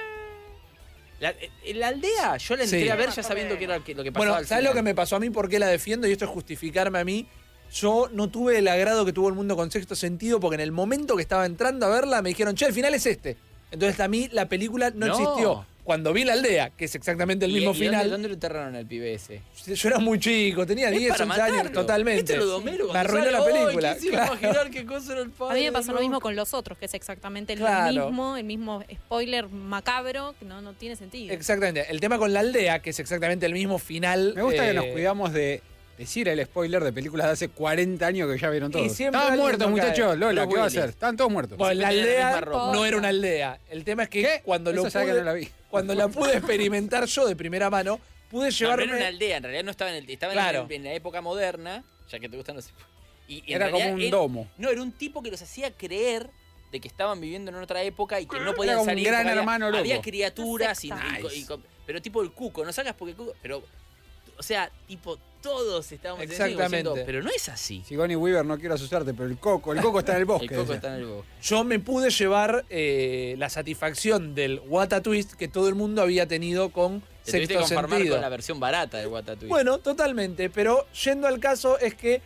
La, eh, la aldea, yo la entré Sí. a ver ya sabiendo que era lo que, lo que pasaba. Bueno, al ¿sabes lo final. que me pasó a mí? ¿Por qué la defiendo? Y esto es justificarme a mí. Yo no tuve el agrado que tuvo el mundo con Sexto Sentido porque en el momento que estaba entrando a verla me dijeron, che, el final es este. Entonces a mí la película no, No. existió. Cuando vi La Aldea, que es exactamente el ¿Y- mismo y final... ¿Dónde, dónde lo enterraron al pibe ese? Yo era muy chico, tenía Es diez, para once años, matarlo. totalmente. Este es lo de Homero, Me cuando arruinó sale, la "Ay, película. quisiera claro. imaginar qué cosa era el padre A mí me de pasó lo Luke". mismo con Los Otros, que es exactamente lo Claro. mismo, el mismo spoiler macabro, que no, no tiene sentido. Exactamente. El tema con La Aldea, que es exactamente el mismo final... Me gusta eh, que nos cuidamos de decir el spoiler de películas de hace cuarenta años que ya vieron todos. siempre Estaban alguien muertos, no cae. muchachos. Lola, Bruce ¿qué va a Willis. hacer? Estaban todos muertos. Bueno, la Siempre tiene la aldea misma ropa. no era una aldea. El tema es que cuando lo Esa saga pude, no la vi. cuando la pude experimentar yo de primera mano, pude No, llevarme... no era una aldea, en realidad no estaba en el, estaba Claro. en, el- en la época moderna, ya que te gustan los... Y, y en Era como realidad un él- domo. No, era un tipo que los hacía creer de que estaban viviendo en otra época y que no Era podían como un salir. gran porque había- hermano loco. Había criaturas, y, Una secta. y co- y co- pero tipo el cuco, no sacas porque cuco, pero, o sea, tipo todos estábamos Exactamente. diciendo, pero no es así. Sigourney Weaver, no quiero asustarte, pero el coco, el coco está en el bosque. El coco decía. está en el bosque. Yo me pude llevar eh, la satisfacción del What a Twist que todo el mundo había tenido con Te tuviste que Sexto conformar Sentido. con la versión barata de Ratatouille. Bueno, totalmente, pero yendo al caso es que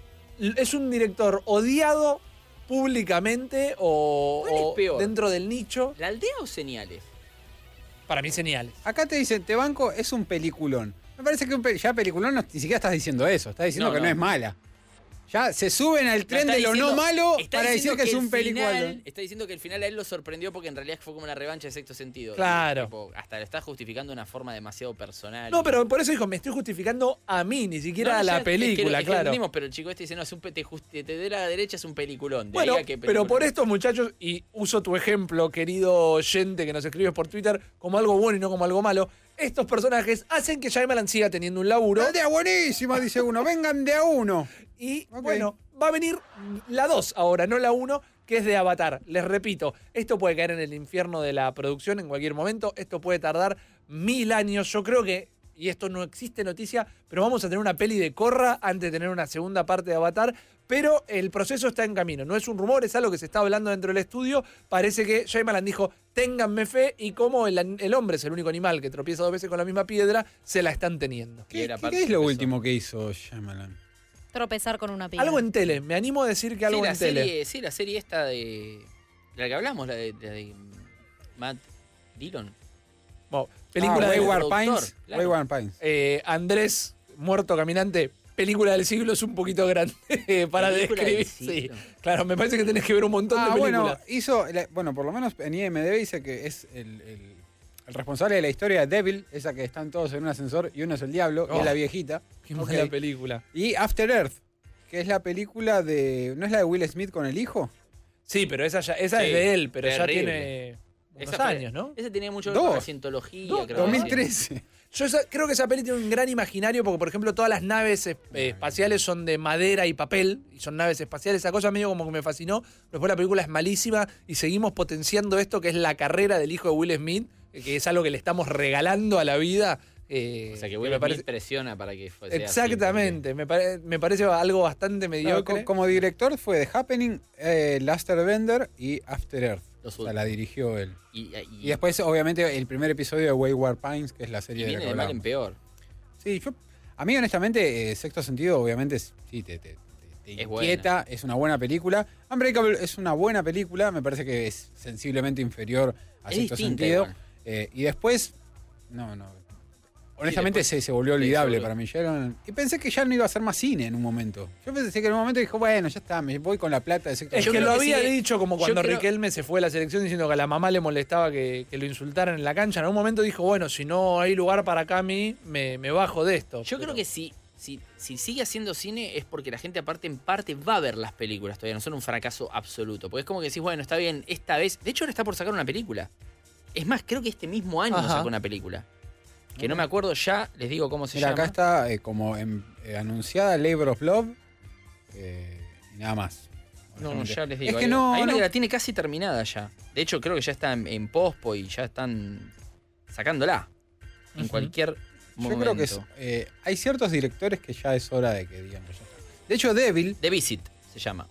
l- es un director odiado públicamente o, ¿Cuál es o peor? dentro del nicho. ¿La aldea o señales? Para mí señales. Acá te dicen, te banco, es un peliculón. Me parece que un pe- ya peliculón no- ni siquiera estás diciendo eso, estás diciendo No, que no. no. es mala. Ya se suben al tren está de lo no diciendo- malo está para decir diciendo que es el un final- peliculón. Está diciendo que el final a él lo sorprendió porque en realidad fue como una revancha de Sexto Sentido. Claro. Y, tipo, hasta lo está justificando de una forma demasiado personal. No, pero por eso dijo, me estoy justificando a mí, ni siquiera No, a ya, la es que- película, es que claro. entendimos, pero el chico este dice, no, es un pe- te, justi- te de la derecha es un peliculón. De Bueno, ahí a que pero película. por esto, muchachos, y uso tu ejemplo, querido oyente que nos escribes por Twitter, como algo bueno y no como algo malo, estos personajes hacen que Shyamalan siga teniendo un laburo. La idea buenísima, dice uno, vengan de a uno. Y Ok. bueno, va a venir la dos ahora, no la uno, que es de Avatar. Les repito, esto puede caer en el infierno de la producción en cualquier momento, esto puede tardar mil años. Yo creo que, y esto no existe noticia, pero vamos a tener una peli de Korra antes de tener una segunda parte de Avatar. Pero el proceso está en camino, no es un rumor, es algo que se está hablando dentro del estudio. Parece que Shyamalan dijo, ténganme fe, y como el, an- el hombre es el único animal que tropieza dos veces con la misma piedra, se la están teniendo. ¿Qué, qué- qué es lo último que hizo Shyamalan? Tropezar con una piedra. Algo en tele, me animo a decir que algo sí, la en tele. serie, sí, la serie esta de... de la que hablamos, la de, la de Matt Dillon. Bueno, película ah, de Wayward productor, Pines. claro. Wayward Pines. Eh, Andrés, muerto caminante, película del siglo es un poquito grande para Película describir. del Sí, siglo. claro, me parece que tenés que ver un montón Ah, de bueno, películas. hizo, la- bueno, por lo menos en I M D B dice que es el, el- el responsable de la historia de Devil, esa que están todos en un ascensor y uno es el diablo, y Oh, es la viejita. Qué Ok. mala película. Y After Earth, que es la película de... ¿No es la de Will Smith con el hijo? Sí, pero esa, ya, esa Sí, es de él, pero ya terrible. tiene unos Esa fue- años, ¿no? Ese tenía mucho que ver con Dos. la cientología, Dos, creo. dos que mil sí. trece. Yo esa- creo que esa peli tiene un gran imaginario porque, por ejemplo, todas las naves eh, espaciales son de madera y papel, y son naves espaciales. Esa cosa medio como que me fascinó. Después la película es malísima y seguimos potenciando esto que es la carrera del hijo de Will Smith, eh, que es algo que le estamos regalando a la vida. eh, O sea, que que Will me Smith parece- presiona para que fue- sea así, Exactamente, me, pare- me parece algo bastante Claro, mediocre. co- como director fue The Happening, eh, Last Airbender y After Earth. Los O sea, la dirigió él. Y, y- Y después, obviamente, el primer episodio de Wayward Pines, que es la y serie de la viene que de mal en hablamos. peor. Sí, yo, a mí honestamente, eh, Sexto Sentido, obviamente, es- sí, te, te, te- te Es inquieta, es una buena película. Unbreakable es una buena película, me parece que es sensiblemente inferior a Es Sexto distinta Sentido. igual. Eh, y después, no, no. Honestamente después- se, se volvió sí, se olvidable volvió. para mí. Ya era- y pensé que ya no iba a hacer más cine en un momento. Yo pensé que en un momento dijo, bueno, ya está, me voy con la plata de Sexto Es Yo que Sentido. lo creo que había sí. dicho como Yo cuando creo- Riquelme se fue a la selección diciendo que a la mamá le molestaba que, que lo insultaran en la cancha. En algún momento dijo, bueno, si no hay lugar para acá a mí, me, me bajo de esto. Yo Pero- creo que si, si, si sigue haciendo cine es porque la gente aparte en parte va a ver las películas todavía, no son un fracaso absoluto. Porque es como que decís, bueno, está bien, esta vez... De hecho, ahora está por sacar una película. Es más, creo que este mismo año Ajá. sacó una película. Que no me acuerdo ya, les digo cómo se Mira, llama. acá está eh, como en- eh, anunciada Labor of Love eh, y nada más. No, no, honestamente. ya les digo. Es que hay, no, hay una no- que la tiene casi terminada ya. De hecho, creo que ya está en, en pospo y ya están sacándola. En Ujú. cualquier Yo momento. creo que es, eh, hay ciertos directores que ya es hora de que digan que ya está. De hecho, Devil, The Visit se llama.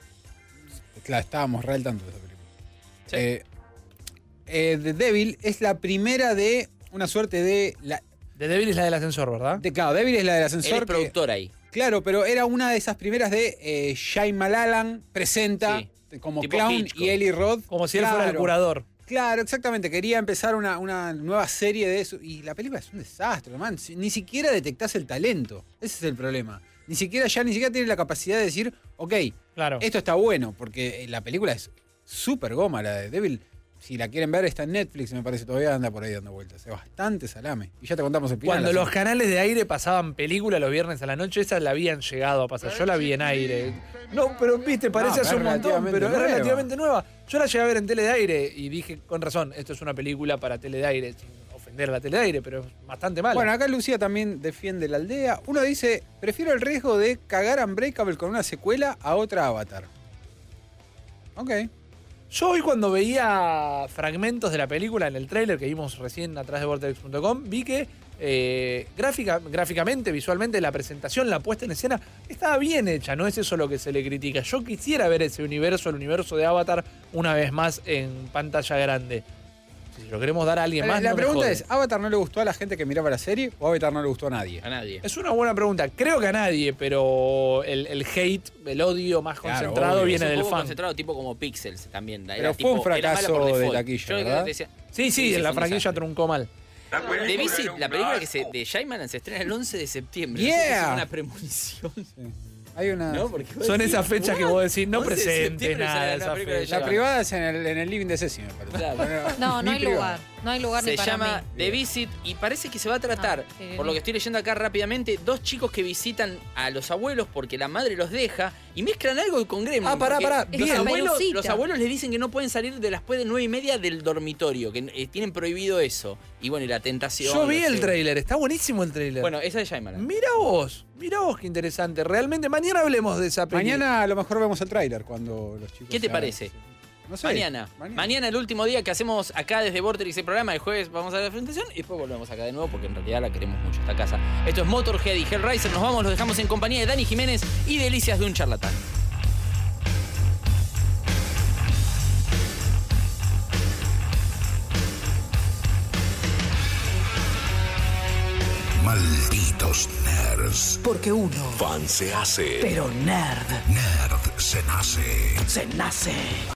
claro, estábamos re al tanto de esa película. Sí. Eh, eh, The Devil es la primera de una suerte de... La, The Devil es la del ascensor, ¿verdad? de claro, Devil es la del Él ascensor. es que- productor ahí. claro, pero era una de esas primeras de eh, Shyamalan presenta Sí. como Tipo Clown Hitchcock. y Eli Roth. Como si él fuera el Claro. curador. Claro, exactamente. Quería empezar una, una nueva serie de eso. Y la película es un desastre, man. Si- Ni siquiera detectás el talento. Ese es el problema. Ni siquiera ya, ni siquiera tiene la capacidad de decir, ok, Claro. esto está bueno. Porque la película es súper goma, la de Devil. si la quieren ver, está en Netflix, me parece, todavía anda por ahí dando vueltas. Es bastante salame. Y ya te contamos el final. Cuando así. los canales de aire pasaban películas los viernes a la noche, esas la habían llegado a pasar. Yo la vi en aire. No, pero viste, parece No, hace un pero es montón, pero relativamente es nueva. relativamente nueva. Yo la llegué a ver en tele de aire y dije, con razón, esto es una película para tele de aire, sin ofender a la tele de aire, pero es bastante mala. Bueno, acá Lucía también defiende la aldea. Uno dice, prefiero el riesgo de cagar Unbreakable con una secuela a otra Avatar. Ok. Yo hoy cuando veía fragmentos de la película en el tráiler que vimos recién atrás de vortex punto com, vi que eh, gráfica, gráficamente, visualmente, la presentación, la puesta en escena, estaba bien hecha, no es eso lo que se le critica. Yo quisiera ver ese universo, el universo de Avatar, una vez más en pantalla grande. Si lo queremos dar a alguien más, La no me pregunta jode. es, ¿Avatar no le gustó a la gente que miraba la serie o Avatar no le gustó a nadie? A nadie. Es una buena pregunta. Creo que a nadie, pero el, el hate, el odio más Claro, concentrado obvio. viene Es un del poco fan. concentrado, tipo como Pixels también. Era Pero fue tipo- un era mala por fracaso de default. taquilla, Yo creo que ¿verdad? te decía- Sí, sí, fue la un franquicia desastre. truncó mal. The Visit, la película que se, de Shyamalan se estrena el once de septiembre. Yeah. Es una premonición. Hay una... ¿No? Porque vos Son decís, esas fechas que "What? vos decís, no once de presentes septiembre nada sale de una esa película de fecha. La Shyamalan. privada es en el, en el living de Ceci, me parece. Claro. Bueno, No, no ni hay privada. lugar. No hay lugar Se ni para llama mí. The Visit y parece que se va a tratar, Ah, qué por lo que estoy leyendo acá rápidamente, dos chicos que visitan a los abuelos porque la madre los deja y mezclan algo con Gremlin. Ah, pará, porque pará, Los bien. abuelos, Pelucita. los abuelos les dicen que no pueden salir de después de nueve y media del dormitorio, que eh, tienen prohibido eso. Y bueno, y la tentación. Yo vi no el sé. tráiler, está buenísimo el tráiler. Bueno, esa es Shyamalan. Mira vos, mira vos qué interesante. Realmente, mañana hablemos de esa película. Mañana a lo mejor vemos el tráiler cuando los chicos... ¿Qué te se- parece? No sé. Mañana. mañana. el último día que hacemos acá desde Vorterix el programa. El jueves vamos a la presentación y después volvemos acá de nuevo porque en realidad la queremos mucho esta casa. Esto es Motorhead y Hellraiser. Nos vamos, los dejamos en compañía de Dani Jiménez y Delicias de un charlatán. Malditos nerds. Porque uno, Fan se hace. pero nerd, Nerd se nace. se nace.